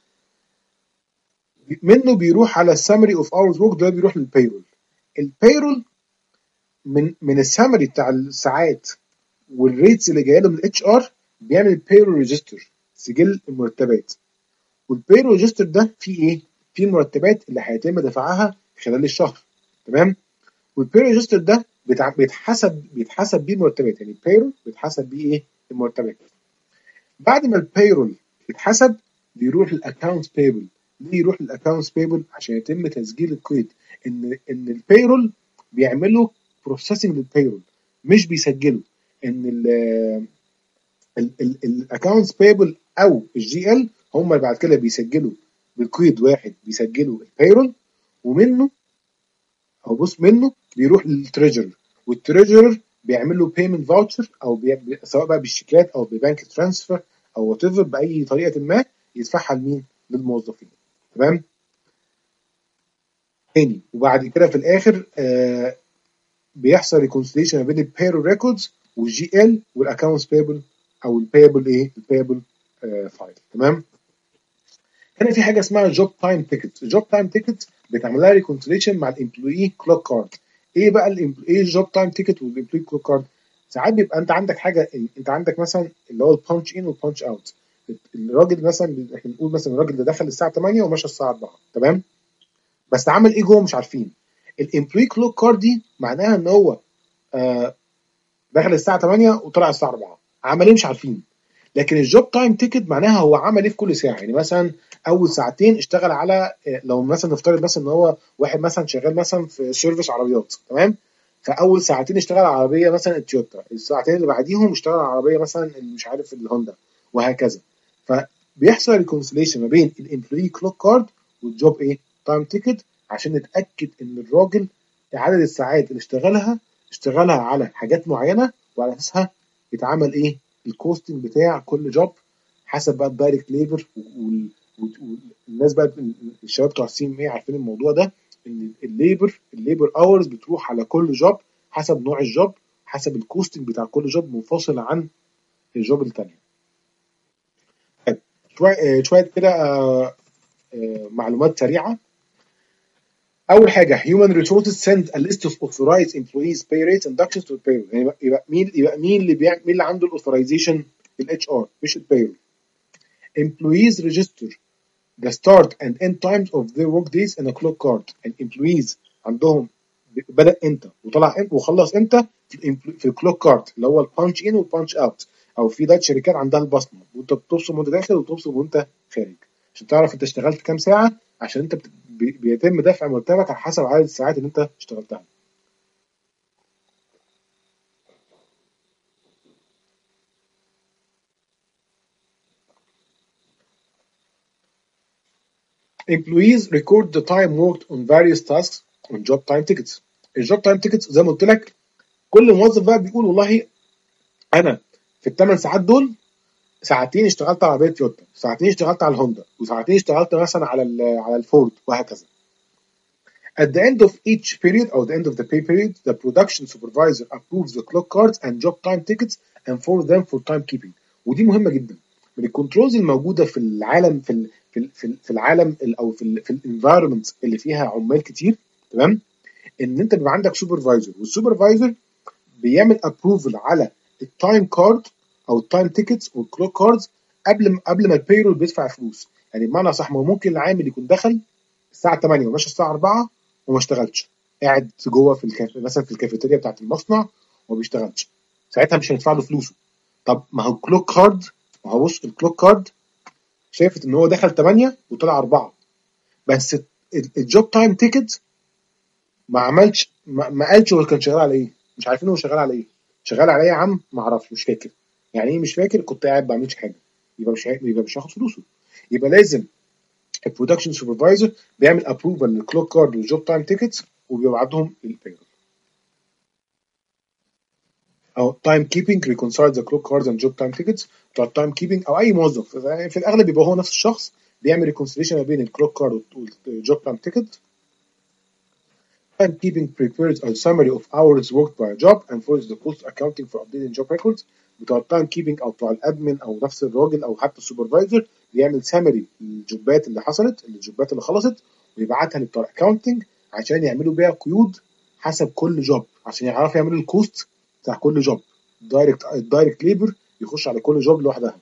منه بيروح على السامري اوف اورز ورك، ده بيروح للبيرول. البيرول من من السامري بتاع الساعات والريتس اللي جايه له من الاتش ار بيعمل بيرول ريجستر، سجل المرتبات. والبيرول ريجستر ده فيه ايه؟ فيه المرتبات اللي هيتم دفعها خلال الشهر، تمام. والبيرول ريجستر ده بيتحسب بيتحسب بيه المرتبات، يعني البيرول بيتحسب بيه ايه؟ المرتبات. بعد ما البيرول يتحسب بيروح للاكونتس بيبل. ليه يروح للاكونتس بيبل؟ عشان يتم تسجيل القيد ان ان البيرول بيعملوا بروسيسنج للبيرول، مش بيسجلوا ان الاكونتس بيبل او الجي ال هم بعد كده بيسجلوا بقيد واحد، بيسجلوا البيرول، ومنه او بص منه بيروح للتريجر، والتريجر بيعمل له بيمنت فاوتشر او بي... سواء بقى بالشيكات او ببنك ترانسفير او وات ايفر باي طريقه ما يدفعها لمين؟ للموظفين، تمام. تاني وبعد كده في الاخر آه بيحصل ريكونسيليشن ما بين البيرول ريكوردز والجي ال والاكونتس بيبل او البيبل ايه؟ البيبل آه فايل، تمام. هنا في حاجه اسمها جوب تايم تيكت. الجوب تايم تيكت بتعمل لها ريكونسيليشن مع الامبلوي كلوك كارد. ايه بقى ايه الجوب تايم تيكت والامبلوي كلوك كارد؟ ساعات بيبقى انت عندك حاجه، انت عندك مثلا اللي هو البانش ان والبانش اوت. الراجل مثلا احنا بنقول مثلا الراجل ده دخل الساعه تمانية ومشى الساعه اربعة، تمام. بس عمل ايه جوه مش عارفين. الامبلوي كلوك كارد دي معناها ان هو آه دخل الساعه تمانية وطلع الساعه اربعة، عمل ايه مش عارفين. لكن الجوب تايم تيكت معناها هو عمل ايه في كل ساعه. يعني مثلا اول ساعتين اشتغل على، لو مثلا نفترض مثلا ان هو واحد مثلا شغال مثلا في سيرفيس عربيات، تمام. فاول ساعتين اشتغل على عربيه مثلا التويوتا، الساعتين اللي بعديهم اشتغل على عربيه مثلا مش عارف الهوندا، وهكذا. فبيحصل ريكونسيليشن ما بين الامبلوي كلوك كارد والجوب ايه تايم تيكت عشان نتاكد ان الراجل عدد الساعات اللي اشتغلها اشتغلها على حاجات معينه، وعلى اساسها يتعمل ايه الكوستنج بتاع كل جوب حسب بقى الدايركت ليبر. والناس بقى الشباب بتوع السي ام اي عارفين الموضوع ده، ان الليبر الليبر اورز بتروح على كل جوب حسب نوع الجوب، حسب الكوستنج بتاع كل جوب منفصل عن الجوب الثانيه. طيب شويه شويه كده آه، آه، معلومات سريعه. اول حاجه human resources send a list of authorized employees pay rates and deductions to the payroll. يعني يبقى مين يبقى مين اللي بيعمل مين اللي عنده الاوثرايزيشن؟ الاتش ار مش البيرول. employees register the start and end times of their work days in a clock card. الامبلويز عندهم بدأ امتى وطلع امتى وخلص امتى في في الكلوك كارد اللي هو البانش ان والبانش اوت. او في ده شركات عندها البصمه، وانت بتبصم وانت داخل وبتبصم وانت خارج عشان تعرف انت اشتغلت كام ساعه، عشان انت بت... بيتم دفع مرتبك على حسب عدد الساعات اللي انت اشتغلتها. employees record the time worked on various tasks on job time tickets. الجوب تايم تيكتس زي ما قلت لك كل موظف بقى بيقول والله انا في الثمان ساعات دول ساعتين اشتغلت على عربيه تويوتا، ساعتين اشتغلت على الهوندا، وساعتين اشتغلت مثلا على على الفورد، وهكذا. At the end of each period or the end of the pay period, the production supervisor approves the clock cards and job time tickets and forwards them for timekeeping. ودي مهمه جدا. من الكنترولز الموجوده في العالم في ال في ال في, ال في العالم او في ال في الانفايرمنت اللي فيها عمال كتير، تمام. ان انت بيبقى عندك سوبرفايزر، والسوبرفايزر بيعمل ابروفل على التايم كارد او التايم تيكتس والكلوك كاردز قبل قبل ما البيرول بيدفع فلوس. يعني بمعنى صح، ما ممكن العامل يكون دخل الساعه تمانية وماشي الساعه اربعة وما اشتغلش، قاعد جوه في الكاف... مثلا في الكافيتيريا بتاعت المصنع وما بيشتغلش، ساعتها مش هندفع له فلوسه. طب ما هو الكلوك كارد، ما هو بص الكلوك كارد شافت ان هو دخل تمانية وطلع اربعة، بس الجوب تايم تيكت ما عملش ما, ما قالش هو كان شغال على ايه، مش عارفين هو شغال على ايه. شغال على ايه يا عم؟ ما اعرفش، مش فاكر. يعني ايه مش فاكر؟ كنت قاعد بعملش حاجه، يبقى مش يبقى مش هاخد فلوسه. يبقى لازم البرودكشن سوبرفايزر بيعمل ابروفال للكلوك كارد والجوب تايم تيكتس وبيبعتهم للبيرول. او تايم كيبنج ريكونسايل ذا كلوك كاردز اند جوب تايم تيكتس. بتاع التايم كيبنج او اي موظف في الاغلب بيبقى هو نفس الشخص بيعمل ريكونسيليشن ما بين الكلوك كارد والجوب تايم تيكت. Timekeeping prepares a summary of hours worked by a job and follows the cost accounting for updating job records. بتوع التايم كيبنج او بتوع الادمن او نفس الراجل او حتى السوبرفايزر بيعمل سامري للجوبات اللي حصلت الجوبات اللي خلصت ويبعتها لبتوع الاكاونتنج عشان يعملوا بيها قيود حسب كل جوب عشان يعرفوا يعملوا الكوست بتاع كل جوب. الدايركت الدايركت ليبر يخش على كل جوب لوحدها.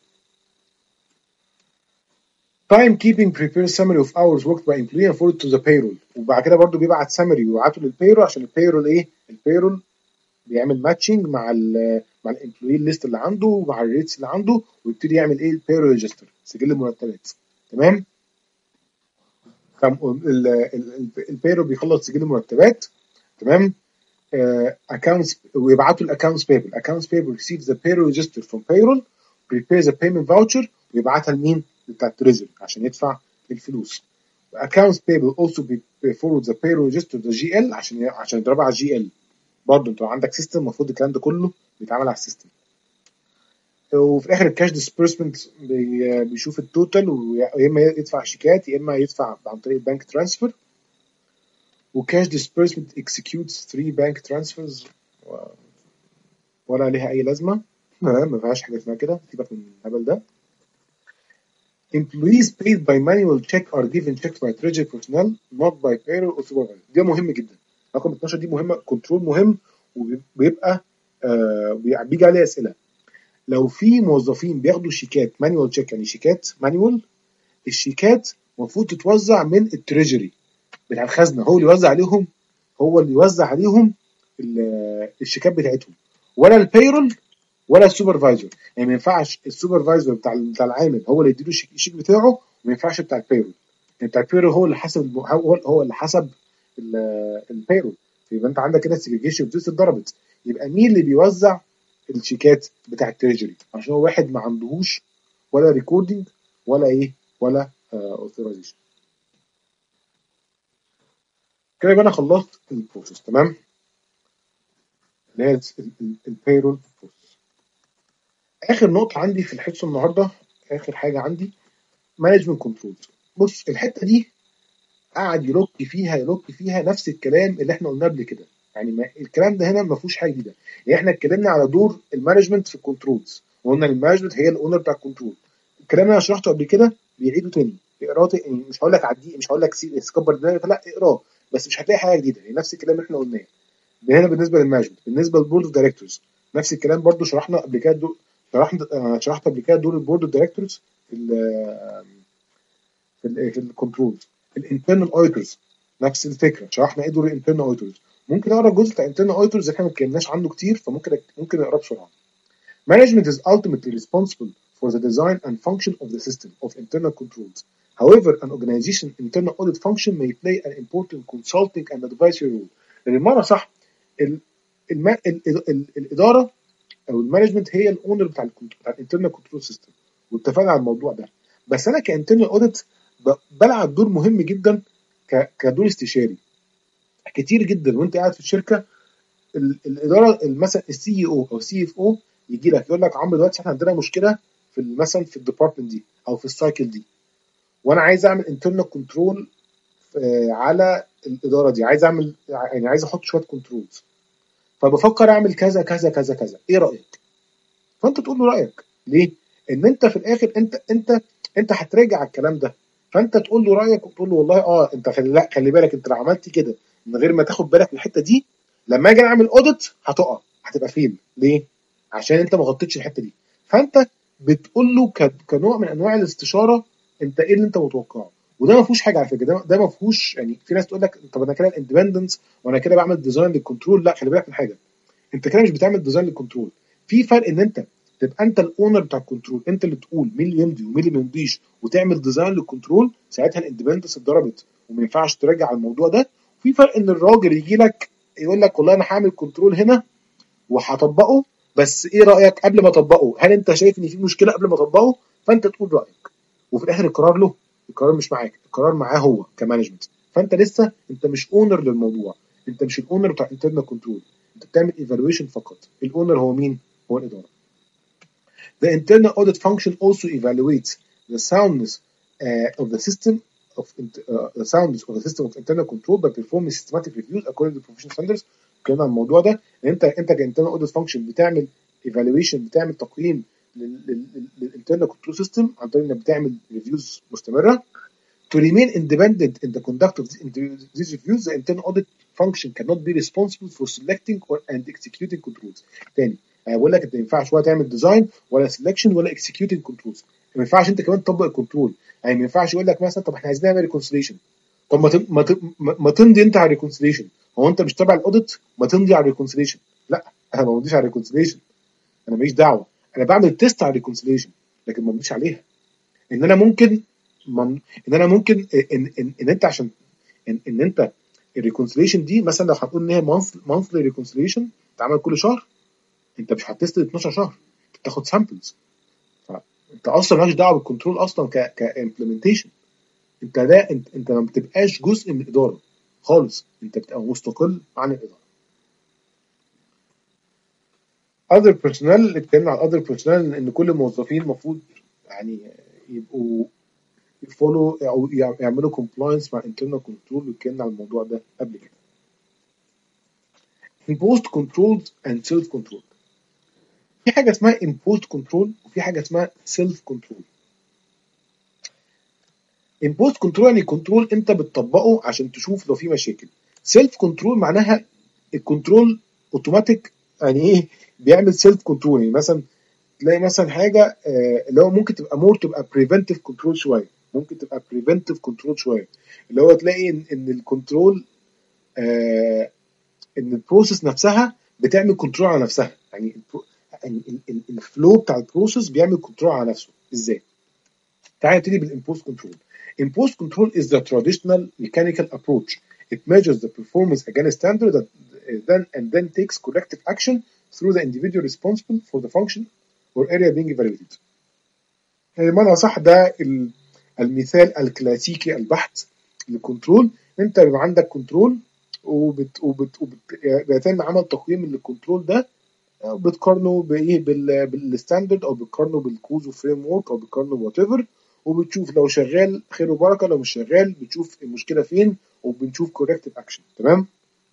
Timekeeping prepares summary of hours worked by employee and forward to the payroll. وبعد كده برضو بيبعت summary ويبعته للبيرول عشان البيرول ايه؟ البيرول بيعمل ماتشنج مع ال مع الامبلوي ليست اللي عنده ومع الريتس اللي عنده ويبتدي يعمل ايه؟ البيرول ريجستر سجل المرتبات. تمام؟ البيرول بيخلص سجل المرتبات. تمام؟ accounts ويبعتوا الاكونتس بيبل. accounts payable receives the payroll register from payroll prepares a payment voucher ويبعتها لمين؟ بتاع التريجري عشان يدفع الفلوس. accounts payable also forward the payroll register to the جي إل عشان عشان يضربها على الجي إل. برضه انت عندك سيستم المفروض الكلام ده كله بيتعمل على السيستم. وفي الاخر الكاش ديسبيرسمنت بيشوف التوتال ويا اما يدفع شيكات يا اما يدفع عن طريق البنك ترانسفير. وكاش ديسبيرسمنت اكسكيوتس ثلاثة بانك ترانسفيرز ولا ليها اي لازمه ما فيهاش حاجه اسمها كده سيبك من الهبل ده. Employees paid by manual check are given checks by treasury personnel not by payroll or supervisor. دي مهم جدا. رقم اتناشر دي مهمه كنترول مهم وبيبقى آه بيجي عليه اسئله. لو في موظفين بياخدوا شيكات مانيوال تشيك يعني شيكات مانيوال الشيكات المفروض تتوزع من التريجري بتاع الخزنه هو اللي يوزع عليهم هو اللي يوزع عليهم الشيكات بتاعتهم ولا البيرول ولا السوبرفايزر. يعني ما ينفعش السوبرفايزر بتاع بتاع العامل هو اللي يديله الشيك بتاعه وما ينفعش بتاع البيرول. يعني بتاع البيرول هو اللي حسب هو هو اللي حسب البيرول. يبقى انت عندك كده السيجريجيشن بتاعت اتضربت. يبقى مين اللي بيوزع الشيكات بتاع التريجري عشان هو واحد ما عندهوش ولا ريكوردنج ولا ايه ولا اوثرايزيشن. كده يبقى انا خلصت البروسيس. تمام اللي هي البيرول بروسيس. اخر نقطه عندي في الحصه النهارده اخر حاجه عندي مانجمنت كنترول. بص الحته دي قاعد يلوك فيها يلوك فيها نفس الكلام اللي احنا قلناه قبل كده. يعني ما الكلام ده هنا ما فيهوش حاجه جديده. يعني احنا اتكلمنا على دور المانجمنت في الكنترولز وقلنا المانجمنت هي الاونر بتاع الكنترول. الكلام اللي انا شرحته قبل كده بيعيده تاني اقراه يعني مش هقول لك عديه مش هقول لك سكبر دماغك لا اقراه بس مش هتلاقي حاجه جديده. يعني نفس الكلام اللي احنا قلناه هنا بالنسبه للمانجمنت. بالنسبه للبورد اوف دايركتورز نفس الكلام برضو شرحنا قبل كده دور شرحنا شرحت قبل كده دور البورد اوف دايركتورز في ال في ال في الكنترولز. الانترنال اوديتورز نفس الفكره شرحنا ايه دور الانترنال اوديتورز. ممكن اقرا الجزء بتاع الانترنال اوديتورز احنا ما اتكلمناش عنه كتير فممكن ممكن نقراه بسرعه. Management is ultimately responsible for the design and function of the system of internal controls. However, an organization's internal audit function may play an important consulting and advisory role. بالمعنى صح ال الم... ال... ال... ال... الاداره او المانجمنت هي الاونر بتاع بتاع الانترنال كنترول سيستم واتفقنا على الموضوع ده. بس انا كانترنال اوديت بلعب دور مهم جدا ك... كدور استشاري كتير جدا. وانت قاعد في الشركه ال... الاداره مثلا السي او او السي اف او يجي لك يقول لك عمرو دلوقتي احنا عندنا مشكله في مثلا في الديبارتمنت دي او في السايكل دي وانا عايز اعمل انترنال كنترول على الاداره دي عايز اعمل يعني عايز احط شويه كنترولز فبفكر اعمل كذا كذا كذا كذا ايه رايك؟ فانت تقول له رايك ليه؟ ان انت في الاخر انت انت انت هتراجع الكلام ده فانت تقول له رايك وتقول له والله اه انت خلي لا خلي بالك انت لو عملت كده من غير ما تاخد بالك من الحته دي لما اجي اعمل اوديت هتقع هتبقى فين؟ ليه؟ عشان انت ما غطيتش الحته دي. فانت بتقول له كنوع من انواع الاستشاره انت ايه اللي انت متوقعه. وده ما فيهوش حاجه على فكره ده, ده ما فيهوش يعني في ناس تقول لك طب انا كده الاندبندنس وانا كده بعمل ديزاين للكنترول. لا خلي بالك من حاجه انت كده مش بتعمل ديزاين للكنترول. في فرق ان انت تبقى انت الاونر بتاع الكنترول انت اللي تقول مين اللي يمضي ومين اللي ما يمضيش وتعمل ديزاين للكنترول ساعتها الاندبندنس اتضربت وما ينفعش تراجع على الموضوع ده. في فرق ان الراجل يجي لك يقول لك والله انا هعمل كنترول هنا وهطبقه بس ايه رايك قبل ما اطبقه هل انت شايف ان في مشكله قبل ما اطبقه فانت تقول رايك وفي الاخر القرار له القرار مش معاك، القرار معاه هو كمانجمنت. فانت لسه انت مش اونر للموضوع، انت مش الاونر بتاع انترنال كنترول، انت بتعمل ايفالويشن فقط. الاونر هو مين؟ هو الاداره. The internal audit function also evaluates the soundness uh, of the system of uh, the soundness of the system of internal control by performing systematic reviews according to professional standards. اتكلمنا عن الموضوع ده ان انت انت كانترنال اوديت فانكشن بتعمل evaluation، بتعمل تقييم للانترنال كنترول سيستم عن طريق انك بتعمل ريفيوز مستمره. To remain independent in the conduct of these reviews, the internal audit function cannot be responsible for selecting or and executing controls. تاني انا بقول لك انت ما ينفعش ولا تعمل ديزاين ولا سelection ولا executing controls. ما ينفعش انت كمان تطبق الكنترول. يعني ما ينفعش يقول لك مثلا طب احنا عايزين نعمل ريكونسيليشن، طب ما تم... ما, ت... ما تمضي انت على الريكونسيليشن. هو انت مش تبع الاوديت؟ ما تمضي على الريكونسيليشن. لا انا ما بمضيش على الريكونسيليشن، انا ماليش دعوه، انا بعمل تيست على الريكونسيليشن لكن ما بمضيش عليها. ان انا ممكن من... ان انا ممكن ان ان, إن انت عشان ان, إن انت الريكونسيليشن دي مثلا لو هنقول ان هي مانثلي ريكونسيليشن بتتعمل كل شهر، انت مش هتست اتناشر شهر، انت بتاخد سامبلز. انت اصلا مالكش دعوه بالكنترول اصلا ك كامبلمنتيشن. انت لا انت, انت ما بتبقاش جزء من الاداره خالص، انت بتبقى مستقل عن الاداره. other personnel، اتكلمنا عن other personnel ان كل الموظفين المفروض يعني يبقوا يفولو او يعملوا كومبلاينس مع internal كنترول، واتكلمنا عن الموضوع ده قبل كده. imposed controls and self control. في حاجه اسمها imposed control وفي حاجه اسمها self control. imposed control يعني كنترول انت بتطبقه عشان تشوف لو في مشاكل. self control معناها الكنترول اوتوماتيك، يعني ايه بيعمل سيلف كنترول. يعني مثلا تلاقي مثلا حاجه اللي هو ممكن تبقى مور تبقى بريفنتيف كنترول شويه، ممكن تبقى بريفنتيف كنترول شويه، اللي هو تلاقي ان, إن الكنترول آه ان البروسيس نفسها بتعمل كنترول على نفسها. يعني يعني الفلو بتاع البروسيس بيعمل كنترول على نفسه. ازاي؟ تعالى نبتدي بالامبوست كنترول. Imposed control is the traditional mechanical approach. It measures the performance against standard that then and then takes corrective action through the individual responsible for the function or area being evaluated. يعني بمعنى صح ده المثال الكلاسيكي البحت للكنترول. انت بيبقى عندك كنترول وبت وبت وبيتم عمل تقييم للكنترول ده، بتقارنه بايه بالستاندرد او بتقارنه بالكوزو فريم ورك او بتقارنه بوات ايفر، وبتشوف لو شغال خير وبركه، لو مش شغال بتشوف المشكله فين وبنشوف كوركتيف اكشن. تمام.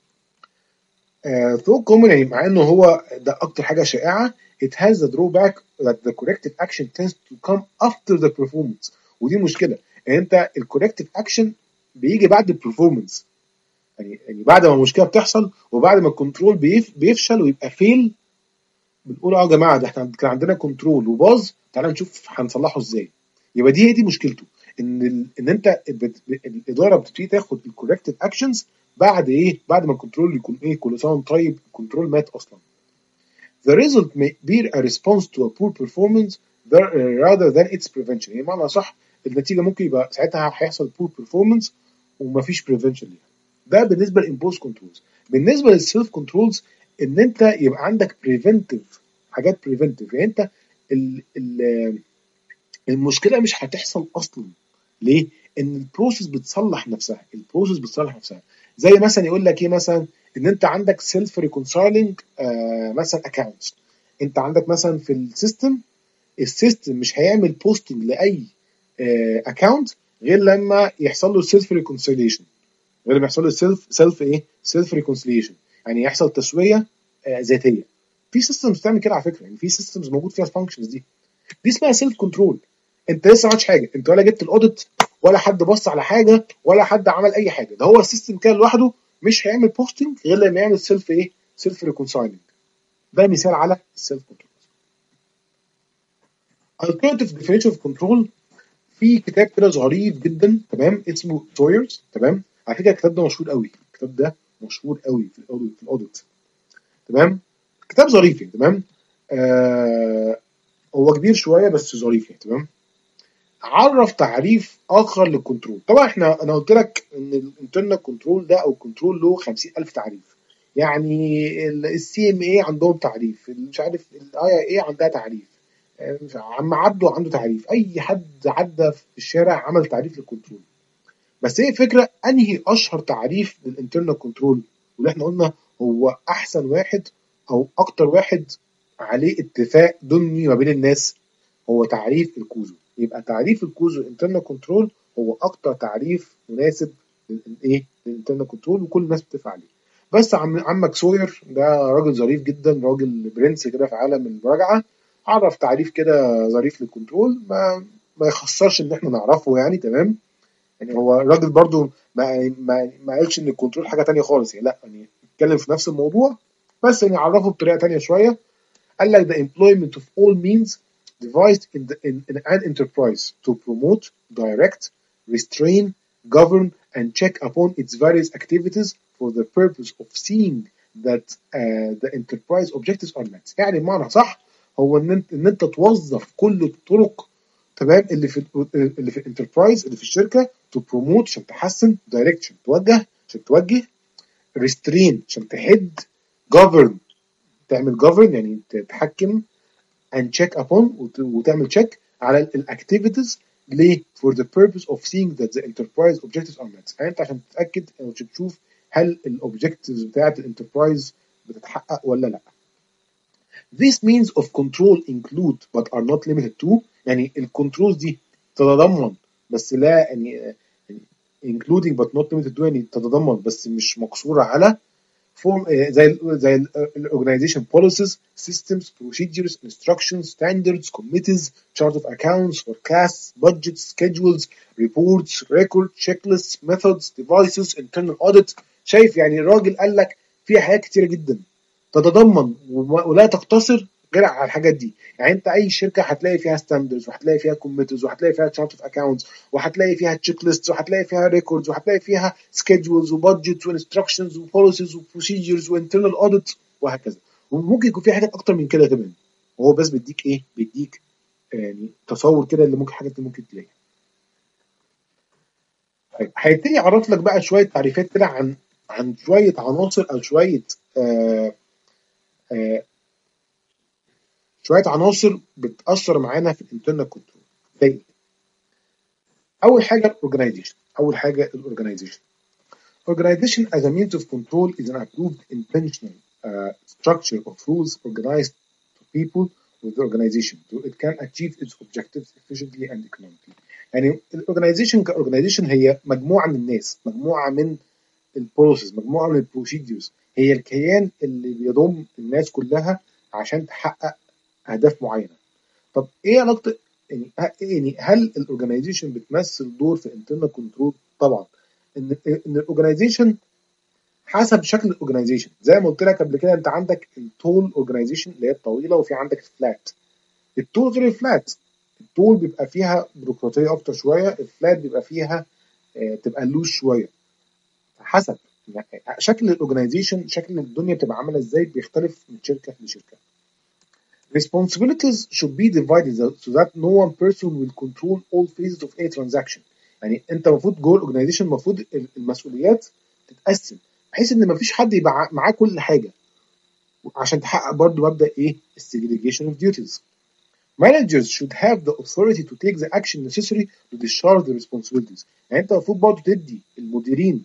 ثو كومن يعني مع انه هو ده اكتر حاجه شائعه. it has the drawback that the corrective action tends to come after the performance. ودي مشكله، يعني انت الكوركتيف اكشن بيجي بعد البرفورمانس. يعني يعني بعد ما المشكله بتحصل وبعد ما الكنترول بيف بيفشل ويبقى فيل، بنقول اه يا جماعه ده احنا كان عندنا كنترول وباظ، تعالى نشوف هنصلحه ازاي. يبقى دي هي دي مشكلته، ان ال... ان انت بت... الاداره بتبتدي تاخد الكوركتيف اكشنز بعد ايه؟ بعد ما الكنترول يكون ايه؟ كل سنه وانت طيب الكنترول مات اصلا. The result may be a response to a poor performance rather than its prevention. يعني معنى صح النتيجه ممكن يبقى ساعتها هيحصل poor performance ومفيش prevention ليها. ده بالنسبه للامبوز كنترولز. بالنسبه للسيلف كنترولز ان انت يبقى عندك بريفنتيف حاجات بريفنتيف. يعني انت ال ال المشكله مش هتحصل اصلا. ليه؟ ان البروسيس بتصلح نفسها، البروسيس بتصلح نفسها. زي مثلا يقول لك ايه مثلا ان انت عندك سيلف ريكونسايلنج آه مثلا اكونتس. انت عندك مثلا في السيستم، السيستم مش هيعمل بوستنج لاي اكونت آه غير لما يحصل له سيلف ريكونسيليشن، غير لما يحصل له سيلف سيلف ايه سيلف ريكونسيليشن، يعني يحصل تسويه آه ذاتيه. في سيستمز بتعمل كده على فكره، يعني في سيستمز موجود فيها الفانكشنز دي، دي اسمها سيلف كنترول. انت لسه ما عملتش حاجه، انت ولا جبت الاوديت ولا حد بص على حاجه ولا حد عمل اي حاجه، ده هو السيستم كده لوحده مش هيعمل بوستنج غير لما يعمل سيلف ايه سيلف ريكونسايلنج. ده مثال على السيلف كنترول. alternative definition of control في كتاب كده ظريف جدا، تمام، اسمه تويرز. تمام، على فكره الكتاب ده مشهور قوي، الكتاب ده مشهور قوي في الاوديت في الاوديت تمام، كتاب ظريف يعني. تمام، آه هو كبير شويه بس ظريف يعني. تمام، عرف تعريف اخر للكنترول. طبعا احنا انا قلت لك ان الانترنال كنترول ده او كنترول له خمسين ألف تعريف. يعني السي ام اي عندهم تعريف، مش عارف الاي اي اي عندها تعريف، عم عبده عنده تعريف، اي حد عدى في الشارع عمل تعريف للكنترول. بس هي الفكره انهي اشهر تعريف للانترنال كنترول، واللي احنا قلنا هو احسن واحد او اكتر واحد عليه اتفاق ضمني ما بين الناس، هو تعريف الكوزو. يبقى تعريف الكوزو انترنال كنترول هو اكتر تعريف مناسب للايه للانترنال كنترول، وكل الناس بتتفق عليه. بس عم عمك سوير ده راجل ظريف جدا، راجل برنس كده في عالم المراجعه، عرف تعريف كده ظريف للكنترول، ما ما يخسرش ان احنا نعرفه يعني. تمام. يعني هو الراجل برضو ما ما ما قالش ان الكنترول حاجه تانية خالص يعني، لا يعني اتكلم في نفس الموضوع بس يعني عرفه بطريقه تانية شويه. قال لك the employment of all means devised in, the, in, in an enterprise to promote, direct, restrain, govern and check upon its various activities for the purpose of seeing that uh, the enterprise objectives are met. يعني بمعنى صح هو ان انت ان انت توظف كل الطرق، تمام، اللي في اللي في الانتربرايز اللي في الشركه، تو بروموت عشان تحسن، دايركت عشان توجه عشان توجه، ريسترين عشان تحد، govern تعمل govern يعني تتحكم، and check upon وتعمل check على الاكتيفيتيز. ليه؟ for the purpose of seeing that the enterprise objectives are met. يعني انت عشان تتاكد او تشوف هل الاوبجكتيفز بتاعت الانتربرايز بتتحقق ولا لا. These means of control include but are not limited to، يعني الكنترول دي تتضمن بس لا يعني يعني including but not limited to يعني تتضمن بس مش مقصورة على form زي زي الاورجنايزيشن policies, systems, procedures, instructions, standards, committees, chart of accounts, forecasts, budgets, schedules, reports, records, checklists, methods, devices, internal audit. شايف يعني الراجل قال لك في حاجات كتيرة جدا تتضمن ولا تقتصر غير على الحاجات دي. يعني انت اي شركه هتلاقي فيها ستاندرز، وهتلاقي فيها كوميتيز، وهتلاقي فيها تشارت اوف اكاونتس، وهتلاقي فيها تشيك ليست، وهتلاقي فيها ريكوردز، وهتلاقي فيها سكيدجولز وبادجتس وانستراكشنز وبوليسيز وبروسيجرز وانترنال اوديت وهكذا. وممكن يكون في حاجات اكتر من كده كمان، وهو بس بيديك ايه بيديك يعني تصور كده اللي ممكن حاجات اللي ممكن تلاقيها. طيب هيبتدي يعرف لك بقى شويه تعريفات كده عن عن شويه عناصر او شويه آه آه شويه عناصر بتاثر معانا في الانترنال كنترول. زي اول حاجه الاورجنايزيشن. اول حاجه الاورجنايزيشن organization as a means of control is an approved intentional uh, structure of rules organized to people with the organization so it can achieve its objectives efficiently and economically. يعني الاورجنايزيشن كاورجنايزيشن هي مجموعه من الناس، مجموعه من البروسيس، مجموعه من البروسيديوز، هي الكيان اللي بيضم الناس كلها عشان تحقق اهداف معينه. طب ايه علاقه يعني يعني هل الاورجنايزيشن بتمثل دور في الانترنال كنترول؟ طبعا. ان ان الاورجنايزيشن حسب شكل الاورجنايزيشن، زي ما قلت لك قبل كده انت عندك التول اورجنايزيشن اللي هي الطويله، وفي عندك الفلات. التول غير الفلات، التول بيبقى فيها بيروقراطيه اكتر شويه، الفلات بيبقى فيها آه تبقى لوز شويه. حسب يعني شكل الاورجنايزيشن، شكل الدنيا بتبقى عامله ازاي بيختلف من شركه لشركه. Responsibilities should be divided so that no one person will control all phases of a transaction. يعني انت المفروض جوه الاورجنايزيشن المفروض المسؤوليات تتقسم بحيث ان مفيش حد يبقى معاه كل حاجه، عشان تحقق برضه مبدا ايه segregation of duties. Managers should have the authority to take the action necessary to discharge the responsibilities. يعني انت المفروض برضه تدي المديرين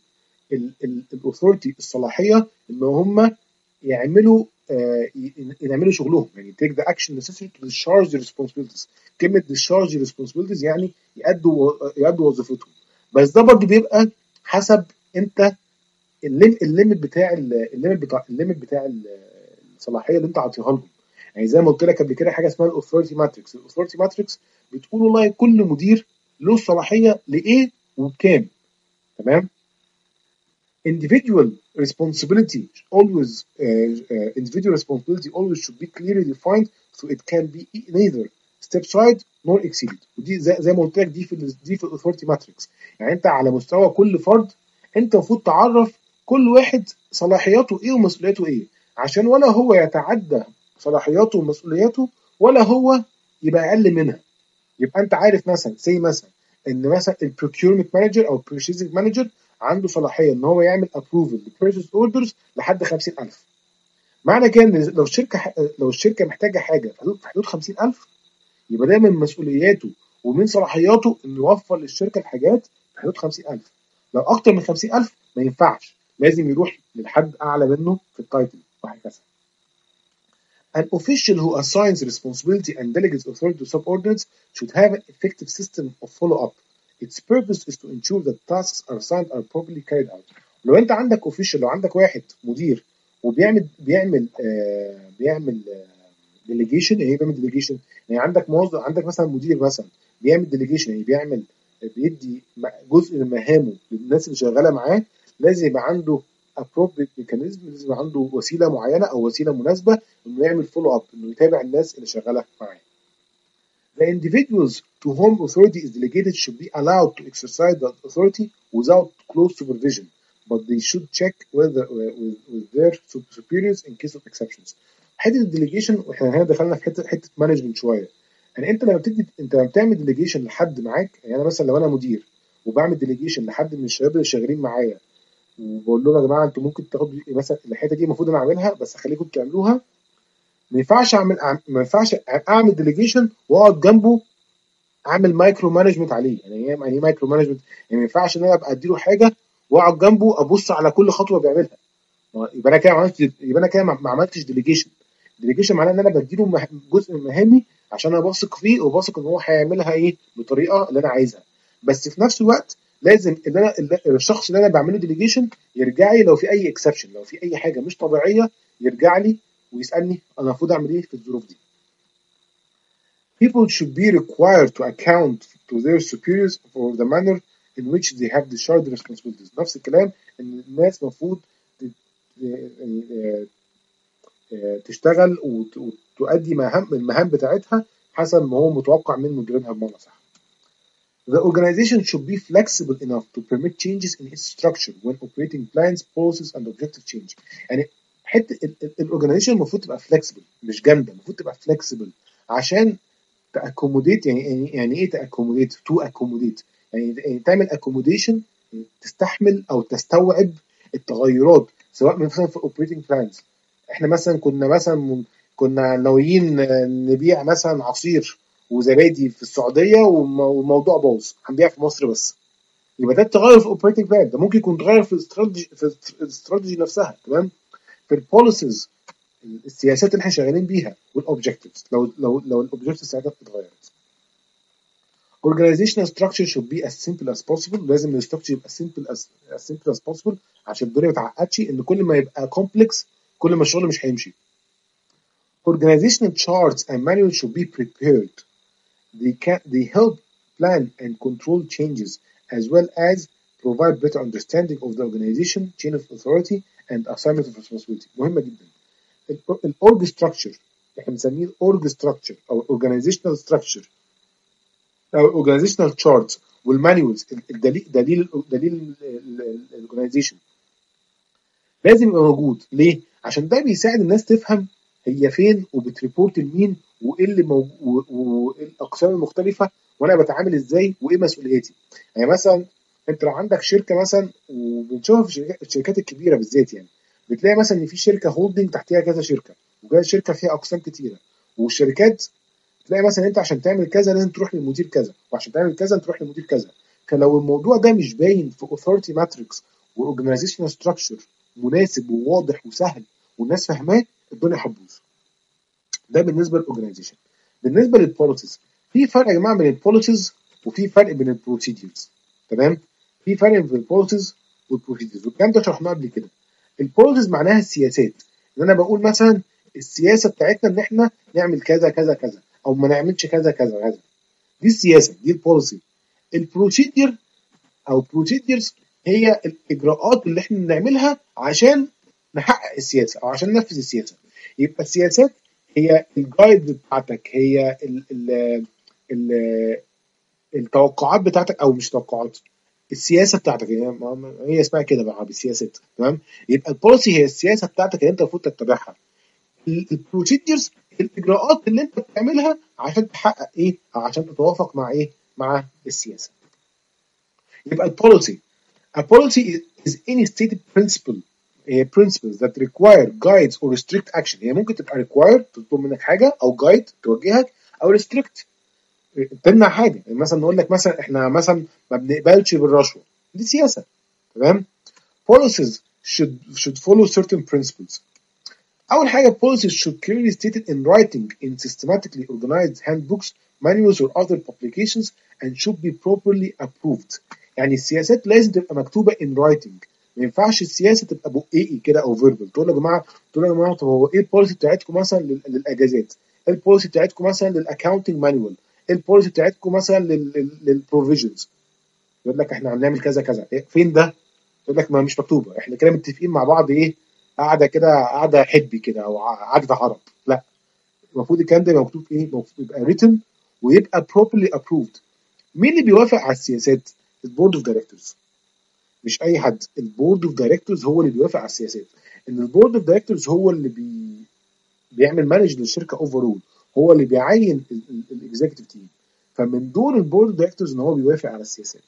الاثوريتي الصلاحيه ان هم يعملوا آه يعملوا شغلهم، يعني take the action necessary to discharge the responsibilities. كلمه discharge the responsibilities يعني يأدوا يأدوا وظيفتهم. بس ده برضه بيبقى حسب انت الليمت بتاع الليمت بتاع الليمت بتاع الصلاحيه اللي انت عاطيها لهم. يعني زي ما قلت لك قبل كده حاجه اسمها الاثوريتي ماتريكس. الاثوريتي ماتريكس بتقول والله كل مدير له الصلاحيه لايه وبكام. تمام. individual responsibility always uh, uh, individual responsibility always should be clearly defined so it can be neither step side nor exceeded. ودي زي, زي ما قلت لك دي في دي في الاثوريتي ماتريكس. يعني انت على مستوى كل فرد انت المفروض تعرف كل واحد صلاحياته ايه ومسؤولياته ايه، عشان ولا هو يتعدى صلاحياته ومسؤولياته ولا هو يبقى اقل منها. يبقى انت عارف مثلا زي مثلا ان مثلا البروكيورمنت مانجر او البيرشيزنج مانجر عنده صلاحيه ان هو يعمل ابروفل للبيرشيز اوردرز لحد خمسين ألف. معنى كده ان لو الشركه لو الشركه محتاجه حاجه في حدود خمسين ألف يبقى ده من مسؤولياته ومن صلاحياته انه يوفر للشركه الحاجات في حدود خمسين ألف. لو اكتر من خمسين ألف ما ينفعش، لازم يروح للحد اعلى منه في التايتل وهكذا. An official who assigns responsibility and delegates authority to subordinates should have an effective system of follow-up. Its purpose is to ensure that tasks are assigned are properly carried out. لو انت عندك official، لو عندك واحد مدير وبيعمل بيعمل آه بيعمل آه delegation، يعني ايه بيعمل delegation؟ يعني عندك موظف، عندك مثلا مدير مثلا بيعمل delegation، يعني بيعمل بيدي جزء من مهامه للناس اللي شغاله معاه، لازم يبقى عنده appropriate mechanism، لازم يبقى عنده وسيله معينه او وسيله مناسبه انه يعمل فولو اب، انه يتابع الناس اللي شغاله معاه. The individuals to whom authority is delegated should be allowed to exercise that authority without close supervision, but they should check whether with, with their superiors in case of exceptions. حته الديليجيشن، واحنا هنا دخلنا في حته حته مانجمنت شويه. يعني انت لما بتدي، انت لما بتعمل ديليجيشن لحد معاك، يعني انا مثلا لو انا مدير وبعمل ديليجيشن لحد من الشباب اللي شغالين معايا وبقول لهم يا جماعه انتوا ممكن تاخدوا مثلا الحته دي المفروض انا اعملها بس خليكم تعملوها، ما ينفعش اعمل ما ينفعش اعمل ديليجيشن واقعد جنبه اعمل مايكرو مانجمنت عليه. يعني ايه يعني مايكرو مانجمنت؟ يعني ما ينفعش ان انا ابقى اديله حاجه واقعد جنبه ابص على كل خطوه بيعملها، يبقى انا كده ما عملتش، يبقى انا كده ما عملتش ديليجيشن. ديليجيشن معناه ان انا بديله جزء من مهامي عشان انا واثق فيه وواثق ان هو هيعملها ايه بالطريقه اللي انا عايزها، بس في نفس الوقت لازم ان انا الشخص اللي انا بعمله ديليجيشن يرجع لي لو في اي اكسبشن، لو في اي حاجه مش طبيعيه يرجع لي ويسالني انا المفروض اعمل ايه في الظروف دي. People should be required to account to their superiors for the manner in which they have discharged responsibilities. نفس الكلام ان الناس المفروض تشتغل وتؤدي مهام المهام بتاعتها حسب ما هو متوقع من مديرينها بمعنى صح. The organization should be flexible enough to permit changes in its structure when operating plans, policies and objective change. يعني حته الاورجنايزيشن المفروض تبقى flexible، مش جامده، المفروض تبقى flexible عشان تاكوموديت. يعني يعني ايه تاكوموديت؟ تو اكوموديت يعني, يعني تعمل اكوموديشن تستحمل او تستوعب التغيرات، سواء مثلا في الاوبريتنج بلانز. احنا مثلا كنا مثلا كنا ناويين نبيع مثلا عصير وزبادي في السعوديه والموضوع باظ، هنبيع في مصر بس، يبقى ده التغير في الاوبريتنج بلان. ده ممكن يكون تغير في الاستراتيجي في الاستراتيجي نفسها. تمام. في البوليسيز، السياسات اللي احنا شغالين بيها، والاوبجكتيفز لو لو لو الاوبجكتيفز ساعتها اتغيرت. organizational structure should be as simple as possible. لازم الستراكشر يبقى simple as as simple as possible عشان الدنيا ما تعقدش، ان كل ما يبقى complex كل ما الشغل مش هيمشي. organizational charts and manuals should be prepared. They can they help plan and control changes as well as provide better understanding of the organization, chain of authority and assignment of responsibility. مهمة جدا. الاورج ستراكشر احنا بنسميه الاورج ستراكشر او الاورجانيزيشنال ستراكشر او الاورجانيزيشنال تشارت والمانيوالز، الدليل دليل دليل الاورجانيزيشن لازم يبقى موجود. ليه؟ عشان ده بيساعد الناس تفهم هي فين وبتريبورت لمين وايه اللي موجود والاقسام المختلفه وانا بتعامل ازاي وايه مسؤولياتي. يعني مثلا انت لو عندك شركه مثلا، وبنشوفها في الشركات الكبيره بالذات، يعني بتلاقي مثلا ان في شركه هولدنج تحتيها كذا شركه، وكذا شركه فيها اقسام كتيره، والشركات تلاقي مثلا انت عشان تعمل كذا لازم تروح للمدير كذا، وعشان تعمل كذا تروح للمدير كذا. فلو الموضوع ده مش باين في اوثورتي ماتريكس واورجانيزيشنال ستراكشر مناسب وواضح وسهل والناس فاهماه، الدنيا هتبوظ. ده بالنسبه للاورجانيزيشن. بالنسبه للبوليسيز، في فرق يا جماعه بين البوليسيز وفي فرق بين البروسيديرز. تمام. في فرق بين البوليسيز والبروسيديرز، والكلام ده شرحناه قبل كده. البوليسيز معناها السياسات، ان انا بقول مثلا السياسه بتاعتنا ان احنا نعمل كذا كذا كذا او ما نعملش كذا كذا كذا، دي السياسه، دي البوليسي. البروسيدير او بروسيديرز هي الاجراءات اللي احنا بنعملها عشان نحقق السياسه او عشان ننفذ السياسه. يبقى السياسات هي الجايد بتاعتك، هي ال ال ال التوقعات بتاعتك، او مش توقعات، السياسه بتاعتك هي, هي اسمها كده بقى بالسياسات. تمام. يبقى البوليسي هي السياسه بتاعتك اللي انت المفروض تتبعها. البروسيدرز الاجراءات اللي انت بتعملها عشان تحقق ايه او عشان تتوافق مع ايه مع السياسه. يبقى البوليسي a policy is any stated principle هي principles that require guides or restrict action. هي ممكن تبقى required تطلب منك حاجه، او guide توجهك، او restrict تمنع حاجه، يعني مثلا نقول لك مثلا احنا مثلا ما بنقبلش بالرشوه، دي سياسه. تمام. policies should should follow certain principles. أول حاجة policies should clearly stated in writing in systematically organized handbooks, manuals or other publications and should be properly approved. يعني السياسات لازم تبقى مكتوبة in writing. ما ينفعش السياسة تبقى بقئي كده أو verbal. تقول يا جماعة تقول يا جماعة طب هو إيه البوليسي بتاعتكم مثلا لل- للأجازات؟ إيه البوليسي بتاعتكم مثلا للأكاونتنج مانوال؟ إيه البوليسي بتاعتكم مثلا للبروفيجنز؟ يقول لك إحنا هنعمل كذا كذا. إيه فين ده؟ يقول لك ما مش مكتوبه، احنا كده متفقين مع بعض ايه، قاعده كده قاعده حبي كده او عقد عرب. لا، المفروض الكلام ده يبقى مكتوب ايه، المفروض يبقى written ويبقى properly approved. مين اللي بيوافق على السياسات؟ البورد اوف دايركتورز. مش اي حد، البورد اوف دايركتورز هو اللي بيوافق على السياسات. ان البورد اوف دايركتورز هو اللي بي بيعمل مانج للشركه اوفرول، هو اللي بيعين الاكزيكتيف تيم. فمن دور البورد اوف دايركتورز ان هو بيوافق على السياسات.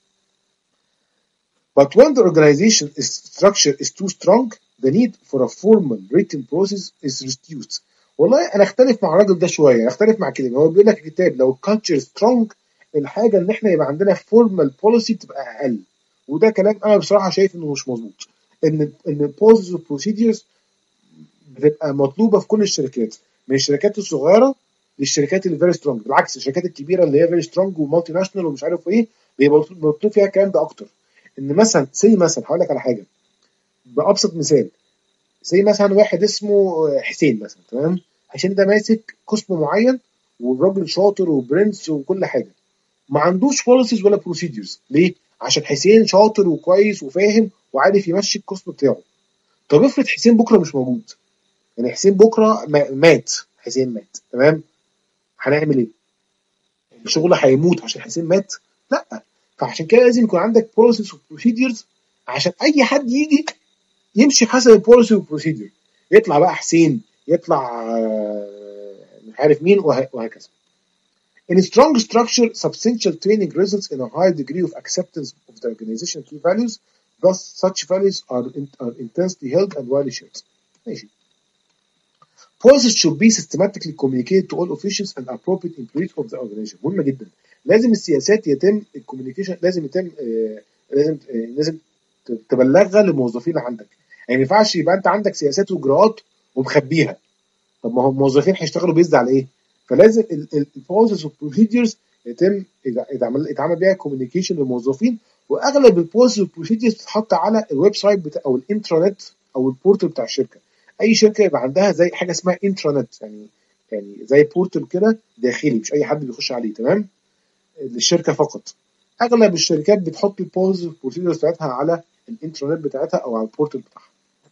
But when the organization is structure is too strong, the need for a formal written process is reduced. والله انا اختلف مع الراجل ده شويه، اختلف مع كده. هو بيقول لك الكتاب لو الكالتشر سترونج، الحاجه ان احنا يبقى عندنا فورمال بوليسي بتبقى اقل. وده كلام انا بصراحه شايف انه مش مظبوط. ان ان بوليسيز وبروسيدرز بتبقى مطلوبه في كل الشركات، من الشركات الصغيره للشركات اللي فيري سترونج. بالعكس الشركات الكبيره اللي هي فيري سترونج ومالتي ناشونال ومش عارف ايه بيبقى مطلوب فيها الكلام ده اكتر. ان مثلا سي مثلا هقول لك على حاجه بابسط مثال. زي مثلا واحد اسمه حسين مثلا، تمام. حسين ده ماسك قسم معين والراجل شاطر وبرنس وكل حاجه، ما عندوش بوليسيز ولا بروسيدرز. ليه؟ عشان حسين شاطر وكويس وفاهم وعارف يمشي القسم بتاعه. طب افرض حسين بكره مش موجود، يعني حسين بكره مات، حسين مات، تمام. هنعمل ايه؟ الشغل هيموت عشان حسين مات؟ لا. فعشان كده لازم يكون عندك بوليسيز وبروسيدرز عشان اي حد يجي يمشي حسب البوليسي والبروسيدور. يطلع بقى حسين، يطلع مش عارف مين، وهكذا. In a strong structure, substantial training results in a high degree of acceptance of the organization's key values. Thus, such values are, in, are intensely held and widely shared. ماشي. Policies should be systematically communicated to all officials and appropriate employees of the organization. مهمة جدا. لازم السياسات يتم الكوميونيكيشن، لازم يتم آه لازم آه لازم تبلغها للموظفين اللي عندك. يعني ما ينفعش يبقى انت عندك سياسات واجراءات ومخبيها. طب ما هو الموظفين هيشتغلوا بيزد على ايه؟ فلازم البروسيس والبروسيدرز يتم يتعمل يتعمل بيها كوميونيكيشن للموظفين. واغلب البروسيس والبروسيدرز بتتحط على الويب سايت بتاع او الانترانت او البورتال بتاع الشركه. اي شركه يبقى عندها زي حاجه اسمها انترانت، يعني يعني زي بورتال كده داخلي مش اي حد بيخش عليه، تمام، للشركه فقط. اغلب الشركات بتحط البوليسيز والبروسيدرز بتاعتها على الانترنت بتاعتها او على البورتال بتاعها.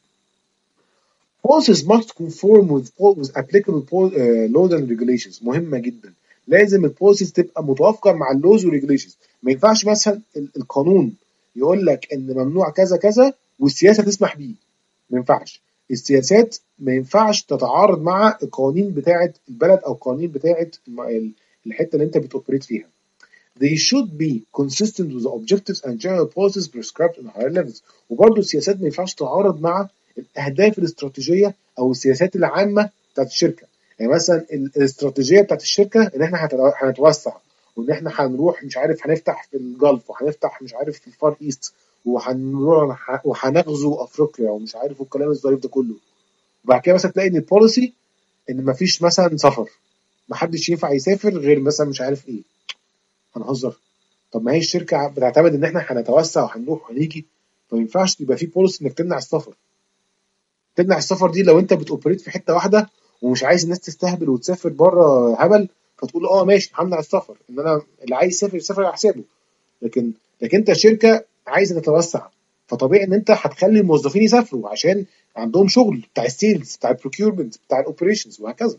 Policies must conform with, with applicable uh, laws and regulations. مهمة جدا. لازم البوليسيز تبقى متوافقة مع اللوز والريجوليشنز. ما ينفعش مثلا القانون يقول لك ان ممنوع كذا كذا والسياسة تسمح بيه. ما ينفعش. السياسات ما ينفعش تتعارض مع القوانين بتاعة البلد او القوانين بتاعة الحتة اللي انت بتوبريت فيها. They should be consistent with the objectives and general policies prescribed in higher levels. وبرضه السياسات ما ينفعش تتعارض مع الاهداف الاستراتيجيه او السياسات العامه بتاعت الشركه. يعني مثلا الاستراتيجيه بتاعت الشركه ان احنا هنتوسع وان احنا هنروح مش عارف هنفتح في الجلف وهنفتح مش عارف في الفار ايست وهنروح وهنغزو افريقيا ومش عارف الكلام الظريف ده كله. وبعد كده مثلا تلاقي ان البوليسي ان مفيش مثلا سفر، محدش ينفع يسافر غير مثلا مش عارف ايه. هنهزر؟ طب ما هي الشركه بتعتمد ان احنا هنتوسع وهنروح وهنيجي، فما ينفعش يبقى في بوليسي انك تمنع السفر. تمنع السفر دي لو انت بتوبريت في حته واحده ومش عايز الناس تستهبل وتسافر بره هبل، فتقول اه ماشي همنع السفر، ان انا اللي عايز يسافر يسافر على حسابه. لكن لكن انت شركه عايزه تتوسع، فطبيعي ان انت هتخلي الموظفين يسافروا عشان عندهم شغل بتاع السيلز بتاع البروكيورمنت بتاع الاوبريشنز وهكذا.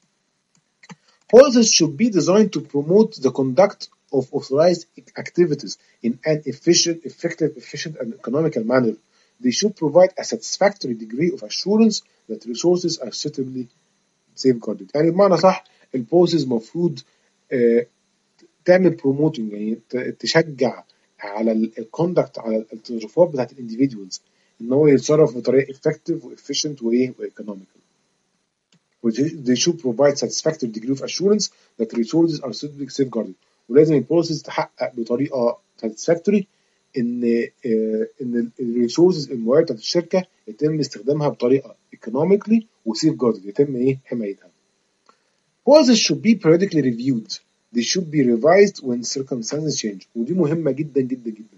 Policies should be designed to promote the conduct of authorized activities in an efficient, effective, efficient, and economical manner. They should provide a satisfactory degree of assurance that resources are suitably safeguarded. يعني بمعنى صح البوليسيز المفروض آه تعمل بروموتنج، يعني تشجع على الكوندكت على التصرفات بتاعت الانديفيدوالز ان هو يتصرف بطريقه effective وefficient وايه وايكونوميكال. they should provide satisfactory degree of assurance that resources are safeguarded. ولازم البروسيس تحقق بطريقه satisfactory ان ان الريسورسز الموارد بتاعت الشركه يتم استخدامها بطريقه economically وسيف جاردد، يتم ايه حمايتها. Policies should be periodically reviewed. They should be revised when circumstances change. ودي مهمه جدا جدا جدا.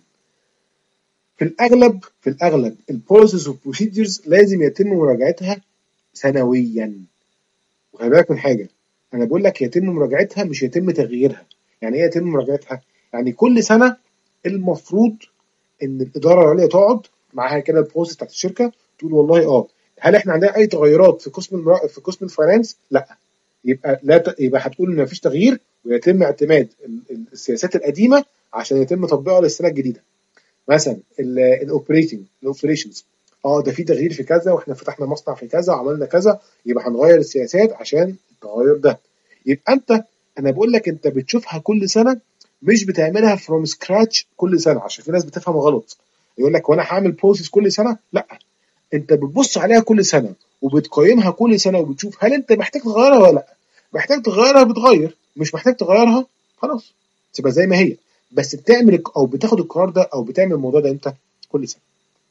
في الاغلب في الاغلب البوليسيز والبروسيدجرز لازم يتم مراجعتها سنويا. وخلي بالك من حاجه، انا بقول لك يتم مراجعتها مش يتم تغييرها. يعني ايه يتم مراجعتها؟ يعني كل سنه المفروض ان الاداره العليا تقعد معاها كده البروسيس بتاعت الشركه تقول والله اه هل احنا عندنا اي تغيرات في قسم المرا... في قسم الفاينانس؟ لا، يبقى لا ت... يبقى هتقول ان مفيش تغيير ويتم اعتماد السياسات القديمه عشان يتم تطبيقها للسنه الجديده. مثلا الاوبريتنج الاوبريشنز، اه ده في تغيير في كذا واحنا فتحنا مصنع في كذا وعملنا كذا، يبقى هنغير السياسات عشان التغير ده. يبقى انت انا بقول لك انت بتشوفها كل سنه، مش بتعملها فروم سكراتش كل سنه، عشان في ناس بتفهم غلط يقول لك وانا هعمل بروسيس كل سنه. لا، انت بتبص عليها كل سنه وبتقيمها كل سنه وبتشوف هل انت محتاج تغيرها ولا لا. محتاج تغيرها بتغير، مش محتاج تغيرها خلاص تبقى زي ما هي. بس بتعمل او بتاخد القرار ده او بتعمل الموضوع ده انت كل سنه.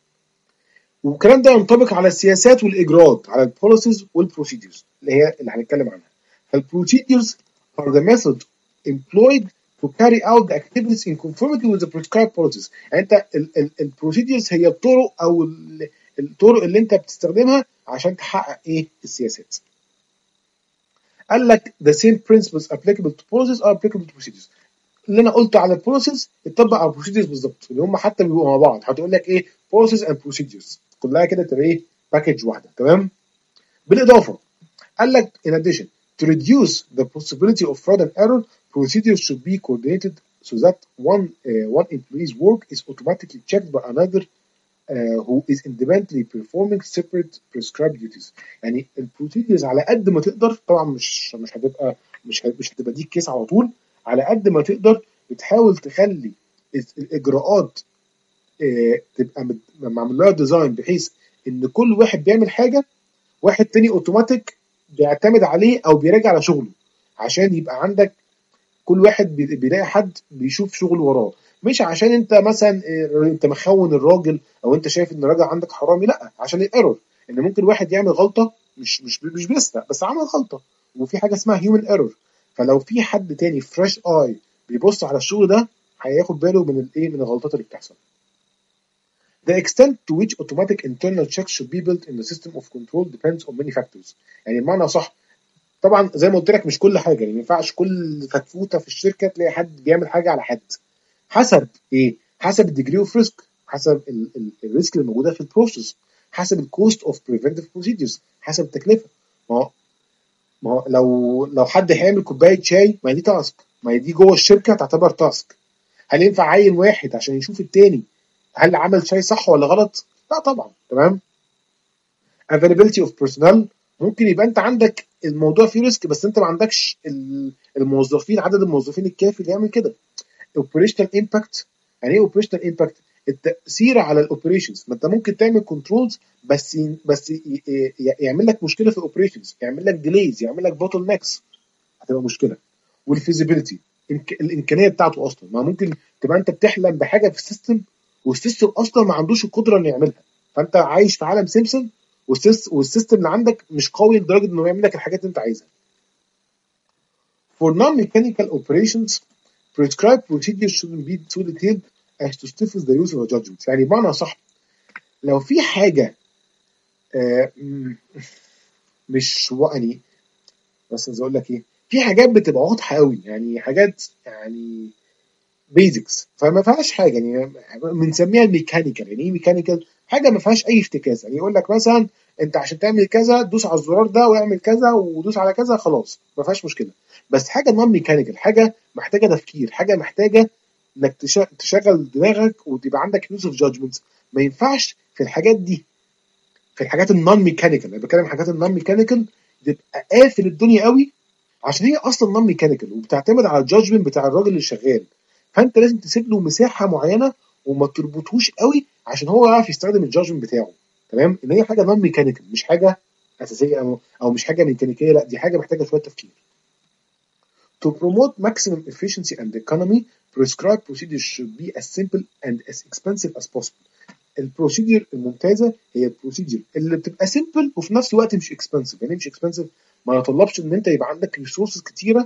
والكلام ده ينطبق على السياسات والاجراءات، على البوليسيز والبروسيدجرز اللي هي اللي هنتكلم عنها. فالبروسيدجرز are the method employed to carry out the activities in conformity with the prescribed policies. يعني انت البروسيدجرز هي الطرق او الطرق اللي انت بتستخدمها عشان تحقق ايه السياسات. قال لك the same principles applicable to policies are applicable to procedures. اللي انا قلته على البروسيس اتطبق على البروسيدجرز بالظبط، اللي هم حتى بيبقوا مع بعض. هتقول لك ايه بروسيس اند بروسيدجرز كلها كده تبقى ايه باكج واحده. تمام. بالاضافه قال لك in addition to reduce the possibility of fraud and error, procedures should be coordinated so that one uh, one employee's work is automatically checked by another uh, who is independently performing separate prescribed duties. يعني البروسيدجرز على قد ما تقدر، طبعا مش مش هتبقى مش مش هتبقى دي الكيس على طول، على قد ما تقدر بتحاول تخلي الاجراءات اه تبقى معمول لها ديزاين بحيث ان كل واحد بيعمل حاجه واحد تاني اوتوماتيك بيعتمد عليه او بيراجع على شغله، عشان يبقى عندك كل واحد بيلاقي حد بيشوف شغله وراه. مش عشان انت مثلا انت مخون الراجل او انت شايف ان الراجل عندك حرامي، لا، عشان الايرور. ان ممكن واحد يعمل غلطه مش مش مش بيسرق بس عمل غلطه، وفي حاجه اسمها هيومن ايرور. فلو في حد تاني فريش اي بيبص على الشغل ده هياخد باله من الايه من الغلطات اللي بتحصل. The extent to which automatic internal checks should be built in the system of control depends on many factors. يعني بمعنى صح، طبعا زي ما قلت لك مش كل حاجه، يعني ما ينفعش كل فتفوته في الشركه تلاقي حد بيعمل حاجه على حد. حسب ايه؟ حسب الديجري اوف ريسك، حسب الريسك اللي موجوده في البروسيس، حسب الكوست اوف بريفنتيف بروسيدجرز، حسب التكلفه. ما هو ما هو لو لو حد هيعمل كوبايه شاي، ما هي دي تاسك، ما هي دي جوه الشركه تعتبر تاسك. هل ينفع عين واحد عشان يشوف التاني هل عمل شاي صح ولا غلط؟ لا طبعا. تمام. availability of personnel، ممكن يبقى انت عندك الموضوع فيه ريسك بس انت ما عندكش الموظفين، عدد الموظفين الكافي اللي يعمل كده. operational impact، يعني ايه operational impact؟ التاثير على الاوبريشنز. ما انت ممكن تعمل كنترولز بس بس يعمل لك مشكله في الاوبريشنز، يعمل لك ديليز، يعمل لك بوتل نكس، هتبقى مشكله. والفيزيبيليتي، الامكانيه بتاعته اصلا، ما ممكن تبقى انت بتحلم بحاجه في السيستم والسيستم اصلا ما عندوش القدره انه يعملها، فانت عايش في عالم سيمسون والسيستم اللي عندك مش قوي لدرجه انه يعمل لك الحاجات اللي انت عايزها. For non-mechanical operations, prescribed procedures shouldn't be so detailed as to stifle the use of judgment. يعني بمعنى صح، لو في حاجه آه مش يعني بس عايز اقول لك ايه، في حاجات بتبقى واضحه قوي، يعني حاجات يعني بيزكس فما فيهاش حاجه، يعني بنسميها الميكانيكال. يعني ايه ميكانيكال؟ حاجه ما فيهاش اي افتكاس. يعني يقول لك مثلا انت عشان تعمل كذا دوس على الزرار ده واعمل كذا ودوس على كذا خلاص ما فيهاش مشكله. بس حاجه نون ميكانيكال، حاجه محتاجه تفكير، حاجه محتاجه انك تشغل دماغك وتبقى عندك يوز اوف جادجمنت. ما ينفعش في الحاجات دي، في الحاجات النون ميكانيكال، انا بتكلم الحاجات النون ميكانيكال تبقى قافل الدنيا قوي، عشان هي اصلا نون ميكانيكال وبتعتمد على الجادجمنت بتاع الراجل اللي شغال. فانت لازم تسيب له مساحه معينه وما تربطوش قوي عشان هو يعرف يستخدم الجادجمنت بتاعه. تمام. ان هي حاجه نون ميكانيكال مش حاجه اساسيه او او مش حاجه ميكانيكيه، لا دي حاجه محتاجه شويه تفكير. To promote maximum efficiency and economy, prescribed procedures should be as simple and as expensive as possible. البروسيدير الممتازه هي البروسيدير اللي بتبقى سيمبل وفي نفس الوقت مش اكسبنسيف. يعني مش اكسبنسيف ما يطلبش ان انت يبقى عندك ريسورسز كتيره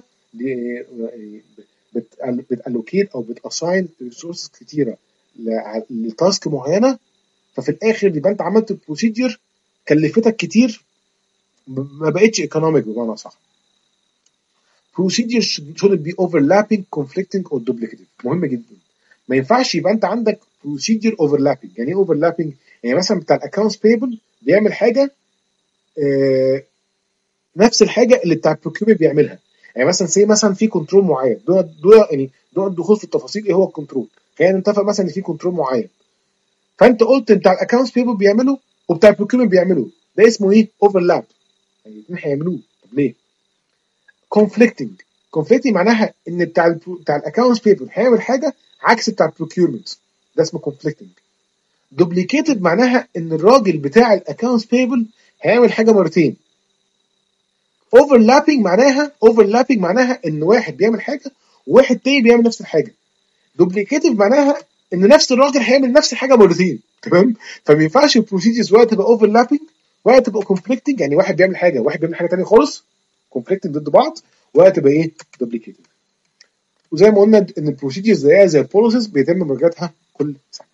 بتالوكيت او بتاساين ريسورسز كتيره لتاسك معينه، ففي الاخر يبقى انت عملت البروسيدير كلفتك كتير ما بقتش ايكونوميك بمعنى صح. procedures shouldn't be overlapping, conflicting or duplicative. مهم جدا. ما ينفعش يبقى انت عندك procedure overlapping. يعني ايه overlapping؟ يعني مثلا بتاع الاكونتس payable بيعمل حاجه آه نفس الحاجه اللي بتاع البروكيومنت بيعملها. يعني مثلا سي مثلا في كنترول معين، دول دول يعني دول الدخول في التفاصيل ايه هو الكنترول. خلينا نتفق مثلا ان في كنترول معين، فانت قلت بتاع الاكونتس payable بيعمله وبتاع البروكيومنت بيعمله، ده اسمه ايه؟ اوفرلاب. يعني الاثنين هيعملوه. طب ليه؟ conflicting. conflicting معناها ان بتاع ال بتاع الاكونتس بيبل هيعمل حاجه عكس بتاع البروكيورمنت، ده اسمه conflicting. duplicated معناها ان الراجل بتاع الاكونتس بيبل هيعمل حاجه مرتين. overlapping معناها overlapping معناها ان واحد بيعمل حاجه وواحد تاني بيعمل نفس الحاجه. duplicative معناها ان نفس الراجل هيعمل نفس الحاجه مرتين. تمام؟ فما ينفعش البروسيجرز وقت تبقى overlapping وقت تبقى conflicting، يعني واحد بيعمل حاجه وواحد بيعمل حاجه ثانيه خالص conflicting ضد بعض، وقت تبقى ايه؟ duplicative. وزي ما قلنا ان البروسيجرز زيها زي البوليسز بيتم مراجعتها كل سنه.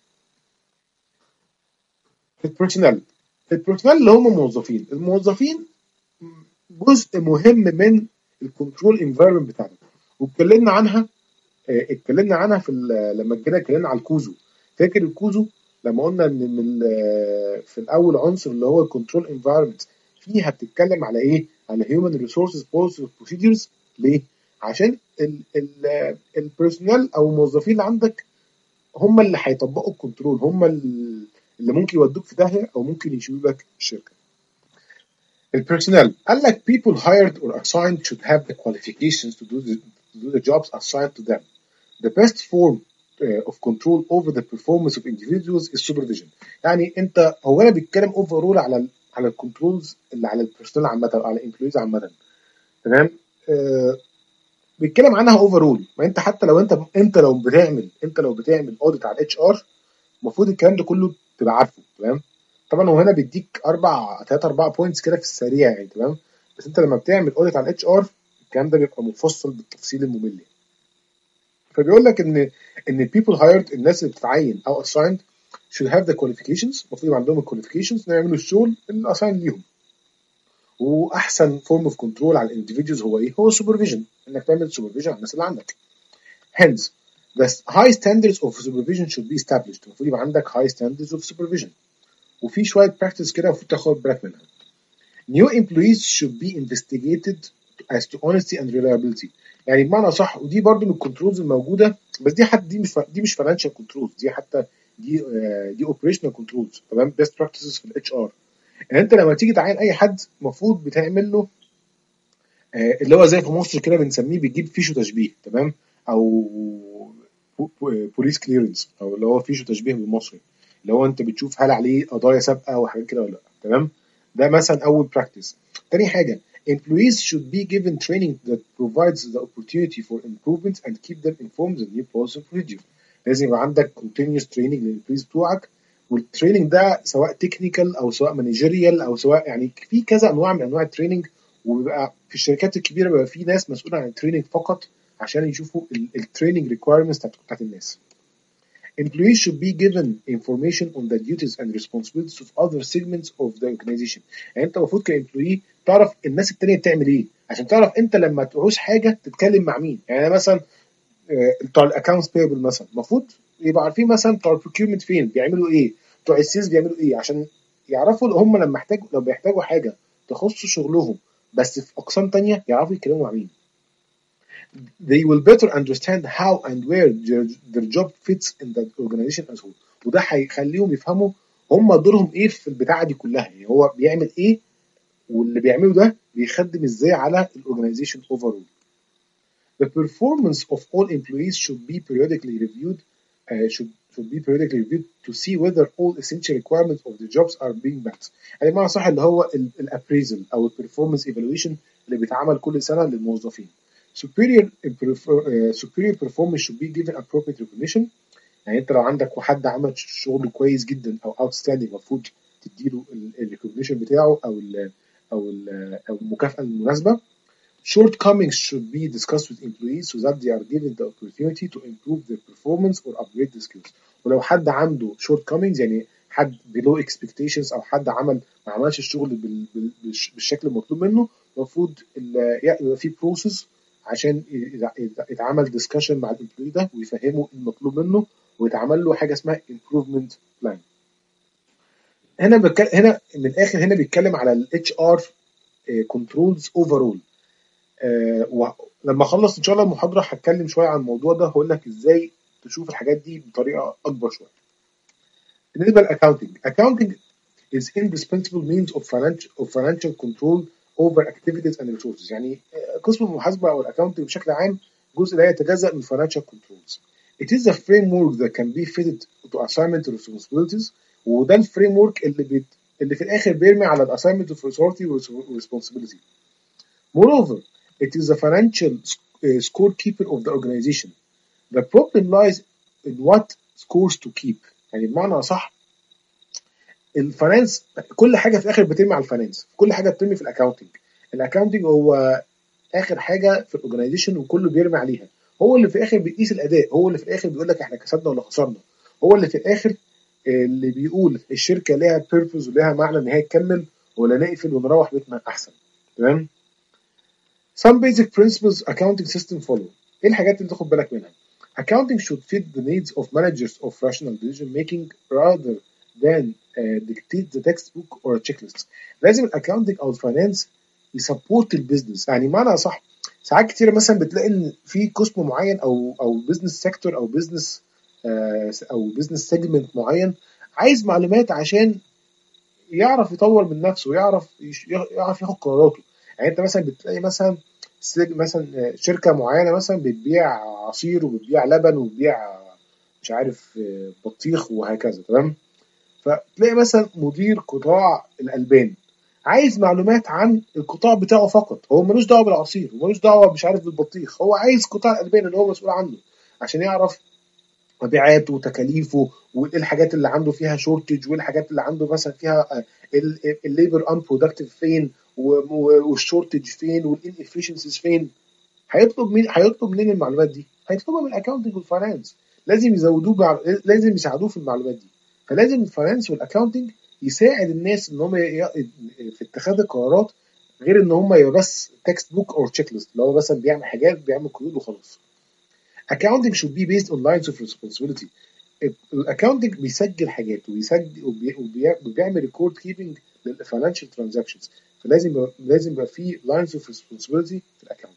البيرسونال البيرسونال اللي هم موظفين، الموظفين جزء مهم من الكنترول انفايرمنت بتاعنا، واتكلمنا عنها اتكلمنا عنها في لما جينا اتكلمنا على الكوزو. فاكر الكوزو لما قلنا ان من في الاول عنصر اللي هو الكنترول انفايرمنت فيها بتتكلم على ايه؟ على هيومن ريسورسز بوليسيز وبروسيجرز. ليه؟ عشان البيرسونال او الموظفين اللي عندك هم اللي هيطبقوا الكنترول، هم اللي ممكن يودوك في داهيه او ممكن يشيلوا لك الشركه. البيرسونال قال لك people hired or assigned should have the qualifications to do the, to do the jobs assigned to them. The best form uh, of control over the performance of individuals is supervision. يعني انت هو انا بيتكلم اوفرول على على الكنترولز اللي على البيرسونال عامه او على الامبلويز عامه. تمام؟ آه بيتكلم عنها اوفرول. ما انت حتى لو انت انت لو بتعمل انت لو بتعمل اوديت على الاتش ار المفروض الكلام ده كله تبقى عارفه. تمام؟ طبعا هو هنا بيديك اربع ثلاثة اربعة بوينتس كده في السريع يعني. تمام؟ بس انت لما بتعمل اوديت على الاتش ار الكلام ده بيبقى مفصل بالتفصيل الممل. فبيقول لك ان ان people hired الناس اللي بتتعين او assigned should have the qualifications، المفروض يبقى عندهم الكواليفيكيشنز انهم يعملوا الشغل اللي assign ليهم. واحسن فورم اوف كنترول على الانديفيدوالز هو ايه؟ هو السوبرفيجن، انك تعمل سوبرفيجن على الناس اللي عندك. hence the high standards of supervision should be established. المفروض يبقى عندك high standards of supervision، وفي شويه براكتس كده المفروض تاخد بالك منها. new employees should be investigated as to honesty and reliability. يعني بمعنى صح، ودي برضو من الكنترولز الموجوده، بس دي حتى دي مش دي مش فاينانشال كنترولز، دي حتى دي دي اوبريشنال كنترولز. تمام؟ بيست براكتسز في الاتش ار. يعني انت لما تيجي تعين اي حد المفروض بتعمل له آه اللي هو زي في مصر كده بنسميه بتجيب فيشو تشبيه. تمام؟ او بوليس كليرنس، او اللي هو فيشو تشبيه بالمصري، اللي هو انت بتشوف هل عليه قضايا سابقه وحاجات كده ولا لا. تمام؟ ده مثلا اول براكتس. تاني حاجه employees should be given training that provides the opportunity for improvement and keep them informed of new policies and procedures. لازم يبقى عندك continuous training للامبلويز بتوعك، والتريننج ده سواء تكنيكال او سواء مانجيريال او سواء يعني في كذا انواع من انواع التريننج. وبيبقى في الشركات الكبيره بيبقى في ناس مسؤوله عن التريننج فقط عشان يشوفوا التريننج ريكويرمنتس بتاعت الناس. Employees should be given information on the duties and responsibilities of other segments of the organization. يعني انت المفروض كامبلوي تعرف الناس التانية بتعمل ايه عشان تعرف انت لما تعوز حاجه تتكلم مع مين. يعني مثلا بتوع الاكونتس بيبل مثلا المفروض يبقى عارفين مثلا بتوع البروكيومنت فين بيعملوا ايه، بتوع السيلز بيعملوا ايه، عشان يعرفوا هم لما يحتاجوا لو بيحتاجوا حاجه تخص شغلهم بس في اقسام تانية يعرفوا يتكلموا مع مين. They will better understand how and where their, their job fits in the organization as whole. وده هيخليهم يفهموا هم دورهم ايه في البتاعه دي كلها. يعني هو بيعمل ايه واللي بيعمله ده بيخدم ازاي على الاورجنايزيشن overall. The performance of all employees should be periodically reviewed uh, should should be periodically reviewed to see whether all essential requirements of the jobs are being met. يعني بمعنى صح اللي هو الابريزل او البرفورمانس ايفالويشن اللي بيتعمل كل سنه للموظفين. superior uh, superior performance should be given appropriate recognition. يعني انت لو عندك حد عمل شغل كويس جدا او outstanding المفروض تديله الريكوجنيشن بتاعه او ال او ال او المكافاه المناسبه. Shortcomings should be discussed with employees so that they are given the opportunity to improve their performance or upgrade their skills. ولو حد عنده shortcomings يعني حد below expectations او حد عمل ما عملش الشغل بال- بال- بالش- بالشكل المطلوب منه المفروض ال- يبقى في process عشان يتع- يتع- يتعمل discussion مع الامبلوي ده ويفهمه المطلوب منه ويتعمل له حاجه اسمها improvement plan. هنا بتكلم هنا من الاخر هنا بيتكلم على ال إتش آر controls overall. آه، ولما اخلص ان شاء الله المحاضره هتكلم شويه عن الموضوع ده هقول لك ازاي تشوف الحاجات دي بطريقه اكبر شويه. بالنسبه للاكاونتنج accounting is indispensable means of financial of financial control over activities and resources. يعني آه، قسم المحاسبه او الاكاونتنج بشكل عام جزء لا يتجزأ من financial controls. It is a framework that can be fitted to assignment responsibilities. وده الفريم ورك اللي بيت اللي في الاخر بيرمي على الاساينمنت اوف authority responsibility. Moreover, it is the financial uh, scorekeeper of the organization. The problem lies in what scores to keep. يعني بمعنى صح الفاينانس كل حاجه في الاخر بترمي على الفاينانس، كل حاجه بترمي في الاكاونتنج. الاكاونتنج هو اخر حاجه في الاورجنايزيشن وكله بيرمي عليها. هو اللي في الاخر بيقيس الاداء، هو اللي في الاخر بيقول لك احنا كسبنا ولا خسرنا، هو اللي في الاخر اللي بيقول الشركه ليها بيربز وليها معنى ان هي تكمل ولا نقفل ونروح بيتنا احسن. تمام. Some basic principles accounting system follow. ايه الحاجات اللي تاخد بالك منها؟ Accounting should fit the needs of managers of rational decision making rather than uh, dictate the textbook or a checklist. لازم الاكاونتنج او الفاينانس يسبورت البيزنس. يعني معنى صح ساعات كتير مثلا بتلاقي ان في قسم معين او او بزنس سيكتور او بزنس او بزنس سيجمنت معين عايز معلومات عشان يعرف يطور من نفسه ويعرف يش- يعرف ياخد قراراته. يعني انت مثلا بتلاقي مثلا سج- مثلا شركه معينه مثلا بتبيع عصير وبتبيع لبن وبتبيع مش عارف بطيخ وهكذا. تمام. فتلاقي مثلا مدير قطاع الالبان عايز معلومات عن القطاع بتاعه فقط، هو ملوش دعوه بالعصير وملوش دعوه مش عارف بالبطيخ، هو عايز قطاع الالبان اللي هو مسؤول عنه عشان يعرف مبيعاته وتكاليفه وايه الحاجات اللي عنده فيها شورتج وايه الحاجات اللي عنده مثلا فيها الليبر ان برودكتيف فين والشورتج فين والانفشنسيز فين. هيطلب مين هيطلب منين المعلومات دي؟ هيطلبها من الاكونتنج والفاينانس. لازم يزودوه بع... لازم يساعدوه في المعلومات دي. فلازم الفاينانس والاكونتنج يساعد الناس ان هم ي... في اتخاذ القرارات غير ان هم يبقى بس تكست بوك او تشيك ليست اللي هو مثلا بيعمل حاجات بيعمل قيود وخلاص. Accounting should be based on lines of responsibility. الاكونتنج بيسجل حاجات وبيسجل وبي- وبي- وبيعمل ريكورد كيبنج للفاينانشال ترانزاكشنز. فلازم يبقى لازم يبقى في لاينز اوف ريسبونسبيلتي في الاكونتنج.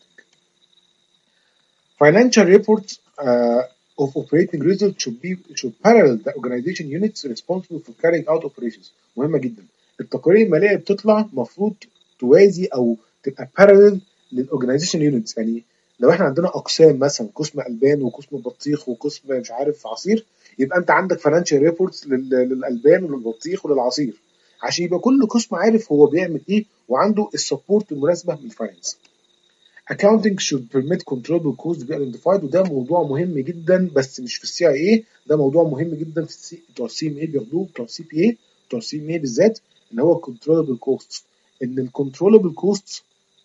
Financial reports uh, of operating results should be should parallel the organization units responsible for carrying out operations. مهمة جدا. التقارير المالية بتطلع مفروض توازي او تبقى parallel للاورجنايزيشن يونتس. يعني لو احنا عندنا اقسام مثلا قسم البان وقسم بطيخ وقسم مش عارف عصير يبقى انت عندك فاينانشال ريبورتس للالبان وللبطيخ وللعصير عشان يبقى كل قسم عارف هو بيعمل ايه وعنده السبورت المناسبه من الفاينانس. Accounting should permit controllable costs to be identified. وده موضوع مهم جدا بس مش في السي اي اي، ده موضوع مهم جدا في السي بتوع السي ام اي بياخدوه بتوع السي بي اي بتوع السي ام اي بالذات اللي هو controllable costs. ان الكنترولبل كوستس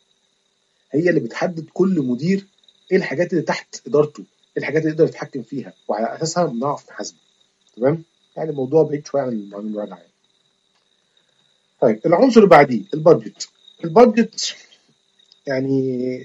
هي اللي بتحدد كل مدير ايه الحاجات اللي تحت ادارته، ايه الحاجات اللي يقدر يتحكم فيها وعلى اساسها بنعرف نحاسبه. تمام. يعني الموضوع بعيد شويه عن عن المراجعه يعني. طيب العنصر اللي بعديه البادجت. البادجت يعني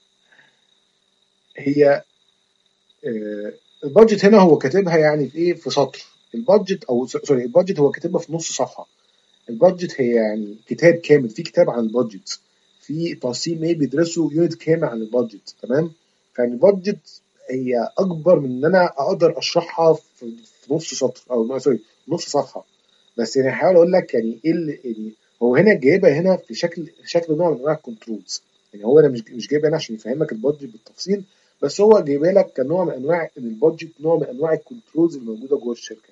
هي آه، البادجت هنا هو كاتبها يعني في ايه في سطر. البادجت او سوري البادجت هو كاتبها في نص صفحه. البادجت هي يعني كتاب كامل، في كتاب عن البادجت، في تقسيم ايه بيدرسوا يونت كامل عن البادجت. تمام. فيعني البادجت هي اكبر من ان انا اقدر اشرحها في في نص سطر او سوري نص صفحه. بس يعني هحاول اقول لك يعني ايه اللي يعني هو هنا جايبها هنا في شكل شكل نوع من انواع الكنترولز. يعني هو انا مش مش جايبها هنا عشان يفهمك البادجت بالتفصيل بس هو جايبها لك كنوع من انواع البادجت، نوع من انواع الكنترولز الموجوده جوه الشركه.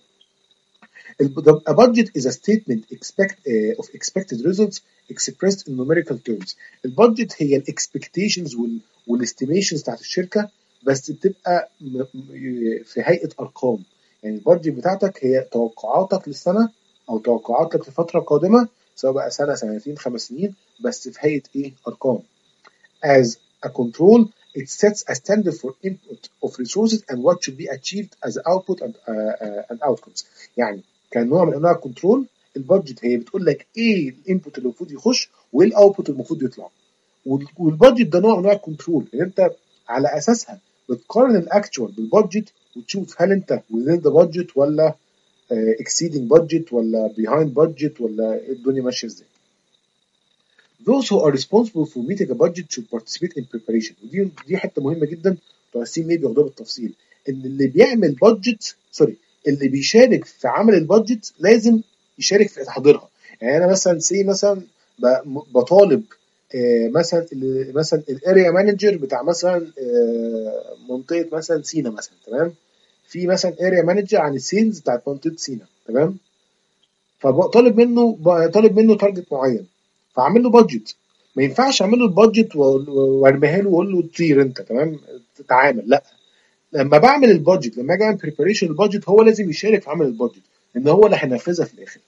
A budget is a statement expect, uh, of expected results expressed in numerical terms. البادجت هي الاكسبكتيشنز والاستيميشنز بتاعت الشركه، بس بتبقى في هيئه ارقام. يعني البادجت بتاعتك هي توقعاتك للسنه او توقعاتك لفتره قادمه، سواء بقى سنه سنتين خمس سنين، بس في هيئه ايه؟ ارقام. As a control, it sets a standard for input of resources and what should be achieved as output and, uh, uh, and outcomes. يعني كنوع من انواع الكنترول، البادجت هي بتقول لك ايه الانبوت اللي المفروض يخش وايه الاوتبوت اللي المفروض يطلع. والبادجت ده نوع من انواع الكنترول، ان انت على اساسها بتقارن الاكتوال بالبادجت وتشوف هل انت within the budget ولا uh, exceeding budget ولا behind budget ولا ايه الدنيا ماشيه ازاي. Those who are responsible for meeting a budget should participate in preparation. ودي دي حته مهمه جدا، بتوع السي ام اي بياخدوها بالتفصيل، ان اللي بيعمل بادجت سوري اللي بيشارك في عمل البادجت لازم يشارك في تحضيرها. يعني انا مثلا سي مثلا بطالب آه مثلا مثلا الاريا مانجر بتاع مثلا آه منطقه مثلا سينا مثلا، تمام، في مثلا اريا مانجر عن السيلز بتاعت منطقه سينا، تمام، فطالب منه طالب منه تارجت معين، فاعمل له بادجت. ما ينفعش اعمل له البادجت وارميها له واقول له طير انت، تمام، تتعامل، لا. لما بعمل البادجت، لما اجي اعمل بريباريشن البادجت، هو لازم يشارك في عمل البادجت، ان هو اللي هينفذها في الاخر.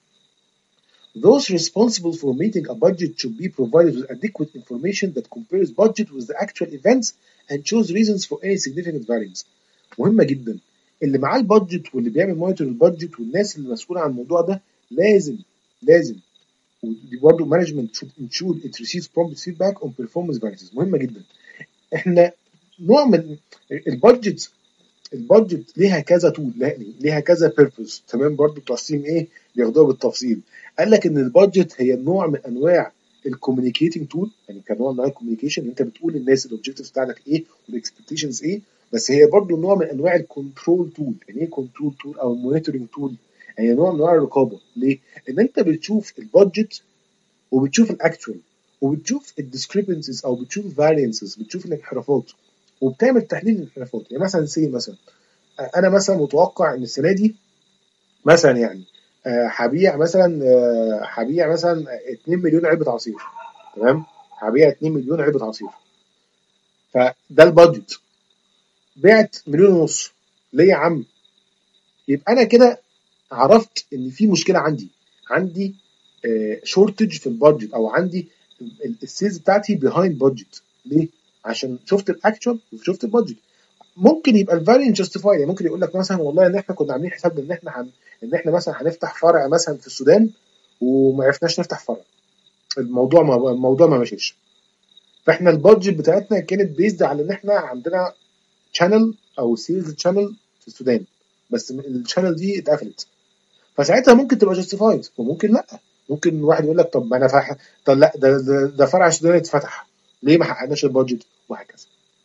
Those responsible for meeting a budget should be provided with adequate information that compares budget with the actual events and shows reasons for any significant variance. مهمة جدا. اللي معاه البادجت واللي بيعمل مونيتور البادجت والناس اللي مسؤولة عن الموضوع ده لازم لازم برضه مانجمنت should ensure it receives prompt feedback on performance variances. مهمة جدا. احنا نوع من البادجت البادجت ليها كذا طول، ليها كذا بيربز، تمام، برضه بتوع السي ام ايه بياخدوها بالتفصيل. قال لك ان البادجت هي نوع من انواع الكوميونيكيتنج تول، يعني كنوع من انواع الكوميونيكيشن، انت بتقول للناس الاوبجكتيفز بتاعتك ايه والاكسبكتيشنز ايه، بس هي برضه نوع من انواع الكنترول تول. يعني ايه كنترول تول او مونيتورنج تول؟ هي نوع من انواع الرقابه. ليه؟ ان انت بتشوف البادجت وبتشوف الاكتوال وبتشوف الديسكريبنسيز او بتشوف الفارينسز، بتشوف الانحرافات وبتعمل تحليل الانحرافات. يعني مثلا سي مثلا انا مثلا متوقع ان السنه دي مثلا يعني هبيع مثلا هبيع مثلا اتنين مليون علبه عصير، تمام، هبيع اتنين مليون علبه عصير، فده البادجت. بعت مليون ونص، ليه يا عم؟ يبقى انا كده عرفت ان في مشكله عندي عندي شورتج في البادجت، او عندي السيلز بتاعتي بيهايند بادجت. ليه؟ عشان شفت الاكشن وشفت البادجت. ممكن يبقى الفاريان جاستيفاي، يعني ممكن يقول لك مثلا والله ان احنا كنا عاملين حسابنا ان احنا هن... ان احنا مثلا هنفتح فرع مثلا في السودان وما عرفناش نفتح فرع، الموضوع ما الموضوع ما مشيش، فاحنا البادجت بتاعتنا كانت بيزد على ان احنا عندنا شانل او سيلز شانل في السودان، بس الشانل دي اتقفلت، فساعتها ممكن تبقى جاستيفايد وممكن لا. ممكن واحد يقول لك طب ما انا فح... طب لا ده ده, ده فرع السودان اتفتح، ليه ما حققناش البادجت؟ وهكذا.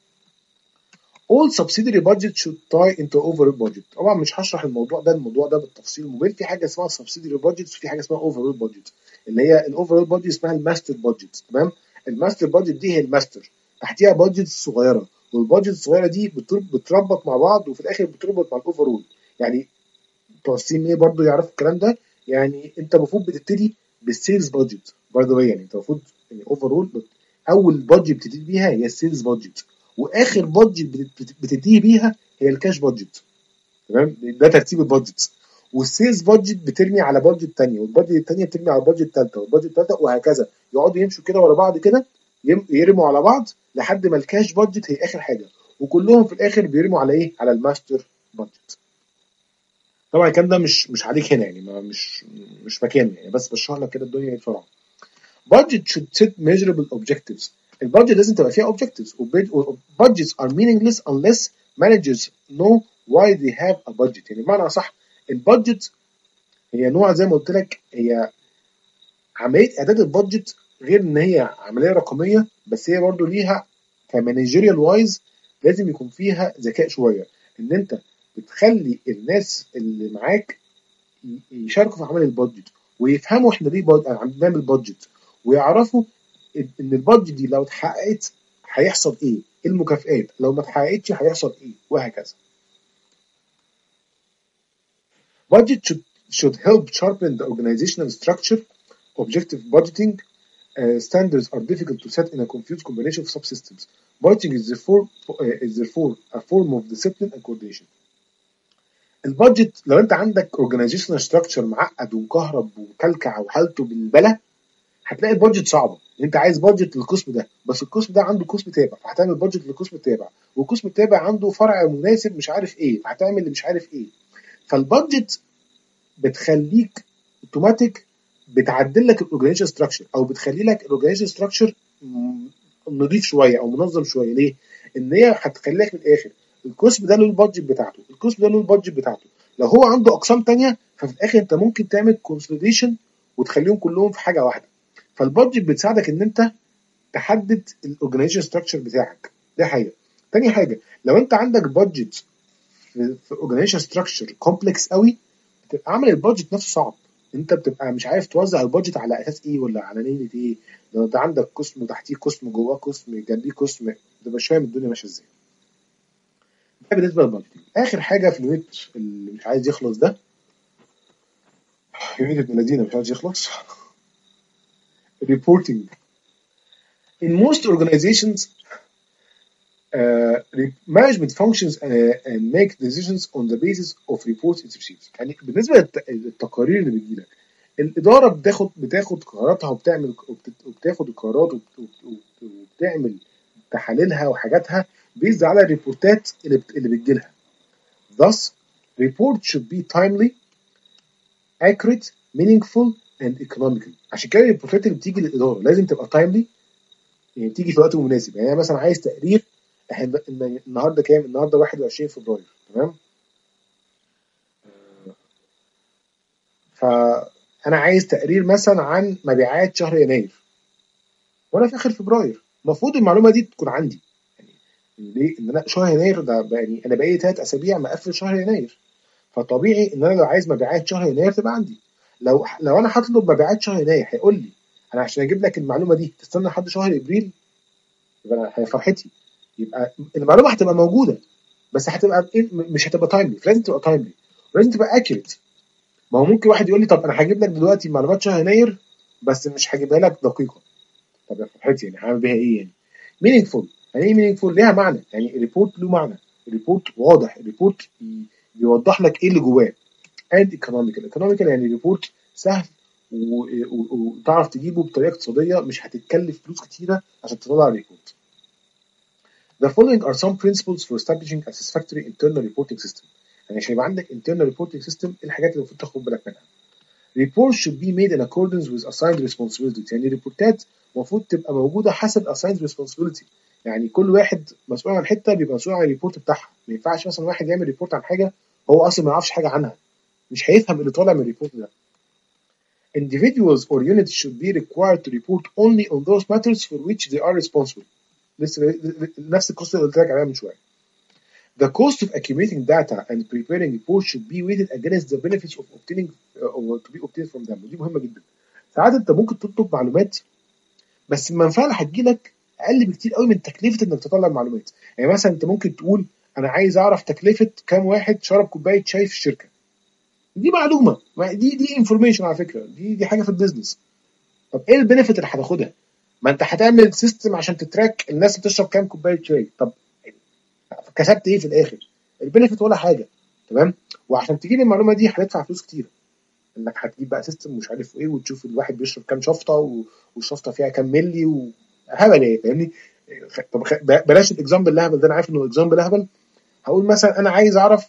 all subsidiary budget should tie into overall budget. طبعا مش هشرح الموضوع ده الموضوع ده بالتفصيل مبين. في حاجه اسمها subsidiary budget وفي حاجه اسمها overall budget. اللي هي الاوفرول budget اسمها الماستر budget، تمام. الماستر budget دي هي الماستر، تحتيها budget صغيره، والبادجت الصغيره دي بتربط مع بعض وفي الاخر بتربط مع الاوفرول. يعني بتوع السي ام اي برضه يعرفوا الكلام ده. يعني انت المفروض بتبتدي بالسيلز بادجت برضه، يعني انت المفروض يعني اوفرول اول بادجت بتبتدي بيها هي السيلز بادجت، واخر بادجت بتنتهي بيها هي الكاش بادجت، تمام. ده ترتيب البادجتس. والسيلز بادجت بترمي على بادجت ثانيه، والبادجت الثانيه بترمي على البادجت الثالثه، والبادجت الثالثه، وهكذا يقعدوا يمشوا كده ورا بعض كده، يرموا على بعض لحد ما الكاش بادجت هي اخر حاجه، وكلهم في الاخر بيرموا على ايه؟ على الماستر بادجت. طبعا الكلام ده مش مش عليك هنا، يعني ما مش مش مكانه، يعني بس بشرح لك كده الدنيا بسرعه. budget should set measurable objectives. البادجت لازم تبقى فيها objectives. budgets are meaningless unless managers know why they have a budget. يعني بمعنى صح، البادجت هي نوع زي ما قلت لك، هي عمليه اعداد البادجت غير ان هي عمليه رقميه، بس هي برضو ليها كمانجيريال وايز لازم يكون فيها ذكاء شويه، ان انت بتخلي الناس اللي معاك يشاركوا في عمل البادجت ويفهموا احنا ليه بنعمل بادجت، ويعرفوا ان البادجت دي لو اتحققت هيحصل ايه، المكافآت لو ما اتحققتش هيحصل ايه وهكذا. Budget should, should help sharpen the organizational structure. Objective budgeting uh, standards are difficult to set in a confused combination of subsystems. Budgeting is therefore, uh, is therefore a form of discipline and coordination. البادجت لو انت عندك organizational structure معقد ومكهرب ومكلكع وحالته بالبلا هتلاقي البادجت صعبه. انت عايز بادجت للقسم ده بس القسم ده عنده قسم تابع فهتعمل بادجت للقسم التابع والقسم التابع عنده فرع مناسب مش عارف ايه فهتعمل مش عارف ايه. فالبادجت بتخليك اوتوماتيك بتعدل لك الاورجانيزيشن ستراكشر او بتخلي لك الاورجانيزيشن ستراكشر نضيف شويه او منظم شويه. ليه؟ ان هي هتخلي لك من الاخر القسم ده له البادجت بتاعته القسم ده له البادجت بتاعته. لو هو عنده اقسام تانية ففي الاخر انت ممكن تعمل كونسوليديشن وتخليهم كلهم في حاجه واحده. فالبادجت بتساعدك ان انت تحدد الاورجانيزيشن ستراكشر بتاعك. دي حاجه. تاني حاجه لو انت عندك بادجت في اورجانيزيشن ستراكشر كومبلكس قوي بتبقى عامل البادجت نفسه صعب. انت بتبقى مش عارف توزع البادجت على اساس ايه ولا على نية ايه. لو انت عندك قسم تحتيه قسم جواه قسم جنبيه قسم ما تبقاش فاهم الدنيا ماشيه ازاي. ده بالنسبه للبادجت. اخر حاجه في اليونت اللي مش عايز يخلص ده يونت ابن الذين مش عايز يخلص reporting. In most organizations uh, management functions uh, and make decisions on the basis of reports it receives. يعني بالنسبه للتقارير اللي بتجيلك الاداره بتاخد بتاخد قراراتها وبتعمل وبتاخد القرارات وبتعمل تحاليلها وحاجاتها بيز على الريبورتات اللي اللي بتجيلها. Thus report should be timely, accurate, meaningful and economical. عشان كده الريبورتات اللي بتيجي للاداره لازم تبقى timely يعني تيجي في وقت مناسب. يعني مثلا عايز تقرير احنا النهارده كام؟ النهارده واحد وعشرين فبراير تمام. فانا عايز تقرير مثلا عن مبيعات شهر يناير وانا في اخر فبراير. المفروض المعلومه دي تكون عندي. يعني ليه؟ ان انا شهر يناير ده يعني انا بقالي ثلاث اسابيع مقفل شهر يناير فطبيعي ان انا لو عايز مبيعات شهر يناير تبقى عندي. لو لو انا هطلب مبيعات شهر يناير هيقول لي انا عشان اجيب لك المعلومه دي تستنى لحد شهر ابريل يبقى هي فرحتي. يبقى المعلومه هتبقى موجوده بس هتبقى مش هتبقى تايملي. لازم تبقى تايملي ولازم تبقى اكيوريت. ما هو ممكن واحد يقول لي طب انا هجيب لك دلوقتي معلومات شهر يناير بس مش هجيبها لك دقيقه. طب يا فرحتي يعني هعمل بيها ايه يعني؟ meaningful. يعني ايه meaningful؟ ليها معنى. يعني الريبورت له معنى. الريبورت واضح. الريبورت بيوضح لك ايه اللي جواه. and economical. economical يعني ريبورت سهل وتعرف تجيبه بطريقه اقتصاديه مش هتتكلف فلوس كتيره عشان تطلع الريبورت. The following are some principles for establishing a satisfactory internal reporting system. يعني عشان يبقى عندك internal reporting system ايه الحاجات اللي المفروض تاخد بالك منها؟ Reports should be made in accordance with assigned responsibilities. يعني الريبورتات المفروض تبقى موجوده حسب assigned responsibility. يعني كل واحد مسؤول عن حته بيبقى مسؤول عن الريبورت بتاعها. ما ينفعش مثلا واحد يعمل ريبورت عن حاجه هو اصلا ما يعرفش حاجه عنها. مش هيفهم اللي طالع من الريبورت ده. Individuals or units should be required to report only on those matters for which they are responsible. نفس القصه اللي قلت لك عليها من شويه. The cost of accumulating data and preparing reports should be weighted against the benefits of obtaining uh, or to be obtained from them. ودي مهمه جدا. ساعات انت ممكن تطلب معلومات بس المنفعه اللي هتجيلك اقل بكتير قوي من تكلفه انك تطلع المعلومات. يعني مثلا انت ممكن تقول انا عايز اعرف تكلفه كام واحد شرب كوبايه شاي في الشركه. دي معلومه دي دي انفورميشن على فكره. دي دي حاجه في البيزنس. طب ايه البنفيت اللي هتاخدها؟ ما انت هتعمل سيستم عشان تتراك الناس بتشرب كام كوبايه شاي. طب كسبت ايه في الاخر؟ البنفيت ولا حاجه. تمام. وعشان تجيب المعلومه دي هتدفع فلوس كتير انك هتجيب بقى سيستم مش عارف ايه وتشوف الواحد بيشرب كام شفطه والشفطه فيها كام ملي وهبل ايه فاهمني. طب بلاش الاكزامبل الهبل ده. انا عارف انه اكزامبل هبل. هقول مثلا انا عايز اعرف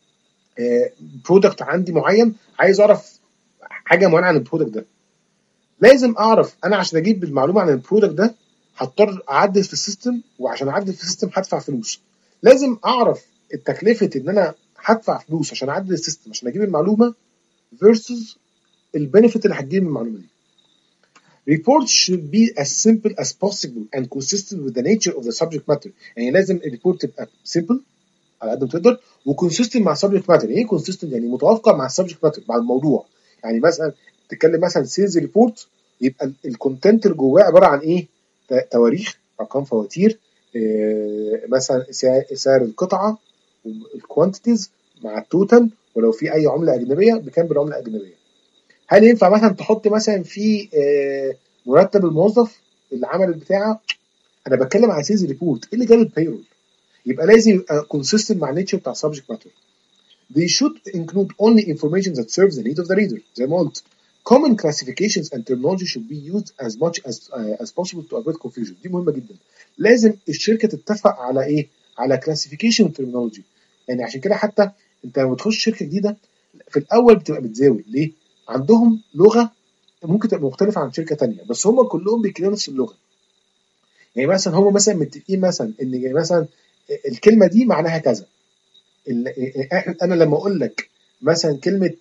برودكت عندي معين عايز اعرف حاجه معينه عن البرودكت ده. لازم اعرف انا عشان اجيب المعلومه عن البرودكت ده هضطر اعدل في السيستم وعشان اعدل في السيستم هدفع فلوس. لازم اعرف التكلفه ان انا هدفع فلوس عشان اعدل السيستم عشان اجيب المعلومه versus البنفيت اللي هتجيب من المعلومه دي. Reports should be as simple as possible and consistent with the nature of the subject matter. يعني لازم الريبورت تبقى simple على قد ما تقدر وكونسيستنت مع subject matter. يعني ايه consistent؟ يعني متوافقه مع السبجكت ماتر مع الموضوع. يعني مثلا تتكلم مثلا سيلز ريبورت يبقى الكونتنت اللي جواه عباره عن ايه؟ تواريخ، ارقام فواتير، آه، مثلا سعر سعر القطعه والكوانتيتيز مع التوتال، ولو في اي عمله اجنبيه بكام بالعمله الاجنبيه. هل ينفع مثلا تحط مثلا في آه، مرتب الموظف اللي عمل البتاعه؟ انا بتكلم على سيلز ريبورت، ايه اللي جاب البيرول؟ يبقى لازم يبقى consistent مع النيتشر بتاع subject matter. They should include only information that serves the need of the reader. زي ما قلت common classifications and terminology should be used as much as uh, as possible to avoid confusion. دي مهمة جدا. لازم الشركة تتفق على ايه؟ على classification terminology. يعني عشان كده حتى انت لما تخش شركة جديدة في الاول بتبقى بتزاول ليه؟ عندهم لغة ممكن تبقى مختلفة عن شركة تانية، بس هم كلهم بيتكلموا نفس اللغة. يعني مثلا هم مثلا متفقين مثلا ان يعني مثلا الكلمة دي معناها كذا. انا لما اقول لك مثلا كلمه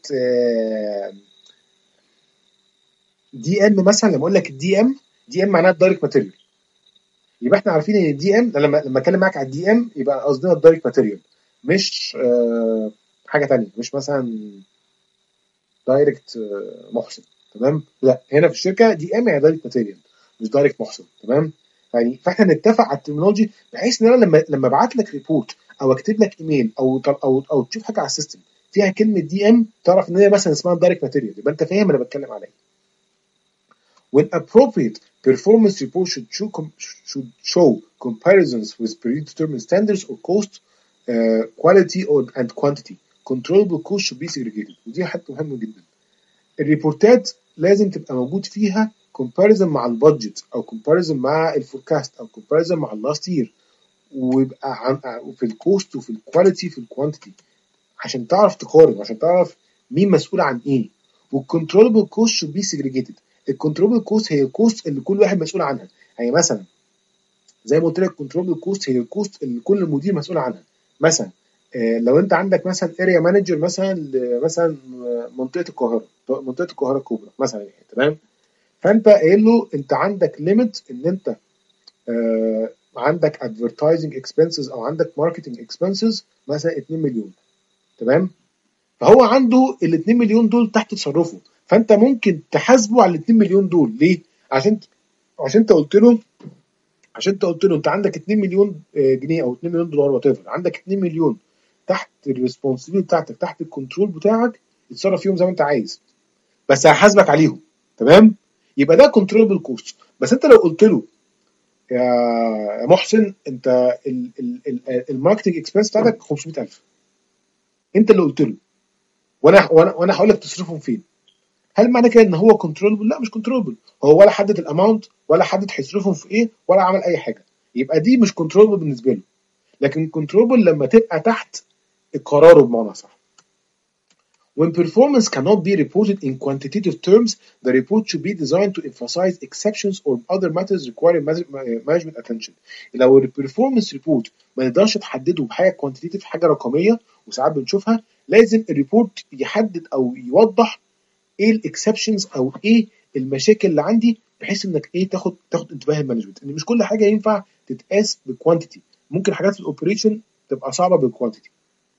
دي ام، مثلا لما اقول لك الدي ام، دي ام معناها الدايركت ماتيريال، يبقى احنا عارفين ان الدي ام لما لما اتكلم معاك على الدي ام يبقى قصدنا الدايركت ماتيريال، مش آه، حاجه ثانيه، مش مثلا دايركت محسن. تمام؟ لا، هنا في الشركه دي ام هي دايركت ماتيريال مش دايركت محسن. تمام؟ يعني فاحنا نتفق على الترمينولوجي بحيث ان انا لما لما ابعت لك ريبورت او اكتب لك ايميل او او او تشوف حاجه على السيستم فيها كلمه دي ام، تعرف ان هي مثلا اسمها دايركت ماتيريال، يبقى انت فاهم انا بتكلم على ايه. When appropriate, performance reports should show, should show comparisons with predetermined standards or cost, uh, quality or, and quantity. Controllable cost should be segregated. ودي حته مهمه جدا. الريبورتات لازم تبقى موجود فيها comparison مع البادجت او comparison مع الفوركاست او comparison مع اللاست يير، ويبقى عن في الكوست وفي الكواليتي في الكوانتيتي، عشان تعرف تقارن، عشان تعرف مين مسؤول عن ايه. والكنترولبل كوست should be segregated. الكنترولبل كوست هي الكوست اللي كل واحد مسؤول عنها. يعني مثلا زي ما قلت لك الكنترولبل كوست هي الكوست اللي كل مدير مسؤول عنها. مثلا آه، لو انت عندك مثلا اريا مانجر مثلا مثلا منطقه القاهره، منطقه القاهره الكبرى مثلا يعني. تمام؟ فانت قايل له انت عندك ليميت ان انت آه عندك ادفرتايزنج اكسبنسز او عندك ماركتنج اكسبنسز مثلا اتنين مليون. تمام؟ فهو عنده ال اتنين مليون دول تحت تصرفه، فانت ممكن تحاسبه على ال اتنين مليون دول. ليه؟ عشان عشان انت قلت له عشان انت قلت له انت عندك اتنين مليون جنيه او اتنين مليون دولار وات ايفر، عندك اتنين مليون تحت الريسبونسبيلتي بتاعتك، تحت الكنترول بتاعك، اتصرف فيهم زي ما انت عايز، بس هحاسبك عليهم. تمام؟ يبقى ده كنترولبل كوست. بس انت لو قلت له يا محسن انت الماركتنج اكسبنس بتاعتك خمسمية ألف، انت اللي قلت له، وانا وانا وانا هقول لك تصرفهم فين، هل معنى كده ان هو كنترولبل؟ لا، مش كنترولبل. هو ولا حدد الاماونت ولا حدد هيصرفهم في ايه ولا عمل اي حاجه، يبقى دي مش كنترولبل بالنسبه له. لكن كنترولبل لما تبقى تحت قراره بمعنى صح. When performance cannot be reported in quantitative terms, the report should be designed to emphasize exceptions or other matters requiring management attention. لو البرفورمانس ريبورت ما نقدرش تحدده بحاجه كوانتيتيف، حاجه رقميه وساعات بنشوفها، لازم الريبورت يحدد او يوضح ايه الاكسبشنز او ايه المشاكل اللي عندي، بحيث انك ايه تاخد تاخد انتباه المانجمنت ان مش كل حاجه ينفع تتقاس بكوانتيتي، ممكن حاجات في الاوبريشن تبقى صعبه بالكوانتيتي.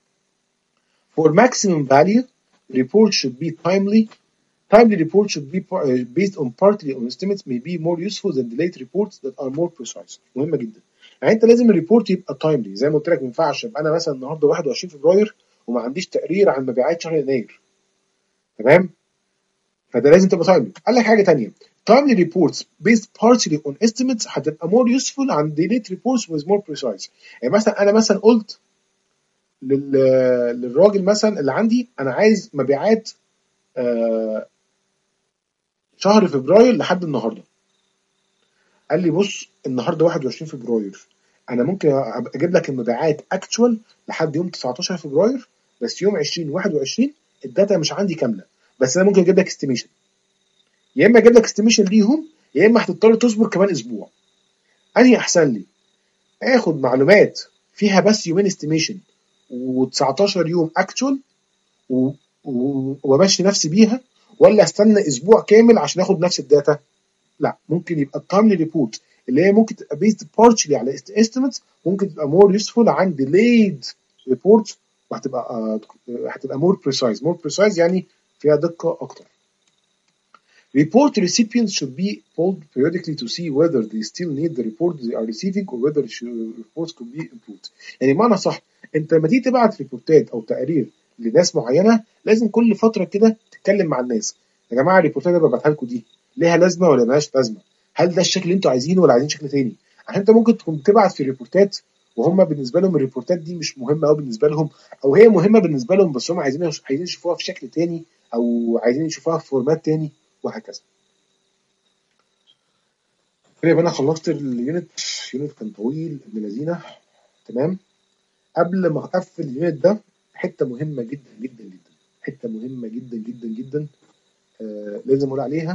For maximum value, reports should be timely. Timely reports should be based on partly on estimates may be more useful than delayed reports that are more precise. مهمه جدا. يعني انت لازم الريبورت يبقى تايملي، زي ما قلت لك ما ينفعش ابقى انا مثلا النهارده واحد وعشرين فبراير وما عنديش تقرير عن مبيعات شهر يناير. تمام؟ فده لازم تبقى تايملي. قال لك حاجه ثانيه، timely reports based partially on estimates هتبقى more useful عن delayed reports with more precise. يعني مثلا انا مثلا قلت لل... للراجل مثلا اللي عندي انا عايز مبيعات آه شهر فبراير لحد النهارده. قال لي بص النهارده واحد وعشرين فبراير، انا ممكن اجيب لك المبيعات اكتشوال لحد يوم تسعتاشر فبراير، بس يوم عشرين واحد وعشرين الداتا مش عندي كامله، بس انا ممكن اجيب لك استيميشن. يا اما اجيب لك استيميشن ليهم يا اما هتضطر تصبر كمان اسبوع. انهي احسن لي؟ اخد معلومات فيها بس يومين استيميشن و19 يوم اكتشوال وبمشي نفسي بيها، ولا استنى اسبوع كامل عشان اخد نفس الداتا؟ لا، ممكن يبقى التايملي ريبورت اللي هي ممكن تبقى بيزد بارشلي على استيميتس ممكن تبقى مور يوسفول عن ديليد ريبورت، وهتبقى آه هتبقى مور بريسايز. مور بريسايز يعني فيها دقه اكتر. Report recipients should be polled periodically to see whether they still need the report they are receiving or whether reports could be improved. يعني بمعنى صح، انت لما تيجي تبعت ريبورتات او تقارير لناس معينه لازم كل فتره كده تتكلم مع الناس، يا جماعه الريبورتات اللي ببعتها لكم دي ليها لازمه ولا مالهاش لازمه؟ هل ده الشكل اللي انتوا عايزينه ولا عايزين شكل تاني؟ عشان انت ممكن تكون بتبعت في ريبورتات وهم بالنسبه لهم الريبورتات دي مش مهمه قوي بالنسبه لهم، او هي مهمه بالنسبه لهم بس هم عايزين عايزين يشوفوها في شكل تاني او عايزين يشوفوها في فورمات تاني وهكذا. كده يبقى انا خلصت اليونت. اليونت كان طويل ابن لذينه. تمام. قبل ما اقفل اليونت ده حته مهمه جدا جدا جدا، حته مهمه جدا جدا جدا آه لازم اقول عليها.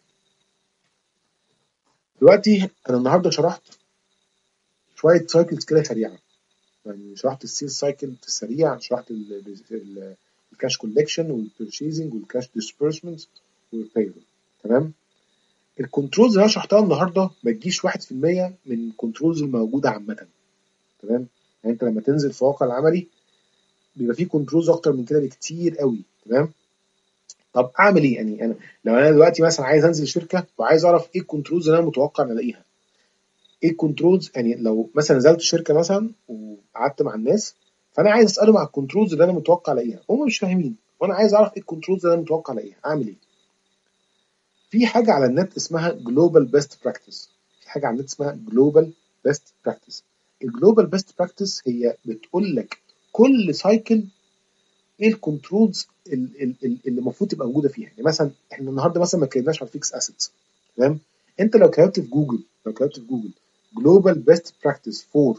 دلوقتي انا النهارده شرحت شويه سايكلز كده سريعه، يعني شرحت السيل سايكل في السريع، شرحت الكاش كولكشن والبرشيزنج والكاش ديسبيرسمنت والبيرول. تمام. الكنترولز اللي انا شرحتها النهارده ما تجيش واحد في المية من الكنترولز الموجوده عامه. تمام. يعني انت لما تنزل في الواقع العملي بيبقى فيه كنترولز اكتر من كده بكتير قوي. تمام. طب اعمل ايه؟ يعني انا لو انا دلوقتي مثلا عايز انزل شركه وعايز اعرف ايه الكنترولز اللي انا متوقع ان الاقيها، ايه الكنترولز؟ يعني لو مثلا نزلت شركه مثلا وقعدت مع الناس فانا عايز اسالهم على الكنترولز اللي انا متوقع الاقيها، هم مش فاهمين وانا عايز اعرف ايه الكنترولز اللي انا متوقع الاقيها، اعمل ايه؟ في حاجه على النت اسمها جلوبال بيست براكتس. في حاجه على النت اسمها جلوبال بيست براكتس. الجلوبال بيست براكتس هي بتقول لك كل سايكل ايه الكنترولز اللي المفروض تبقى موجوده فيها. يعني مثلا احنا النهارده مثلا ما اتكلمناش على الفيكس اسيتس. تمام. انت لو كتبت في جوجل لو كتبت في جوجل جلوبال بيست براكتس فور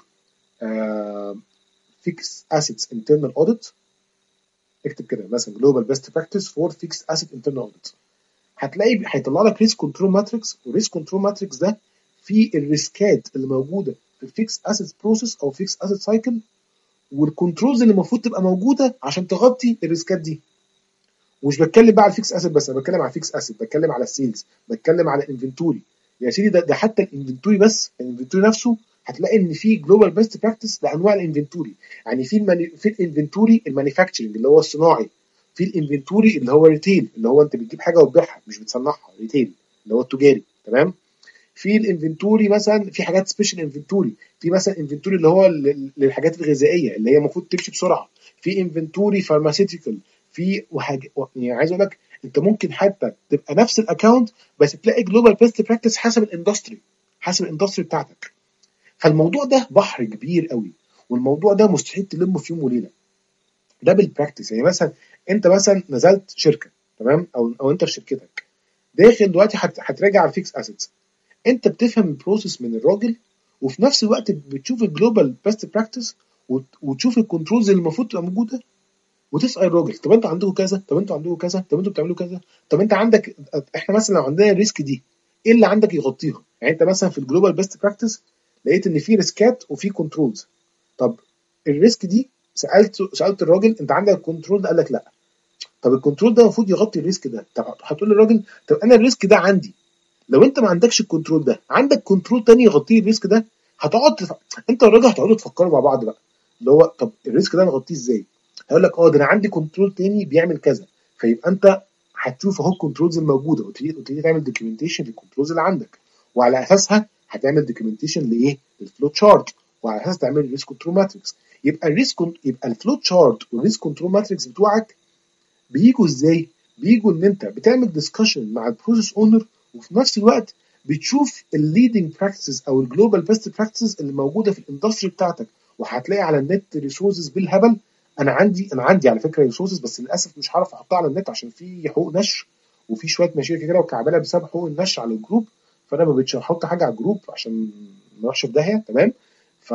فيكس اسيتس انترنال اوديت، اكتب كده مثلا جلوبال بيست براكتس فور فيكس اسيت انترنال اوديت، هتلاقي هيطلع لك ريسك كنترول ماتريكس، والريسك كنترول ماتريكس ده فيه الريسكات اللي موجوده في الفيكس اسيت بروسيس او فيكس اسيت سايكل، والكنترولز اللي المفروض تبقى موجوده عشان تغطي الريسكات دي. ومش بتكلم بقى على الفيكس اسيت بس، انا بتكلم على الفيكس اسيت، بتكلم على السيلز، بتكلم على الانفنتوري. يا سيدي ده, ده حتى الانفنتوري بس، الانفنتوري نفسه هتلاقي ان في جلوبال بيست براكتس لانواع الانفنتوري. يعني في الماني في الانفنتوري المانيفاكتشرنج اللي هو الصناعي، في الانفنتوري اللي هو ريتيل اللي هو انت بتجيب حاجه وتبيعها مش بتصنعها، ريتيل اللي هو التجاري. تمام. في الانفنتوري مثلا في حاجات سبيشال انفنتوري، في مثلا انفنتوري اللي هو للحاجات الغذائيه اللي هي المفروض تمشي بسرعه، في انفنتوري فارماسيتيكال، في وحاجه. يعني عايز اقول لك انت ممكن حتى تبقى نفس الاكونت بس تلاقي جلوبال بيست براكتس حسب الاندستري، حسب الاندستري بتاعتك. فالموضوع ده بحر كبير قوي، والموضوع ده مستحيل تلمه في يوم وليله، ده بالبراكتس. يعني مثلا انت مثلا نزلت شركه، تمام، او او انت في شركتك داخل دلوقتي هتراجع على الفيكس اسيتس، انت بتفهم البروسيس من الراجل وفي نفس الوقت بتشوف الجلوبال بيست براكتس وتشوف الكنترولز اللي المفروض تبقى موجوده وتسال الراجل طب انتوا عندكم كذا، طب انتوا عندكم كذا، طب انتوا بتعملوا كذا، طب انت عندك، احنا مثلا لو عندنا الريسك دي ايه اللي عندك يغطيها؟ يعني انت مثلا في الجلوبال بيست براكتس لقيت ان في ريسكات وفي كنترولز، طب الريسك دي سالت سالت الراجل انت عندك الكنترول ده؟ قال لك لا. طب الكنترول ده المفروض يغطي الريسك ده، طب هتقول للراجل طب انا الريسك ده عندي، لو انت ما عندكش الكنترول ده عندك كنترول تاني يغطيه الريسك ده، هتقعد تف... انت والراجل هتقعدوا تفكروا مع بعض بقى اللي هو طب الريسك ده نغطيه ازاي؟ هيقول لك اه ده انا عندي كنترول تاني بيعمل كذا، فيبقى انت هتشوف اهو الكنترولز الموجوده وتبتدي تعمل دوكيومنتيشن للكنترولز اللي عندك، وعلى اساسها هتعمل دوكيومنتيشن لايه؟ للفلو تشارت، وعلى اساس تعمل الريسك كنترول ماتريكس. يبقى الريسك يبقى الفلو تشارت والريسك كنترول ماتريكس بتوعك بيجوا ازاي؟ بيجوا ان انت بتعمل ديسكشن مع البروسيس اونر وفي نفس الوقت بتشوف الليدنج براكتسز او الجلوبال بيست براكتسز اللي موجوده في الاندستري بتاعتك، وهتلاقي على النت ريسورسز بالهبل. انا عندي انا عندي على فكره ريسورسز بس للاسف مش هعرف احطها على النت عشان في حقوق نشر وفي شويه مشاكل كده وكعبله بسبب حقوق النشر على الجروب، فانا ما بقتش احط حاجه على الجروب عشان ما اروحش في داهيه. تمام. ف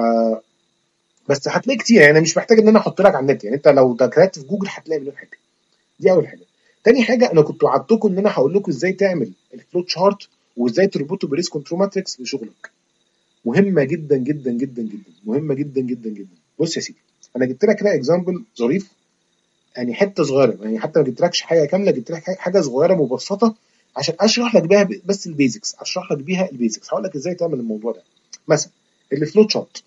بس هتلاقي كتير، يعني مش محتاج ان انا احط لك على النت، يعني انت لو كتبت في جوجل هتلاقي مليون حاجه. دي اول حاجه. تاني حاجه انا كنت وعدتكم ان انا هقول لكم ازاي تعمل الفلو تشارت وازاي تربطه بريسك كنترول ماتريكس لشغلك. مهمه جدا جدا جدا جدا، مهمه جدا جدا جدا. بص يا سيدي انا جبت لك كده اكزامبل ظريف، يعني حته صغيره، يعني حتى ما جبتلكش حاجه كامله، جبت لك حاجه صغيره مبسطه عشان اشرح لك بيها بس البيزكس، اشرح لك بيها البيزكس. هقول لك ازاي تعمل الموضوع ده. مثلا الفلو تشارت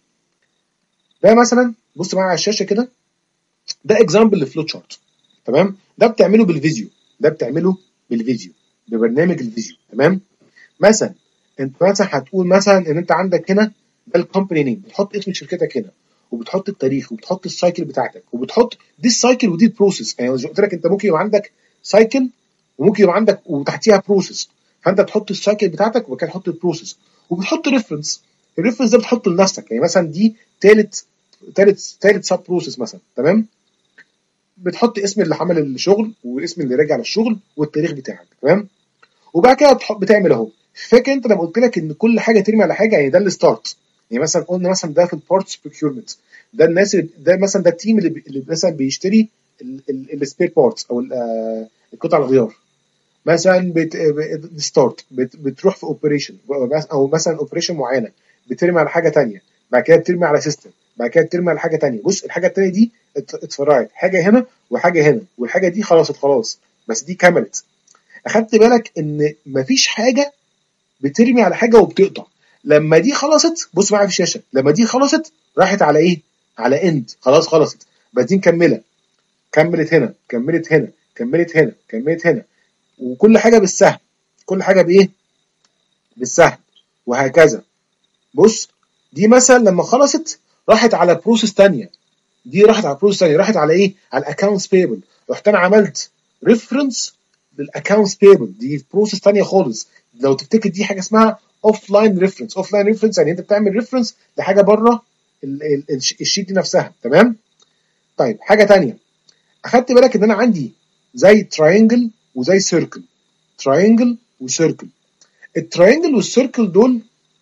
ده مثلا، بص معايا على الشاشه كده، ده اكزامبل للفلو تشارت. تمام. ده بتعمله بالفيديو، ده بتعمله بالفيديو. ببرنامج الفيجوال. تمام. مثلا انت مثلا هتقول مثلا ان انت عندك هنا ده الكومباني نيم، بتحط اسم شركتك هنا وبتحط التاريخ وبتحط السايكل بتاعتك وبتحط دي السايكل ودي البروسيس. يعني زي ما قلت لك انت ممكن يبقى عندك سايكل وممكن يبقى عندك وتحتيها بروسيس، فانت تحط السايكل بتاعتك وبعد كده تحط البروسيس وبتحط ريفرنس. الريفرنس ده بتحطه لنفسك، يعني مثلا دي ثالث ثالث ثالث سب بروسيس مثلا. تمام. بتحط اسم اللي عمل الشغل واسم اللي راجع للشغل والتاريخ بتاعك. تمام. وبعد كده بتعمل اهو. فاكر انت لما قلت لك ان كل حاجه ترمي على حاجه، يعني ده الستارت. يعني مثلا قلنا مثلا ده في البارتس بروكيورمنت، ده الناس اللي ده مثلا ده التيم اللي, بي اللي مثلا بيشتري السبير بارتس او القطع الغيار. مثلا بت ستارت بت بتروح في اوبريشن او مثلا اوبريشن معينه بترمي على حاجه ثانيه، بعد كده بترمي على سيستم، بعد كده بترمي على حاجه ثانيه. بص الحاجه الثانيه دي اتفرعت حاجه هنا وحاجه هنا، والحاجه دي خلاص خلاص بس دي كملت. اخدت بالك ان مفيش حاجه بترمي على حاجه وبتقطع. لما دي خلصت بص معايا في الشاشه، لما دي خلصت راحت على ايه؟ على اند. خلاص خلصت، بس دي مكمله، كملت هنا كملت هنا كملت هنا كملت هنا، وكل حاجه بالسهم، كل حاجه بايه؟ بالسهم، وهكذا. بص دي مثلا لما خلصت راحت على بروسيس ثانيه، دي راحت على بروسيس ثانيه، راحت على ايه؟ على الاكونتس بيبل. رحت انا عملت ريفرنس للاكونتس بيبل، دي بروسيس ثانيه خالص. لو تفتكر دي حاجه اسمها اوف لاين ريفرنس. اوف لاين ريفرنس يعني انت بتعمل ريفرنس لحاجه بره الشيت دي نفسها. تمام. طيب حاجه ثانيه، اخدت بالك ان انا عندي زي تراينجل وزي سيركل، تراينجل وسيركل. التراينجل والسيركل دول،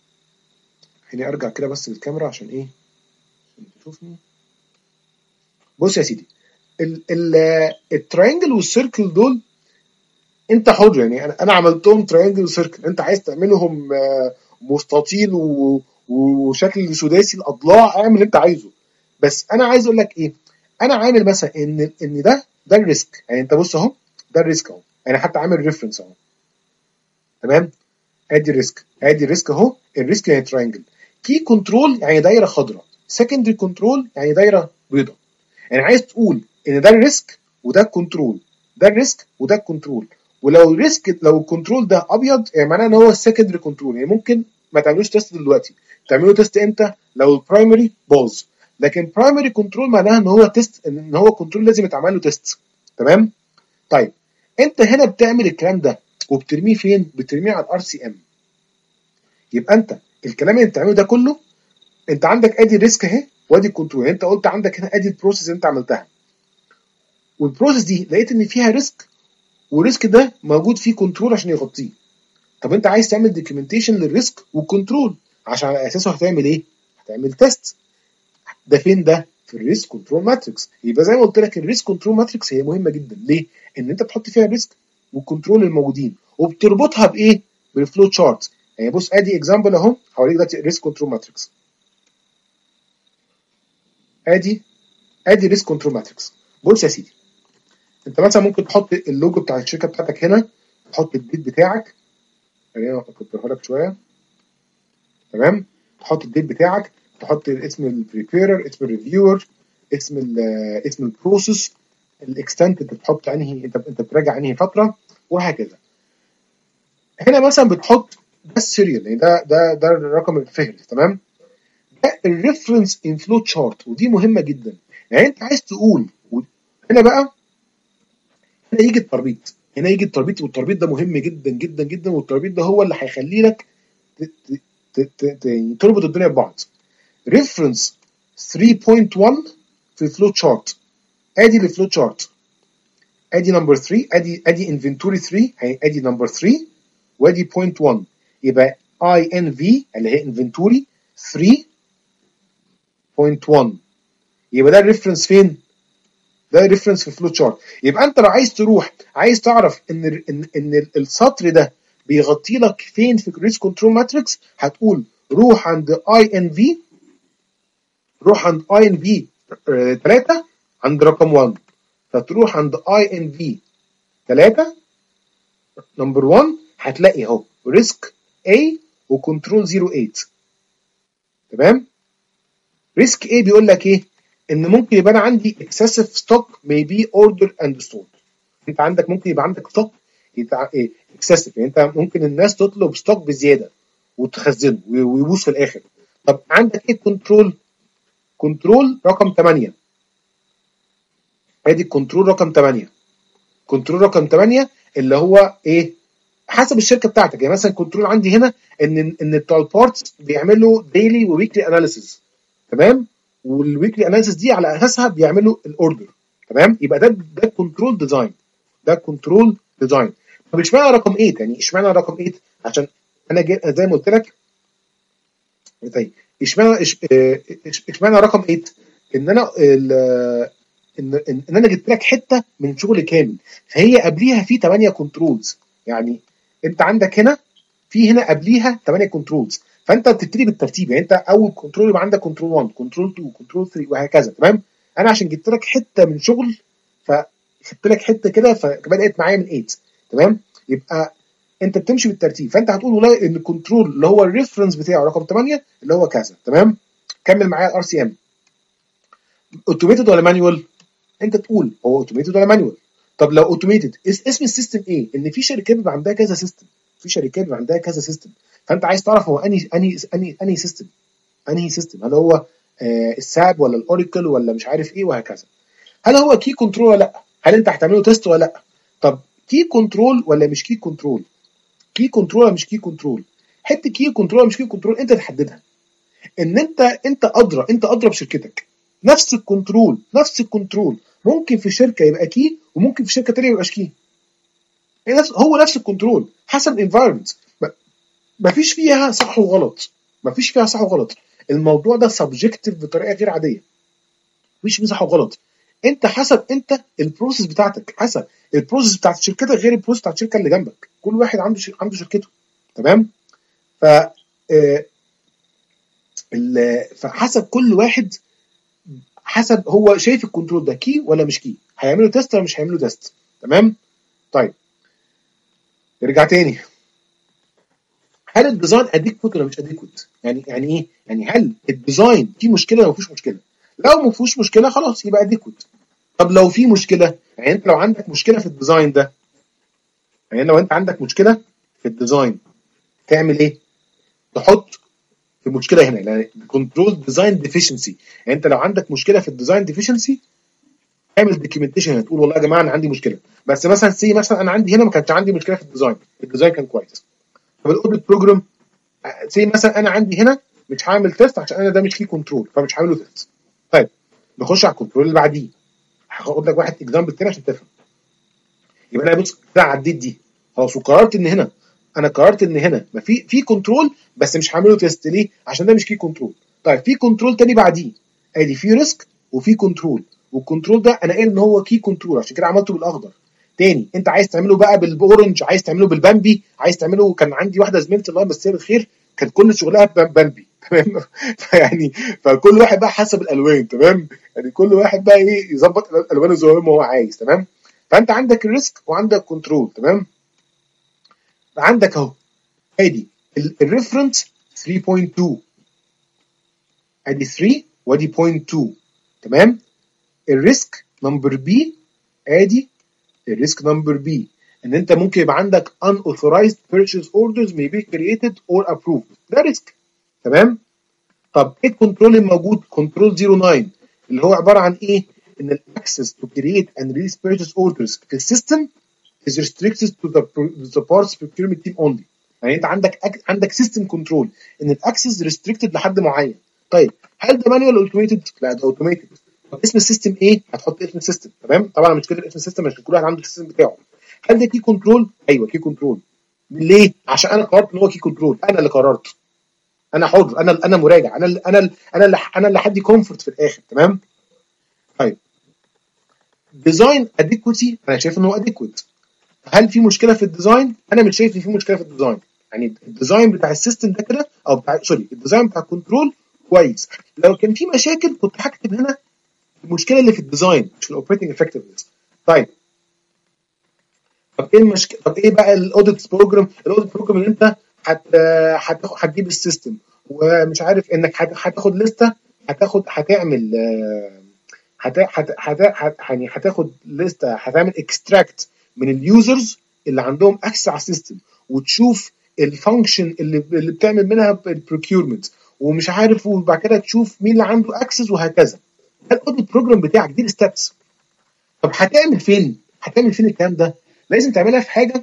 خليني ارجع كده بس للكاميرا عشان ايه؟ عشان تشوفني. بص يا سيدي، التراينجل والسيركل دول انت حر، يعني انا انا عملتهم تراينجل وسيركل، انت عايز تعملهم مستطيل وشكل سداسي الاضلاع اعمل اللي انت عايزه. بس انا عايز اقول لك ايه، انا عامل مثلا ان ان ده ده الريسك. يعني انت بص اهو، ده الريسك اهو، انا حتى عامل ريفرنس اهو. تمام. ادي الريسك، ادي الريسك اهو. الريسك يعني تراينجل. كي كنترول يعني دايره خضراء، سكندري كنترول يعني دايره بيضاء. يعني عايز تقول ان ده الريسك وده الكنترول، ده الريسك وده الكنترول. ولو الريسك لو الكنترول ده ابيض يعني معناه ان هو السكندري كنترول. يعني ممكن ما تعملوش تيست دلوقتي، تعملوا تيست امتى؟ لو البرايمري باظ. لكن برايمري كنترول معناها ان هو تيست، ان هو كنترول لازم يتعمل له تيست. تمام. طيب انت هنا بتعمل الكلام ده وبترميه فين؟ بترميه على الار سي ام. يبقى انت الكلام اللي بتعمله ده كله، انت عندك ادي الريسك اهي وادي الكنترول. يعني انت قلت عندك هنا ادي البروسيس اللي انت عملتها، والبروسيس دي لقيت ان فيها ريسك، والريسك ده موجود فيه كنترول عشان يغطيه. طب انت عايز تعمل دوكيومنتيشن للريسك والكنترول، عشان على اساسه هتعمل ايه؟ هتعمل تيست. ده فين ده؟ في الريسك كنترول ماتريكس. يبقى زي ما قلت لك الريسك كنترول ماتريكس هي مهمه جدا. ليه؟ ان انت بتحط فيها الريسك والكنترول الموجودين وبتربطها بايه؟ بالفلو تشارت. يعني بص ادي اكزامبل اهو، هوريك دلوقتي الريسك كنترول ماتريكس. ادي ادي ريسك كنترول ماتريكس. بص يا سيدي، انت مثلا ممكن تحط اللوجو بتاع الشركه بتاعتك هنا، تحط الديت بتاعك، خلينا اكبرها لك شويه. تمام. تحط الديت بتاعك، تحط اسم البريبيرر، اسم الريفيور، اسم ال اسم البروسيس، الاكستنت انت بتحط انهي، انت انت بتراجع انهي فتره، وهكذا. هنا مثلا بتحط ده السيريال، يعني ده ده ده الرقم الفهرس. تمام. ده الريفرنس ان فلو تشارت، ودي مهمه جدا. يعني انت عايز تقول هنا بقى، هنا يجي التربيط، هنا يجي التربيط، والتربيط ده مهم جدا جدا جدا، والتربيط ده هو اللي هيخلي لك تربط الدنيا ببعض. ريفرنس ثلاثة نقطة واحد في الفلو تشارت، ادي الفلو تشارت، ادي نمبر ثلاثة، ادي ادي انفنتوري ثلاثة، ادي نمبر ثلاثة، وادي بوينت واحد. يبقى اي ان في اللي هي انفنتوري ثلاثة نقطة واحد. يبقى ده الريفرنس فين؟ ده ريفرنس في الفلو تشارت. يبقى انت لو عايز تروح عايز تعرف ان ان ان السطر ده بيغطي لك فين في الريسك كنترول ماتريكس، هتقول روح عند اي ان في، روح عند اي ان في ثلاثة عند رقم واحد، فتروح عند اي ان في ثلاثة نمبر واحد، هتلاقي اهو ريسك A وكنترول صفر ثمانية. تمام. ريسك A بيقول لك ايه؟ ان ممكن يبقى انا عندي excessive stock may be ordered and stored. انت عندك ممكن يبقى عندك stock ايه اكسسيف، يعني انت ممكن الناس تطلب ستوك بزياده وتخزنه ويبوظ في الاخر. طب عندك ايه كنترول؟ كنترول رقم ثمانية، ادي الكنترول رقم ثمانية. كنترول رقم ثمانية اللي هو ايه؟ حسب الشركه بتاعتك. يعني مثلا كنترول عندي هنا ان ان بتوع البارتس بيعملوا ديلي وويكلي اناليسيز، تمام؟ والويكلي اناليسيز دي على اساسها بيعملوا الاوردر، تمام؟ يبقى ده ده كنترول ديزاين، ده كنترول ديزاين. طب اشمعنى رقم ثمانية؟ يعني اشمعنى رقم ثمانية؟ عشان انا جي- زي ما قلت لك، طيب اشمعنى إش- اه، إش- اشمعنى رقم ثمانية؟ ان انا ال- ان ان إن انا جبت لك حته من شغل كامل، فهي قبليها في ثمانية كنترولز. يعني انت عندك هنا في هنا قبليها ثمانية كنترولز، فانت بتبتدي بالترتيب. يعني انت اول كنترول يبقى عندك كنترول واحد، كنترول اتنين، كنترول تلاتة، وهكذا، تمام؟ انا عشان جبت لك حته من شغل فجبت لك حته كده فبدات معايا من ثمانية، تمام؟ يبقى انت بتمشي بالترتيب. فانت هتقول والله ان الكنترول اللي هو الريفرنس بتاعه رقم ثمانية اللي هو كذا، تمام؟ كمل معايا الار سي ام. اوتوميتد ولا مانيوال؟ انت تقول هو اوتوميتد ولا مانيوال. طب لو اوتوميتد اسم السيستم ايه؟ ان في شركات بيبقى عندها كذا سيستم، في شركات بيبقى عندها كذا سيستم، فانت عايز تعرف هو انهي انهي انهي انهي سيستم، انهي سيستم، هل هو آه الساب ولا الاوراكل ولا مش عارف ايه وهكذا. هل هو كي كنترول ولا لا؟ هل انت هتعمله تيست ولا لا؟ طب كي كنترول ولا مش كي كنترول؟ كي كنترول ولا مش كي كنترول؟ حته كي كنترول ولا مش كي كنترول انت تحددها. ان انت انت ادرى، انت ادرى بشركتك. نفس الكنترول، نفس الكنترول ممكن في شركه يبقى كي وممكن في شركه ثانيه ما يبقاش كي. هي نفس هو نفس الكنترول حسب الانفايرمنت. ما فيش فيها صح وغلط، ما فيش فيها صح وغلط. الموضوع ده سبجكتيف بطريقه غير عاديه، مفيش فيه صح وغلط. انت حسب انت البروسيس بتاعتك، حسب البروسيس بتاعت شركتك غير البروسيس بتاعت الشركه اللي جنبك. كل واحد عنده ش... عنده شركته، تمام؟ ف آه، ال- فحسب كل واحد، حسب هو شايف الكنترول ده كي ولا مش كي، هيعملوا تيست ولا مش هيعملوا تيست، تمام؟ طيب نرجع تاني. هل الديزاين اديكوت ولا مش اديكوت؟ يعني يعني ايه؟ يعني هل الديزاين فيه مشكله ولا ما فيهوش مشكله؟ لو ما فيهوش مشكله خلاص يبقى اديكوت. طب لو في مشكله، يعني انت لو عندك مشكله في الديزاين ده، يعني لو انت عندك مشكله في الديزاين تعمل ايه؟ تحط في مشكله هنا، يعني كنترول ديزاين ديفيشنسي. يعني انت لو عندك مشكله في الديزاين ديفيشنسي اعمل دوكيومنتيشن هنا، تقول والله يا جماعه انا عندي مشكله، بس مثلا سي مثلا انا عندي هنا ما كانش عندي مشكله في الديزاين، الديزاين كان كويس. طب الاوديت بروجرام، سي مثلا انا عندي هنا مش هعمل تيست عشان انا ده مش فيه كنترول فمش هعمله تيست. طيب نخش على الكنترول اللي بعديه، هاخد لك واحد اكزامبل تاني عشان تفهم. يبقى انا بص كده عديت دي خلاص، وقررت ان هنا، انا قررت ان هنا ما في في كنترول بس مش هعمله تيست. ليه؟ عشان ده مش كي كنترول. طيب في كنترول تاني بعديه، ادي في ريسك وفي كنترول، والكنترول ده انا قايل ان هو كي كنترول عشان كده عملته بالاخضر. تاني انت عايز تعمله بقى بالاورنج، عايز تعمله بالبامبي، عايز تعمله، كان عندي واحده زميلتي الله يمسيها بالخير كانت كل شغلها بامبي، تمام؟ فيعني فكل واحد بقى حسب الالوان، تمام؟ يعني كل واحد بقى ايه يظبط الالوان زي ما هو عايز، تمام؟ فانت عندك الريسك وعندك كنترول، تمام؟ عندك اهو ادي الريفرنس ثلاثة فاصلة اتنين، ادي ثلاثة وادي صفر فاصلة اتنين، تمام؟ الريسك نمبر بي، ادي الريسك نمبر بي، ان انت ممكن يبقى عندك unauthorized purchase orders may be created or approved، ده ريسك، تمام؟ طب ايه الكنترول الموجود؟ كنترول صفر تسعة اللي هو عباره عن ايه؟ ان الاكسس to create and release purchase orders في السيستم is restricted to the, the parts procurement team only. يعني انت عندك أك... عندك سيستم كنترول ان الاكسس ريستريكتد لحد معين. طيب هل ده مانوال ولا اوتوميتد؟ لا ده اوتوميتد. طب اسم السيستم ايه؟ هتحط اسم السيستم، تمام؟ طبعا مش كده اسم السيستم عشان كل واحد عنده السيستم بتاعه. هل ده كي كنترول؟ ايوه كي كنترول. ليه؟ عشان انا قررت ان هو كي كنترول، انا اللي قررت، انا حر، انا انا مراجع، انا اللي انا اللي انا اللي انا اللي هدي كومفورت في الاخر، تمام؟ طيب ديزاين اديكوتي انا شايف ان هو اديكوت. هل في مشكله في الديزاين؟ انا مش شايف ان في مشكله في الديزاين. يعني الديزاين بتاع السيستم ده كده او بتاع سوري الديزاين بتاع الكنترول كويس. لو كان في مشاكل كنت هكتب هنا المشكله اللي في الديزاين مش في الاوبريتنج افكتفنس. طيب طب ايه المشكله؟ طب ايه بقى الاوديت بروجرام؟ الاوديت بروجرام اللي انت هت هتجيب السيستم ومش عارف انك هتاخد لسته، هتاخد هتعمل هت هت هت يعني هتاخد لسته، هتعمل اكستراكت من اليوزرز اللي عندهم اكسس على السيستم، وتشوف الفانكشن اللي اللي بتعمل منها البروكيورمنت ومش عارف، وبعد كده تشوف مين اللي عنده اكسس وهكذا. ده الاوديت بروجرام بتاعك، دي الستبس. طب هتعمل فين؟ هتعمل فين الكلام ده؟ لازم تعملها في حاجه،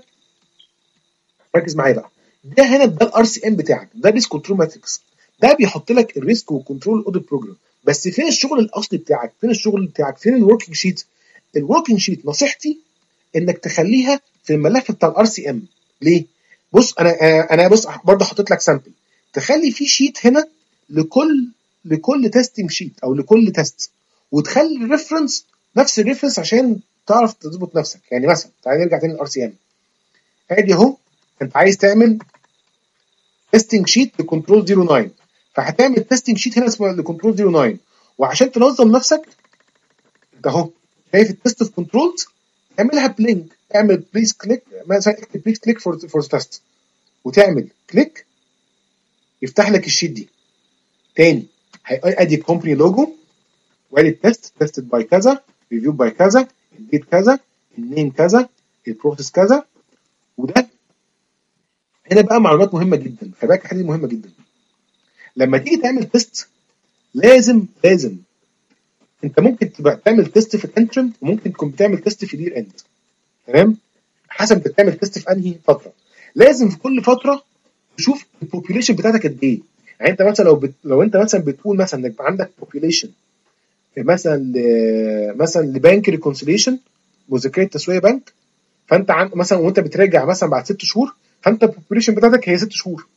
ركز معايا بقى. ده هنا ده الار سي ام بتاعك، ده ريسك كنترول ماتريكس. ده بيحط لك الريسك والكنترول اوديت بروجرام. بس فين الشغل الاصلي بتاعك؟ فين الشغل بتاعك؟ فين الوركينج شيت؟ الوركينج شيت نصيحتي انك تخليها في الملف بتاع الار سي ام. ليه؟ بص انا انا بص برضه حطيت لك سامبل. تخلي في شيت هنا لكل لكل تيستنج شيت او لكل تيست، وتخلي الريفرنس نفس الريفرنس عشان تعرف تظبط نفسك. يعني مثلا تعالى نرجع تاني للار سي ام. ادي اهو، انت عايز تعمل تيستنج شيت لكنترول صفر تسعة، فهتعمل تيستنج شيت هنا اسمه لكنترول صفر تسعة. وعشان تنظم نفسك انت اهو شايف التست اوف كنترولز، اعملها بلينك. اعمل بليز كليك، مثلا اكتب بليز كليك فور فور تيست، وتعمل كليك يفتح لك الشيت دي. تاني ادي الكومباني لوجو، وادي التست تيستد باي كذا، ريفيو باي كذا، الديت كذا، النيم كذا، البروسيس كذا. وده هنا بقى معلومات مهمه جدا، خلي بالك الحاجه دي مهمه جدا. لما تيجي تعمل تيست لازم لازم انت ممكن تبقى تعمل تيست في الانترم، وممكن تكون بتعمل تيست في الير اند. تمام؟ حسب انت بتعمل تيست في انهي فتره. لازم في كل فتره تشوف البوبيوليشن بتاعتك قد ايه. يعني انت مثلا لو بت... لو انت مثلا بتقول مثلا انك عندك بوبيوليشن مثلا ل... مثلا لبنك ريكونسيليشن، مذكره تسويه بنك، فانت عن... مثلا وانت بتراجع مثلا بعد ست شهور، فانت البوبيوليشن بتاعتك هي ست شهور.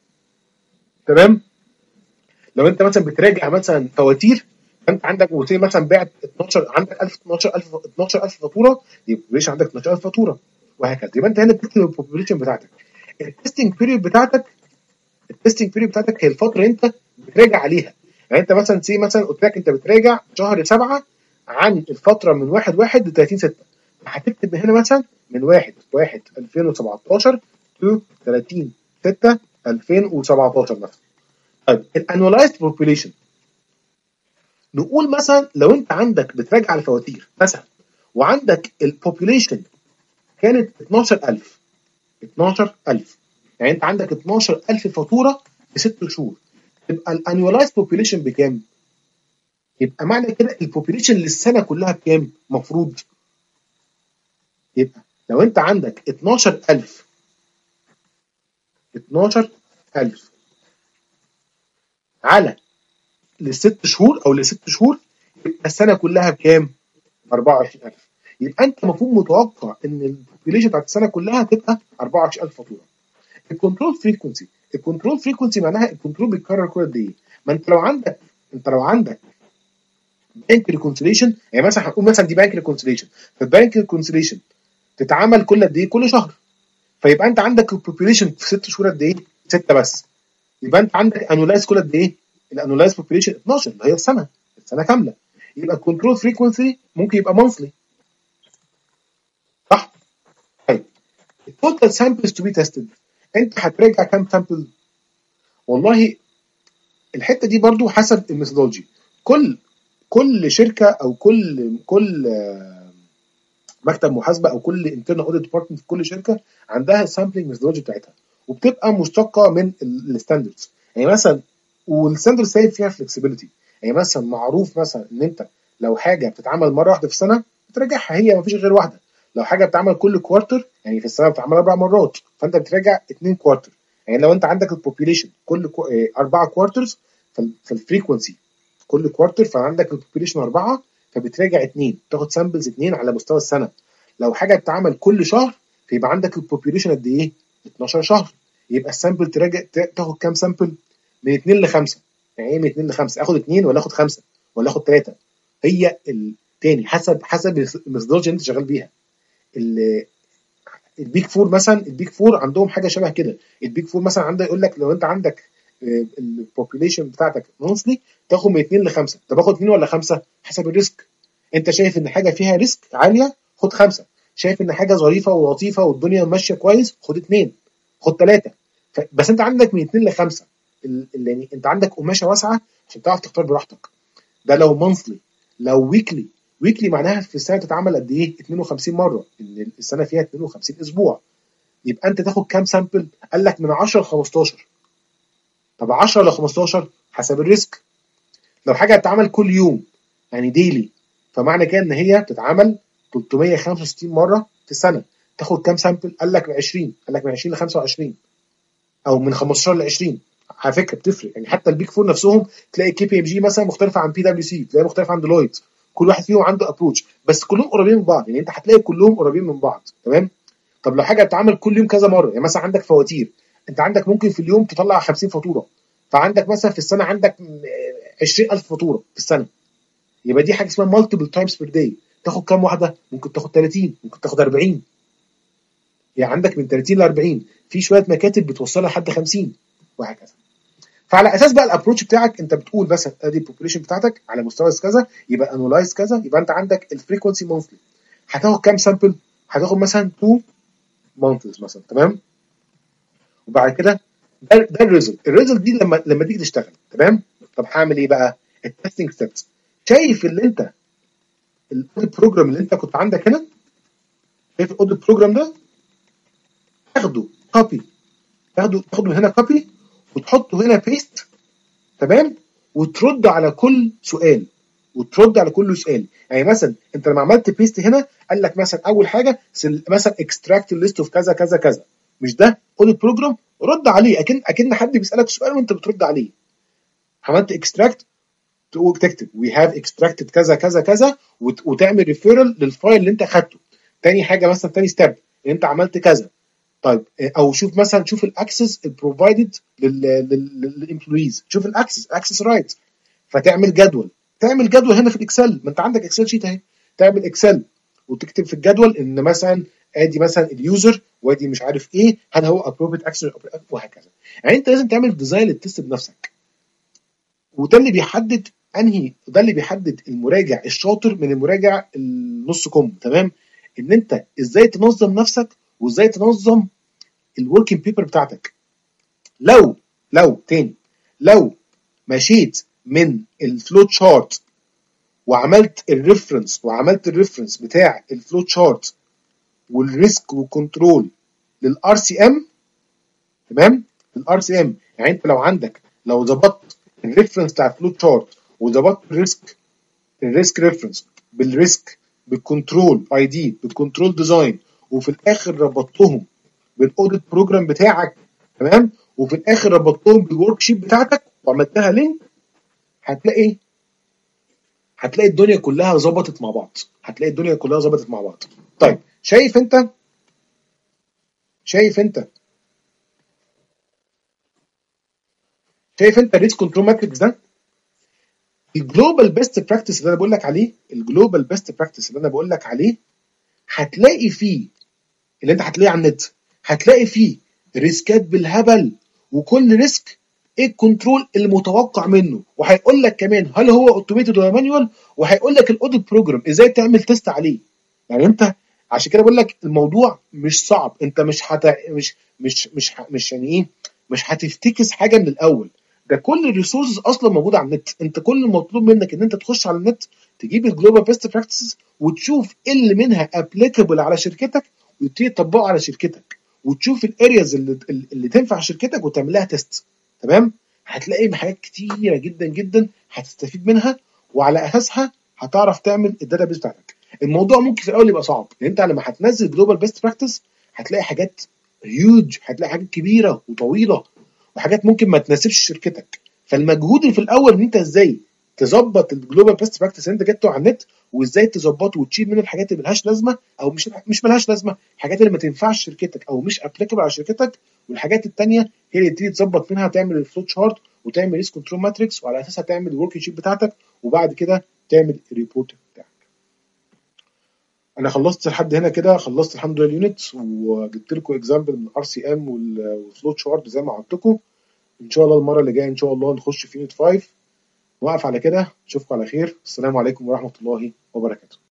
تمام؟ لو انت مثلا بتراجع مثلا فواتير، فانت عندك وتيجي مثلا بعت اتناشر، عندك ألف اتناشر ألف اتناشر ألف فاتوره، يبقى ليش عندك اتناشر ألف فاتوره وهكذا. يبقى انت هنا بتكتب البوبيوليشن بتاعتك. التستنج بيريود بتاعتك التستنج بيريود بتاعتك هي الفتره اللي انت بتراجع عليها. يعني انت مثلا سي مثلا قلت لك انت بتراجع شهر سبعه عن الفتره من واحد واحد ل ثلاثين ستة، فهتكتب هنا مثلا من واحد واحد ألفين وسبعتاشر ل ثلاثين ستة ألفين وسبعتاشر مثلا. طيب الانولايزد بوبيوليشن، نقول مثلا لو انت عندك بتراجع الفواتير مثلا وعندك البوبيوليشن كانت اتناشر ألف اتناشر ألف، يعني انت عندك اتناشر ألف فاتوره في ست شهور، يبقى الانولايزد بوبيوليشن بكام؟ يبقى معنى كده البوبيوليشن للسنه كلها بكام؟ مفروض يبقى لو انت عندك اتناشر ألف اتناشر ألف على لست شهور او لست شهور، يبقى السنه كلها بكام؟ أربعة وعشرين ألف. يبقى انت المفروض متوقع ان البوبيوليشن بتاعت السنه كلها تبقى أربعة وعشرين ألف فاتوره. الكنترول فريكونسي، الكنترول فريكونسي معناها الكنترول بيتكرر كل قد ايه؟ ما انت لو عندك انت لو عندك بانك ريكونسيليشن، يعني مثلا هنقول مثلا دي بانك ريكونسيليشن، فالبانك ريكونسيليشن تتعمل كل قد ايه؟ كل شهر. فيبقى انت عندك البوبيوليشن في ست شهور قد ايه؟ سته بس. يبقى انت عندك انولايز كل قد ايه؟ الانولايز بوبيوليشن اتناشر اللي هي السنه السنه كامله. يبقى الكنترول فريكونسي ممكن يبقى مانثلي، صح؟ طيب التوتال سامبلز تو بي تيستد، انت هتراجع كام سامبل؟ والله الحته دي برضو حسب الميثودولوجي. كل كل شركه او كل كل مكتب محاسبه او كل انترنال اوديت ديبارتمنت في كل شركه عندها السامبلنج ميثودولوجي بتاعتها، وبتبقى مشتقه من الستاندردز. يعني مثلا والستاندردز سايب فيها فلكسبيليتي. يعني مثلا معروف مثلا ان انت لو حاجه بتتعمل مره واحده في السنه بتراجعها، هي ما فيش غير واحده. لو حاجه بتتعمل كل كوارتر، يعني في السنه بتتعمل اربع مرات، فانت بتراجع اثنين كوارتر. يعني لو انت عندك البوبيوليشن كل كو... اه اربعه كوارترز، فالفريكونسي كل كوارتر، فعندك البوبيوليشن اربعه، فبتراجع اثنين، تاخد سامبلز اثنين على مستوى السنه. لو حاجه بتتعمل كل شهر، فيبقى عندك البوبيوليشن قد ايه؟ اتناشر شهر، يبقى السامبل تراجع تاخد كام سامبل؟ من اثنين ل خمسة. يعني ايه من اثنين ل خمسة؟ اخد اثنين ولا اخد خمسة ولا اخد ثلاثة؟ هي الثاني حسب حسب الميثودولوجي اللي انت شغال بيها. البيك فور مثلا، البيك فور عندهم حاجه شبه كده. البيك فور مثلا عنده يقول لك لو انت عندك البوبيوليشن بتاعتك مونثلي تاخد من اثنين ل خمسة. طب اخد اثنين ولا خمسة؟ حسب الريسك. انت شايف ان حاجه فيها ريسك عاليه، خد خمسة. شايف ان حاجه ظريفه ولطيفه والدنيا ماشيه كويس، خد اثنين، خد ثلاثة. بس انت عندك من اثنين ل خمسة، يعني انت عندك قماشه واسعه عشان تعرف تختار براحتك. ده لو مونثلي. لو ويكلي ويكلي معناها في السنه تتعمل قد ايه؟ اتنين وخمسين مره، ان السنه فيها اتنين وخمسين اسبوع. يبقى انت تاخد كام سامبل؟ قال لك من عشرة ل خمستاشر. طب عشرة ل خمستاشر حسب الريسك. لو حاجه هتتعمل كل يوم يعني ديلي، فمعنى كده ان هي بتتعمل تلتمية وخمسة وستين مره في السنه. تاخد كام سامبل؟ قال لك من عشرين، قال لك من عشرين ل خمسة وعشرين او من خمستاشر ل عشرين. على فكره بتفرق، يعني حتى البيك فور نفسهم تلاقي كي بي ام جي مثلا مختلفه عن بي دبليو سي، تلاقي مختلف عن ديلويت، كل واحد فيهم عنده ابروتش، بس كلهم قريبين من بعض، يعني انت هتلاقي كلهم قريبين من بعض. تمام. طب لو حاجه بتتعمل كل يوم كذا مره، يعني مثلا عندك فواتير، انت عندك ممكن في اليوم تطلع خمسين فاتوره، فعندك مثلا في السنه عندك عشرين ألف فاتوره في السنه، يبقى دي حاجه اسمها مالتيبل تايمز بير داي. تاخد كام واحده؟ ممكن تاخد تلاتين، ممكن تاخد اربعين، يعني عندك من تلاتين ل اربعين، في شويه مكاتب بتوصلها لحد خمسين، وهكذا. فعلى اساس بقى الابروتش بتاعك انت بتقول مثلا ادي البوبوليشن بتاعتك على مستوى كذا، يبقى انولايز كذا، يبقى انت عندك الفريكونسي مونثلي. هتاخد كام سامبل؟ هتاخد مثلا اتنين مانثز مثلا. تمام. وبعد كده ده ده الريزلت. الريزلت دي لما لما تيجي تشتغل. تمام. طب هعمل ايه بقى؟ التستنج ستيبس. شايف اللي انت الاوديت بروجرام اللي انت كنت عندك هنا، شايف الاوديت بروجرام ده؟ تاخده كوبي، تاخده تاخده من هنا كوبي وتحطه هنا بيست. تمام. وترد على كل سؤال، وترد على كل سؤال. يعني مثلا انت لما عملت بيست هنا قال لك مثلا اول حاجه مثلا اكستراكت ليست اوف كذا كذا كذا، مش ده اوديت بروجرام؟ رد عليه اكن اكن حد بيسالك سؤال وانت بترد عليه. عملت اكستراكت تكتب وي هاف اكستراكتد كذا كذا كذا، وتعمل ريفيرال للفايل اللي انت اخدته. تاني حاجه مثلا تاني ستيب ان انت عملت كذا. طيب او شوف مثلا شوف الاكسس البروفايدد للامبلويز، شوف الاكسس الاكسس رايت، فتعمل جدول. تعمل جدول هنا في الاكسل، ما انت عندك اكسل شيت اهي، تعمل اكسل وتكتب في الجدول ان مثلا ادي مثلا اليوزر وادي مش عارف ايه، هل هو ابروبريت اكسس وهكذا. يعني انت لازم تعمل ديزاين للتست بنفسك، وده اللي بيحدد انهي، ده اللي بيحدد المراجع الشاطر من المراجع النص كم. تمام. ان انت ازاي تنظم نفسك وازاي تنظم الوركينج بيبر بتاعتك. لو لو تاني لو مشيت من الفلو تشارت وعملت الريفرنس وعملت الريفرنس بتاع الفلو تشارت والريسك والكنترول للار سي ام. تمام. الار سي ام يعني انت لو عندك لو ظبطت الريفرنس بتاع الفلو تشارت وظبطت الريسك الريسك ريفرنس بالريسك بالكنترول اي دي بالكنترول ديزاين، وفي الاخر ربطتهم بالاوديت بروجرام بتاعك. تمام. وفي الاخر ربطتهم بالورك شيت بتاعتك وعملتها لينك، هتلاقي هتلاقي الدنيا كلها ظبطت مع بعض، هتلاقي الدنيا كلها ظبطت مع بعض. طيب شايف انت شايف انت شايف انت الريسك كنترول ماتريكس ده؟ الجلوبال بيست براكتس اللي انا بقول لك عليه، الجلوبال بيست براكتس اللي انا بقول لك عليه، هتلاقي فيه اللي انت هتلاقيه على النت، هتلاقي فيه ريسكات بالهبل، وكل ريسك ايه الكنترول المتوقع منه، وهيقول لك كمان هل هو اوتوميتد ولا مانيوال، وهيقول لك الاوديت بروجرام ازاي تعمل تيست عليه. يعني انت عشان كده بقول لك الموضوع مش صعب، انت مش هت... مش مش مش ح... مش يعني ايه مش هتفتكس حاجه من الاول. ده كل الريسورسز اصلا موجوده على النت، انت كل المطلوب منك ان انت تخش على النت تجيب الجلوبال بيست براكتسز وتشوف ايه اللي منها ابليكابل على شركتك وتبتدي تطبقه على شركتك، وتشوف الارياز اللي, اللي تنفع شركتك وتعمل لها تيست. تمام. هتلاقي حاجات كتيره جدا جدا هتستفيد منها، وعلى اساسها هتعرف تعمل الداتا بيس بتاعتك. الموضوع ممكن في الاول يبقى صعب، لان انت لما هتنزل جلوبال بيست براكتس هتلاقي حاجات هيوج، هتلاقي حاجات كبيره وطويله وحاجات ممكن ما تناسبش شركتك. فالمجهود اللي في الاول ان انت ازاي تظبط الجلوبال بيست براكتس اللي انت جبته على النت، وازاي تظبطه وتشيل منه الحاجات اللي ملهاش لازمه او مش مش ملهاش لازمه، الحاجات اللي ما تنفعش شركتك او مش ابليكابل على شركتك، والحاجات الثانيه هي اللي تبتدي تظبط منها، تعمل الفلو تشارت وتعمل ريسك كنترول ماتريكس، وعلى اساسها تعمل الورك شيت بتاعتك، وبعد كده تعمل الريبورت بتاعك. انا خلصت لحد هنا كده، خلصت الحمد لله اليونت، وجبت لكم اكزامبل من الار سي ام والفلو تشارت زي ما عودتكم. ان شاء الله المره اللي جايه ان شاء الله نخش في يونت خمسة. واقف على كده، اشوفكم على خير. السلام عليكم ورحمه الله وبركاته.